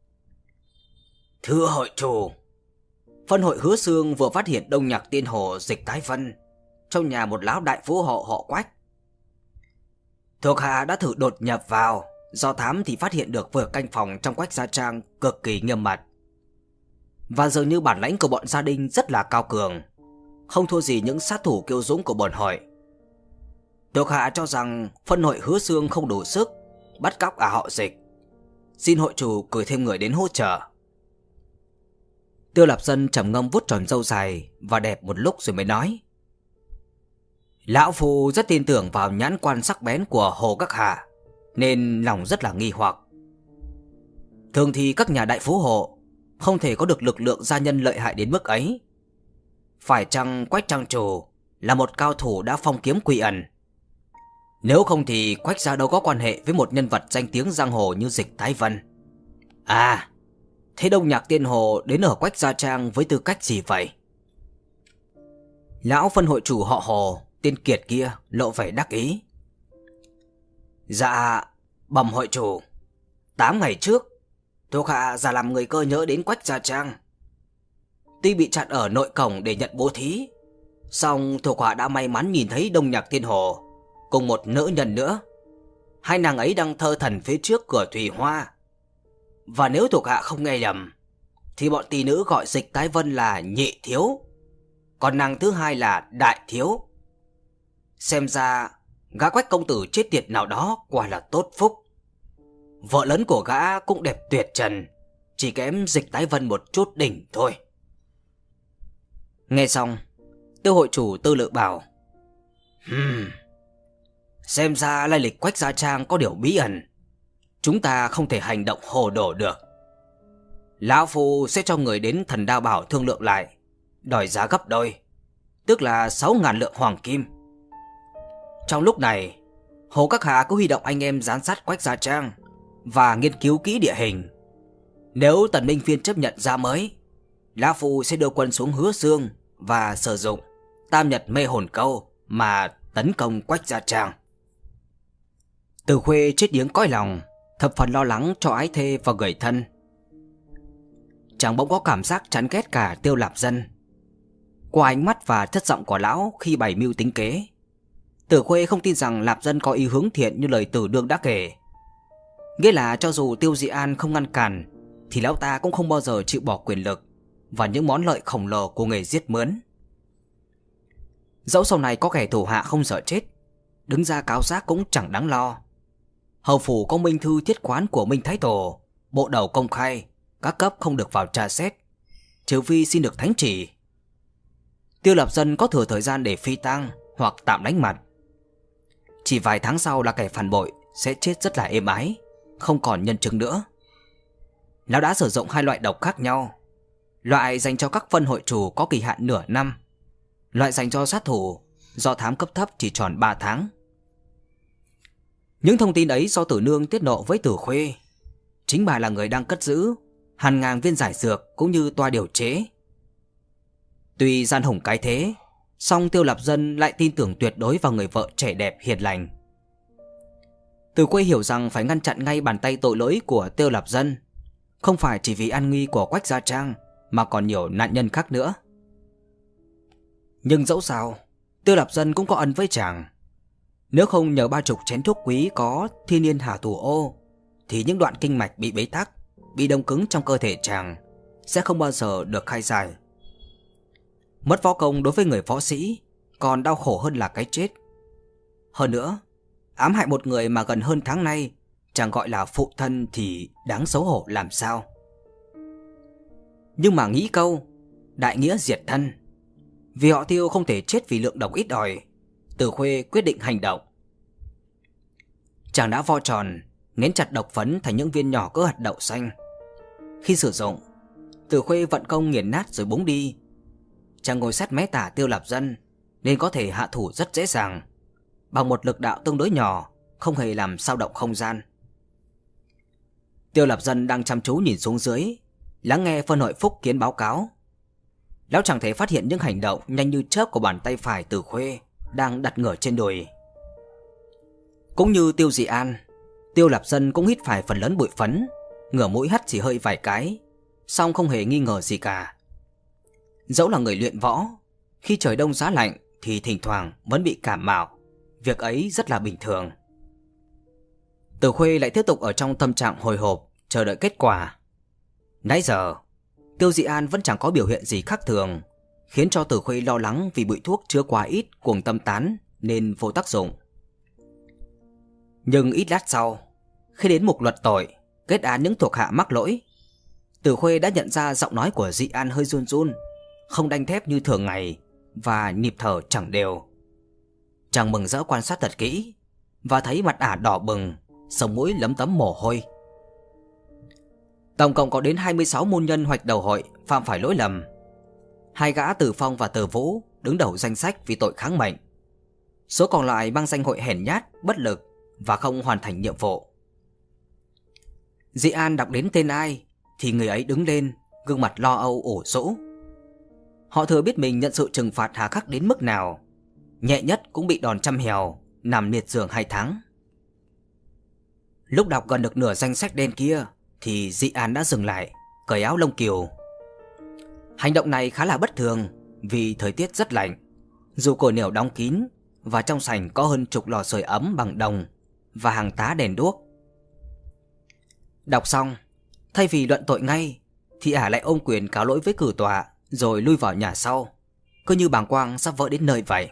Thưa hội chủ, phân hội Hứa Xương vừa phát hiện Đông Nhạc Tiên Hồ Dịch Tái Vân trong nhà một lão đại phú hộ họ Quách. Thuộc hạ đã thử đột nhập vào, do thám thì phát hiện được vừa canh phòng trong Quách gia trang cực kỳ nghiêm mật. Và dường như bản lãnh của bọn gia đình rất là cao cường, không thua gì những sát thủ kiêu dũng của bọn hội. Thuộc hạ cho rằng phân hội Hứa Xương không đủ sức bắt cóc ả họ Dịch, xin hội chủ cử thêm người đến hỗ trợ. Tiêu Lạp Dân trầm ngâm vuốt tròn râu dài và đẹp một lúc rồi mới nói. Lão phu rất tin tưởng vào nhãn quan sắc bén của Hồ Các Hạ, nên lòng rất là nghi hoặc. Thường thì các nhà đại phú hộ không thể có được lực lượng gia nhân lợi hại đến mức ấy. Phải chăng Quách trang chủ là một cao thủ đã phong kiếm quy ẩn? Nếu không thì Quách gia đâu có quan hệ với một nhân vật danh tiếng giang hồ như Dịch Tái Vân. À, thế Đông Nhạc Tiên Hồ đến ở Quách gia trang với tư cách gì vậy? Lão phân hội chủ họ Hồ, tên Kiệt kia lộ vẻ đắc ý. Dạ, bẩm hội chủ, tám ngày trước thuộc hạ giả làm người cơ nhỡ đến Quách gia trang. Tuy bị chặn ở nội cổng để nhận bố thí, song thuộc hạ đã may mắn nhìn thấy Đông Nhạc Tiên Hồ cùng một nữ nhân nữa. Hai nàng ấy đang thơ thần phía trước cửa Thủy Hoa. Và nếu thuộc hạ không nghe nhầm thì bọn tỷ nữ gọi Dịch Tái Vân là nhị thiếu, còn nàng thứ hai là đại thiếu. Xem ra gã Quách công tử chết tiệt nào đó quả là tốt phúc. Vợ lớn của gã cũng đẹp tuyệt trần, chỉ kém Dịch Tái Vân một chút đỉnh thôi. Nghe xong, Tiêu hội chủ Tư Lự bảo, hmm, xem ra lai lịch Quách gia trang có điều bí ẩn, chúng ta không thể hành động hồ đồ được. Lão phu sẽ cho người đến Thần Đao Bảo thương lượng lại, đòi giá gấp đôi, tức là sáu ngàn lượng hoàng kim. Trong lúc này, Hồ Các Hạ có huy động anh em giám sát Quách gia trang và nghiên cứu kỹ địa hình. Nếu Tần Minh Phiên chấp nhận giá mới, lão phu sẽ đưa quân xuống Hứa Xương và sử dụng Tam Nhật Mê Hồn Câu mà tấn công Quách Gia Trang. Từ Khuê chết điếng cõi lòng, thập phần lo lắng cho ái thê và người thân. Chàng bỗng có cảm giác chán ghét cả Tiêu Lạp Dân. Qua ánh mắt và chất giọng của lão khi bày mưu tính kế, Từ Khuê không tin rằng Lạp Dân có ý hướng thiện như lời Tử Đương đã kể. Nghĩa là cho dù Tiêu Dị An không ngăn cản thì lão ta cũng không bao giờ chịu bỏ quyền lực và những món lợi khổng lồ của nghề giết mướn. Dẫu sau này có kẻ thủ hạ không sợ chết, đứng ra cáo giác cũng chẳng đáng lo. Hầu phủ có minh thư thiết quán của Minh Thái Tổ, bộ đầu công khai, các cấp không được vào tra xét, trừ phi xin được thánh chỉ. Tiêu Lạp Dân có thừa thời gian để phi tang hoặc tạm đánh mặt. Chỉ vài tháng sau là kẻ phản bội sẽ chết rất là êm ái, không còn nhân chứng nữa. Lão đã sử dụng hai loại độc khác nhau. Loại dành cho các phân hội chủ có kỳ hạn nửa năm, loại dành cho sát thủ do thám cấp thấp chỉ tròn ba tháng. Những thông tin ấy do Tử Nương tiết lộ với Tử Khuê. Chính bà là người đang cất giữ hàng ngàn viên giải dược cũng như toa điều chế. Tuy gian hùng cái thế, song Tiêu Lạp Dân lại tin tưởng tuyệt đối vào người vợ trẻ đẹp hiền lành. Tử Khuê hiểu rằng phải ngăn chặn ngay bàn tay tội lỗi của Tiêu Lạp Dân, không phải chỉ vì an nguy của Quách Gia Trang mà còn nhiều nạn nhân khác nữa. Nhưng dẫu sao, Tiêu Lạp Dân cũng có ân với chàng. Nếu không nhờ ba chục chén thuốc quý có thiên niên hà thủ ô, thì những đoạn kinh mạch bị bế tắc, bị đông cứng trong cơ thể chàng sẽ không bao giờ được khai giải. Mất võ công đối với người võ sĩ còn đau khổ hơn là cái chết. Hơn nữa, ám hại một người mà gần hơn tháng nay chàng gọi là phụ thân thì đáng xấu hổ làm sao. Nhưng mà nghĩ câu đại nghĩa diệt thân, vì họ Tiêu không thể chết vì lượng độc ít ỏi, Từ Khuê quyết định hành động. Chàng đã vo tròn, nén chặt độc phấn thành những viên nhỏ cỡ hạt đậu xanh. Khi sử dụng, Từ Khuê vận công nghiền nát rồi búng đi. Chàng ngồi sát mé tả Tiêu Lạp Dân nên có thể hạ thủ rất dễ dàng, bằng một lực đạo tương đối nhỏ, không hề làm xao động không gian. Tiêu Lạp Dân đang chăm chú nhìn xuống dưới, lắng nghe phân hội Phúc Kiến báo cáo. Lão chẳng thể phát hiện những hành động nhanh như chớp của bàn tay phải Từ Khuê đang đặt ngửa trên đùi. Cũng như Tiêu Dị An, Tiêu Lạp Dân cũng hít phải phần lớn bụi phấn, ngửa mũi hắt chỉ hơi vài cái, song không hề nghi ngờ gì cả. Dẫu là người luyện võ, khi trời đông giá lạnh thì thỉnh thoảng vẫn bị cảm mạo, việc ấy rất là bình thường. Từ Khuê lại tiếp tục ở trong tâm trạng hồi hộp chờ đợi kết quả. Nãy giờ Tiêu Dị An vẫn chẳng có biểu hiện gì khác thường, khiến cho Từ Khuê lo lắng vì bụi thuốc chứa quá ít cuồng tâm tán nên vô tác dụng. Nhưng ít lát sau, khi đến mục luận tội kết án những thuộc hạ mắc lỗi, Từ Khuê đã nhận ra giọng nói của Dị An hơi run run, không đanh thép như thường ngày và nhịp thở chẳng đều. Chàng mừng rỡ quan sát thật kỹ và thấy mặt ả đỏ bừng, sống mũi lấm tấm mồ hôi. Tổng cộng có đến hai mươi sáu môn nhân hoạch đầu hội phạm phải lỗi lầm. Hai gã Từ Phong và Từ Vũ đứng đầu danh sách vì tội kháng mệnh. Số còn lại mang danh hội hèn nhát, bất lực và không hoàn thành nhiệm vụ. Dị An đọc đến tên ai thì người ấy đứng lên, gương mặt lo âu ủ rũ. Họ thừa biết mình nhận sự trừng phạt hà khắc đến mức nào, nhẹ nhất cũng bị đòn trăm hèo, nằm liệt giường hai tháng. Lúc đọc gần được nửa danh sách đen kia thì Dị An đã dừng lại, cởi áo lông cừu. Hành động này khá là bất thường vì thời tiết rất lạnh, dù cửa nẻo đóng kín và trong sảnh có hơn chục lò sưởi ấm bằng đồng và hàng tá đèn đuốc. Đọc xong, thay vì luận tội ngay thì ả lại ôm quyền cáo lỗi với cử tọa rồi lui vào nhà sau, cứ như bàng quang sắp vỡ đến nơi vậy.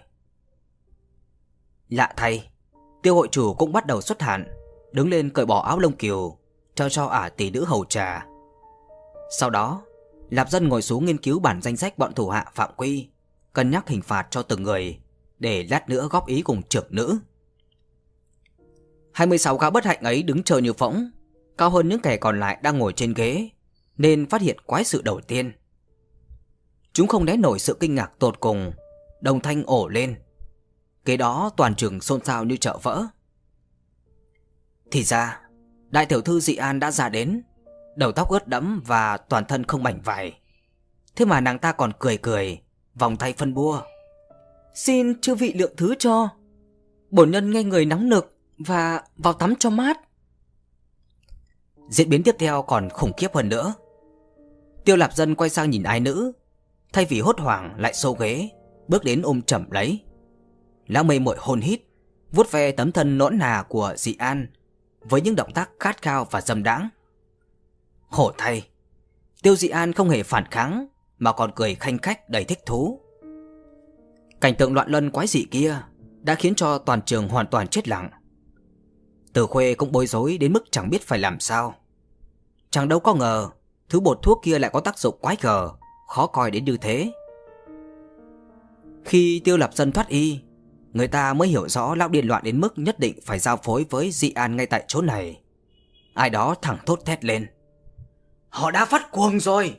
Lạ thay, Tiêu hội chủ cũng bắt đầu xuất hạn, đứng lên cởi bỏ áo lông cừu, trao cho ả tỷ nữ hầu trà. Sau đó, Lạp Dân ngồi xuống nghiên cứu bản danh sách bọn thủ hạ phạm quy, cân nhắc hình phạt cho từng người, để lát nữa góp ý cùng trưởng nữ. hai mươi sáu gã bất hạnh ấy đứng chờ như phỗng, cao hơn những kẻ còn lại đang ngồi trên ghế, nên phát hiện quái sự đầu tiên. Chúng không né nổi sự kinh ngạc tột cùng, đồng thanh ổ lên. Kế đó toàn trường xôn xao như chợ vỡ. Thì ra, đại tiểu thư Dị An đã ra đến, đầu tóc ướt đẫm và toàn thân không mảnh vải. Thế mà nàng ta còn cười cười, vòng tay phân bua. Xin chư vị lượng thứ cho. Bổn nhân nghe người nóng nực và vào tắm cho mát. Diễn biến tiếp theo còn khủng khiếp hơn nữa. Tiêu Lạp Dân quay sang nhìn ái nữ, thay vì hốt hoảng lại xô ghế, bước đến ôm chầm lấy. Lão mê muội hôn hít, vuốt ve tấm thân nõn nà của Dị An với những động tác khát khao và dâm đãng. Khổ thay, Tiêu Dị An không hề phản kháng mà còn cười khanh khách đầy thích thú. Cảnh tượng loạn luân quái dị kia đã khiến cho toàn trường hoàn toàn chết lặng. Từ Khuê cũng bối rối đến mức chẳng biết phải làm sao. Chẳng đâu có ngờ thứ bột thuốc kia lại có tác dụng quái gở, khó coi đến như thế. Khi Tiêu Lạp Dân thoát y, người ta mới hiểu rõ lão điên loạn đến mức nhất định phải giao phối với Dị An ngay tại chỗ này. Ai đó thẳng thốt thét lên: họ đã phát cuồng rồi!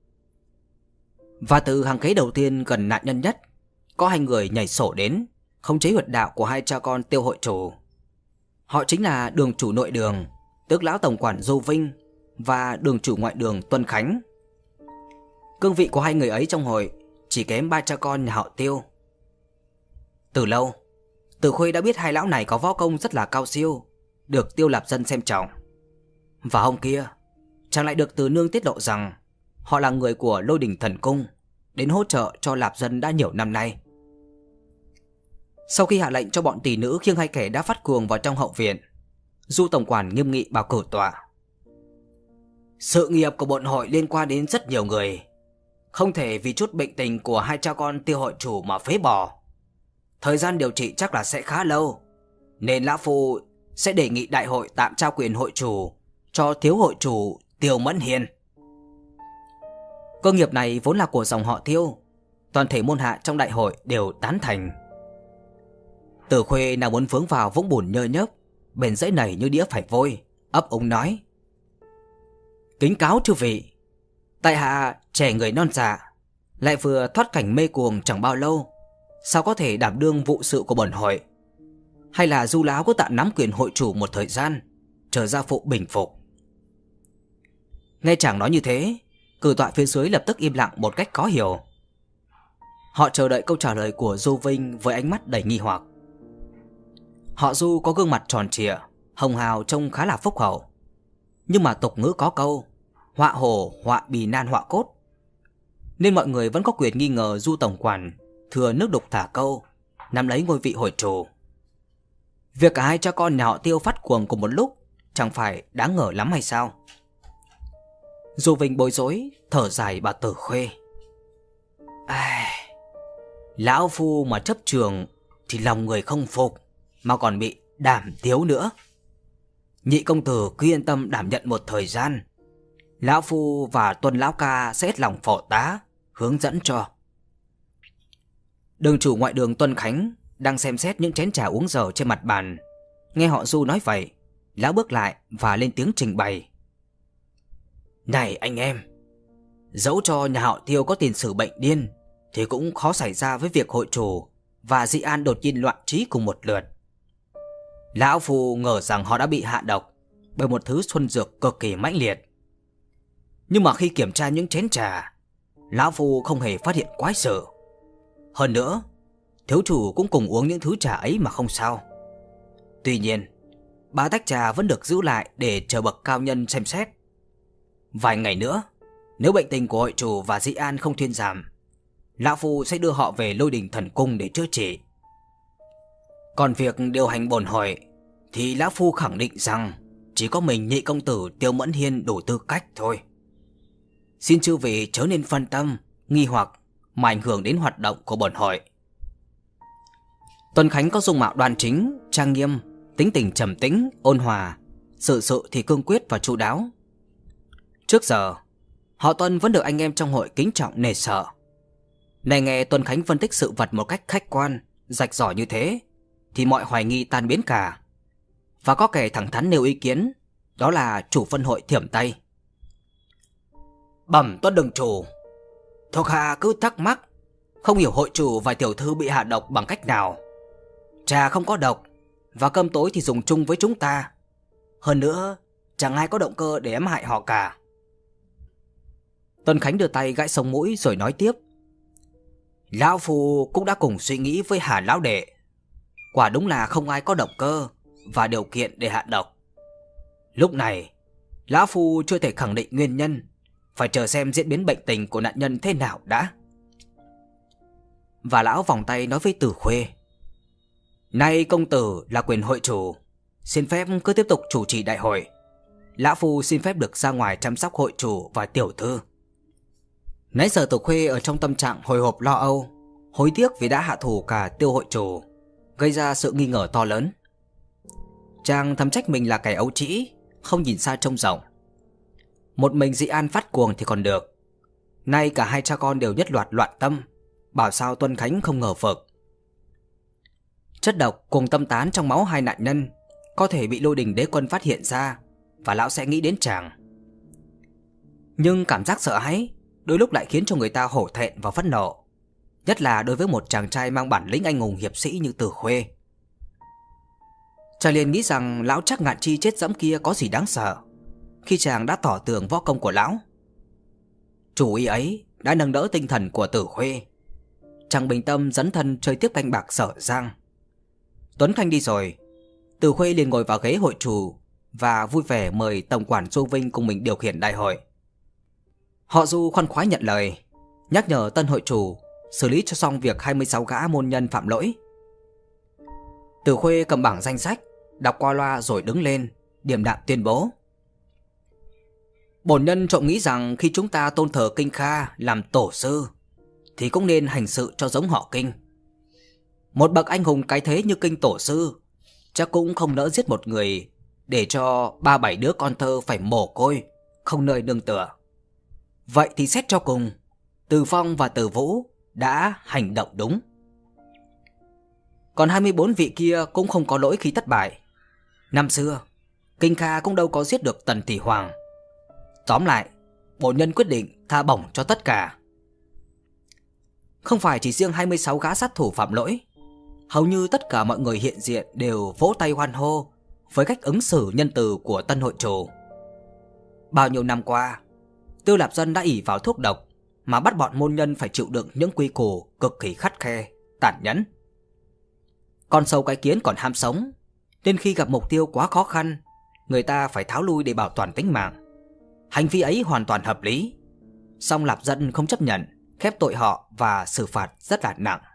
Và từ hàng ghế đầu tiên gần nạn nhân nhất, có hai người nhảy sổ đến, khống chế huyệt đạo của hai cha con Tiêu hội chủ. Họ chính là đường chủ nội đường, tức lão tổng quản Du Vinh, và đường chủ ngoại đường Tuân Khánh. Cương vị của hai người ấy trong hội chỉ kém ba cha con nhà họ Tiêu. Từ lâu, Từ Khuê đã biết hai lão này có võ công rất là cao siêu, được Tiêu Lạp Dân xem trọng. Và hôm kia, chàng lại được Từ Nương tiết lộ rằng họ là người của Lôi Đình Thần Cung, đến hỗ trợ cho Lạp Dân đã nhiều năm nay. Sau khi hạ lệnh cho bọn tỷ nữ khiêng hai kẻ đã phát cuồng vào trong hậu viện, Du tổng quản nghiêm nghị bảo cử tọa: sự nghiệp của bọn hội liên quan đến rất nhiều người, không thể vì chút bệnh tình của hai cha con Tiêu hội chủ mà phế bỏ. Thời gian điều trị chắc là sẽ khá lâu, nên lão phu sẽ đề nghị đại hội tạm trao quyền hội chủ cho thiếu hội chủ Tiêu Mẫn Hiên. Cơ nghiệp này vốn là của dòng họ Tiêu, toàn thể môn hạ trong đại hội đều tán thành. Từ Khuê nào muốn vướng vào vũng bùn nhơ nhớp, bền dãy nảy như đĩa phải vôi, ấp úng nói: kính cáo chư vị, tại hạ trẻ người non dạ, lại vừa thoát cảnh mê cuồng chẳng bao lâu, sao có thể đảm đương vụ sự của bổn hội? Hay là Du láo có tạm nắm quyền hội chủ một thời gian, chờ gia phụ bình phục? Nghe chàng nói như thế, cử tọa phía dưới lập tức im lặng một cách khó hiểu. Họ chờ đợi câu trả lời của Du Vinh với ánh mắt đầy nghi hoặc. Họ Du có gương mặt tròn trịa, hồng hào, trông khá là phúc hậu. Nhưng mà tục ngữ có câu họa hổ họa bì nan họa cốt, nên mọi người vẫn có quyền nghi ngờ Du tổng quản thừa nước đục thả câu, nắm lấy ngôi vị hội chủ. Việc cả hai cha con nhà họ Tiêu phát cuồng cùng một lúc chẳng phải đáng ngờ lắm hay sao? Du Vinh bối rối thở dài bảo Từ Khuê: ai, lão phu mà chấp trường thì lòng người không phục, mà còn bị đảm tiếu nữa. Nhị công tử cứ yên tâm đảm nhận một thời gian, lão phu và Tuân lão ca sẽ hết lòng phò tá, hướng dẫn cho. Đường chủ ngoại đường Tuân Khánh đang xem xét những chén trà uống dở trên mặt bàn, nghe họ Du nói vậy, lão bước lại và lên tiếng trình bày: này anh em, dẫu cho nhà họ Tiêu có tiền sử bệnh điên thì cũng khó xảy ra với việc hội chủ và Dị An đột nhiên loạn trí cùng một lượt. Lão phu ngờ rằng họ đã bị hạ độc bởi một thứ xuân dược cực kỳ mãnh liệt. Nhưng mà khi kiểm tra những chén trà, lão phu không hề phát hiện quái sự. Hơn nữa, thiếu chủ cũng cùng uống những thứ trà ấy mà không sao. Tuy nhiên, ba tách trà vẫn được giữ lại để chờ bậc cao nhân xem xét. Vài ngày nữa, nếu bệnh tình của hội chủ và Dị An không thuyên giảm, lão phu sẽ đưa họ về Lôi Đình Thần Cung để chữa trị. Còn việc điều hành bổn hội thì lão phu khẳng định rằng chỉ có mình nhị công tử Tiêu Mẫn Hiên đủ tư cách thôi. Xin chư vị chớ nên phân tâm, nghi hoặc mà ảnh hưởng đến hoạt động của bổn hội. Tuân Khánh có dung mạo đoan chính, trang nghiêm, tính tình trầm tĩnh, ôn hòa, sự sự thì cương quyết và chu đáo. Trước giờ, họ Tuân vẫn được anh em trong hội kính trọng nể sợ. Này nghe Tuân Khánh phân tích sự vật một cách khách quan, rạch ròi như thế, thì mọi hoài nghi tan biến cả. Và có kẻ thẳng thắn nêu ý kiến, đó là chủ phân hội Thiểm Tây. Bẩm Tuân đường chủ, thuộc hạ cứ thắc mắc, không hiểu hội chủ và tiểu thư bị hạ độc bằng cách nào. Trà không có độc, và cơm tối thì dùng chung với chúng ta. Hơn nữa, chẳng ai có động cơ để ém hại họ cả. Tuân Khánh đưa tay gãi sống mũi rồi nói tiếp: Lão Phu cũng đã cùng suy nghĩ với Hà lão đệ. Quả đúng là không ai có động cơ và điều kiện để hạ độc. Lúc này, Lão Phu chưa thể khẳng định nguyên nhân, phải chờ xem diễn biến bệnh tình của nạn nhân thế nào đã. Và lão vòng tay nói với Tử Khuê: Nay công tử là quyền hội chủ, xin phép cứ tiếp tục chủ trì đại hội. Lão Phu xin phép được ra ngoài chăm sóc hội chủ và tiểu thư. Nãy giờ Tử Khuê ở trong tâm trạng hồi hộp lo âu, hối tiếc vì đã hạ thủ cả Tiêu hội chủ, gây ra sự nghi ngờ to lớn. Chàng thầm trách mình là kẻ ấu trĩ, không nhìn xa trông rộng. Một mình Dị An phát cuồng thì còn được, nay cả hai cha con đều nhất loạt loạn tâm, bảo sao Tuân Khánh không ngờ vực. Chất độc cùng tâm tán trong máu hai nạn nhân có thể bị Lôi Đình Đế Quân phát hiện ra, và lão sẽ nghĩ đến chàng. Nhưng cảm giác sợ hãi đôi lúc lại khiến cho người ta hổ thẹn và phẫn nộ, nhất là đối với một chàng trai mang bản lĩnh anh hùng hiệp sĩ như Tử Khuê. Chàng liền nghĩ rằng lão Trác Ngạn Chi chết dẫm kia có gì đáng sợ, khi chàng đã tỏ tường võ công của lão. Chủ ý ấy đã nâng đỡ tinh thần của Tử Khuê. Chàng bình tâm dấn thân chơi tiếp canh bạc Sở Giang. Tuấn Khanh đi rồi, Tử Khuê liền ngồi vào ghế hội chủ và vui vẻ mời tổng quản Du Vinh cùng mình điều khiển đại hội. Họ Du khoan khoái nhận lời, nhắc nhở tân hội chủ xử lý cho xong việc hai mươi sáu gã môn nhân phạm lỗi. Tử Khuê cầm bảng danh sách, đọc qua loa rồi đứng lên, điềm đạm tuyên bố: Bổn nhân trộm nghĩ rằng khi chúng ta tôn thờ Kinh Kha làm tổ sư thì cũng nên hành sự cho giống họ Kinh. Một bậc anh hùng cái thế như Kinh tổ sư chắc cũng không nỡ giết một người để cho ba bảy đứa con thơ phải mồ côi, không nơi nương tựa. Vậy thì xét cho cùng, Từ Phong và Từ Vũ đã hành động đúng. Còn hai mươi bốn vị kia cũng không có lỗi khi thất bại. Năm xưa, Kinh Kha cũng đâu có giết được Tần Thị Hoàng. Tóm lại, bổn nhân quyết định tha bổng cho tất cả. Không phải chỉ riêng hai mươi sáu gã sát thủ phạm lỗi, hầu như tất cả mọi người hiện diện đều vỗ tay hoan hô với cách ứng xử nhân từ của tân hội chủ. Bao nhiêu năm qua, Tiêu Lạp Dân đã ỷ vào thuốc độc mà bắt bọn môn nhân phải chịu đựng những quy củ cực kỳ khắt khe, tàn nhẫn. Con sâu cái kiến còn ham sống, nên khi gặp mục tiêu quá khó khăn, người ta phải tháo lui để bảo toàn tính mạng. Hành vi ấy hoàn toàn hợp lý, song Lạp Dân không chấp nhận, khép tội họ và xử phạt rất là nặng.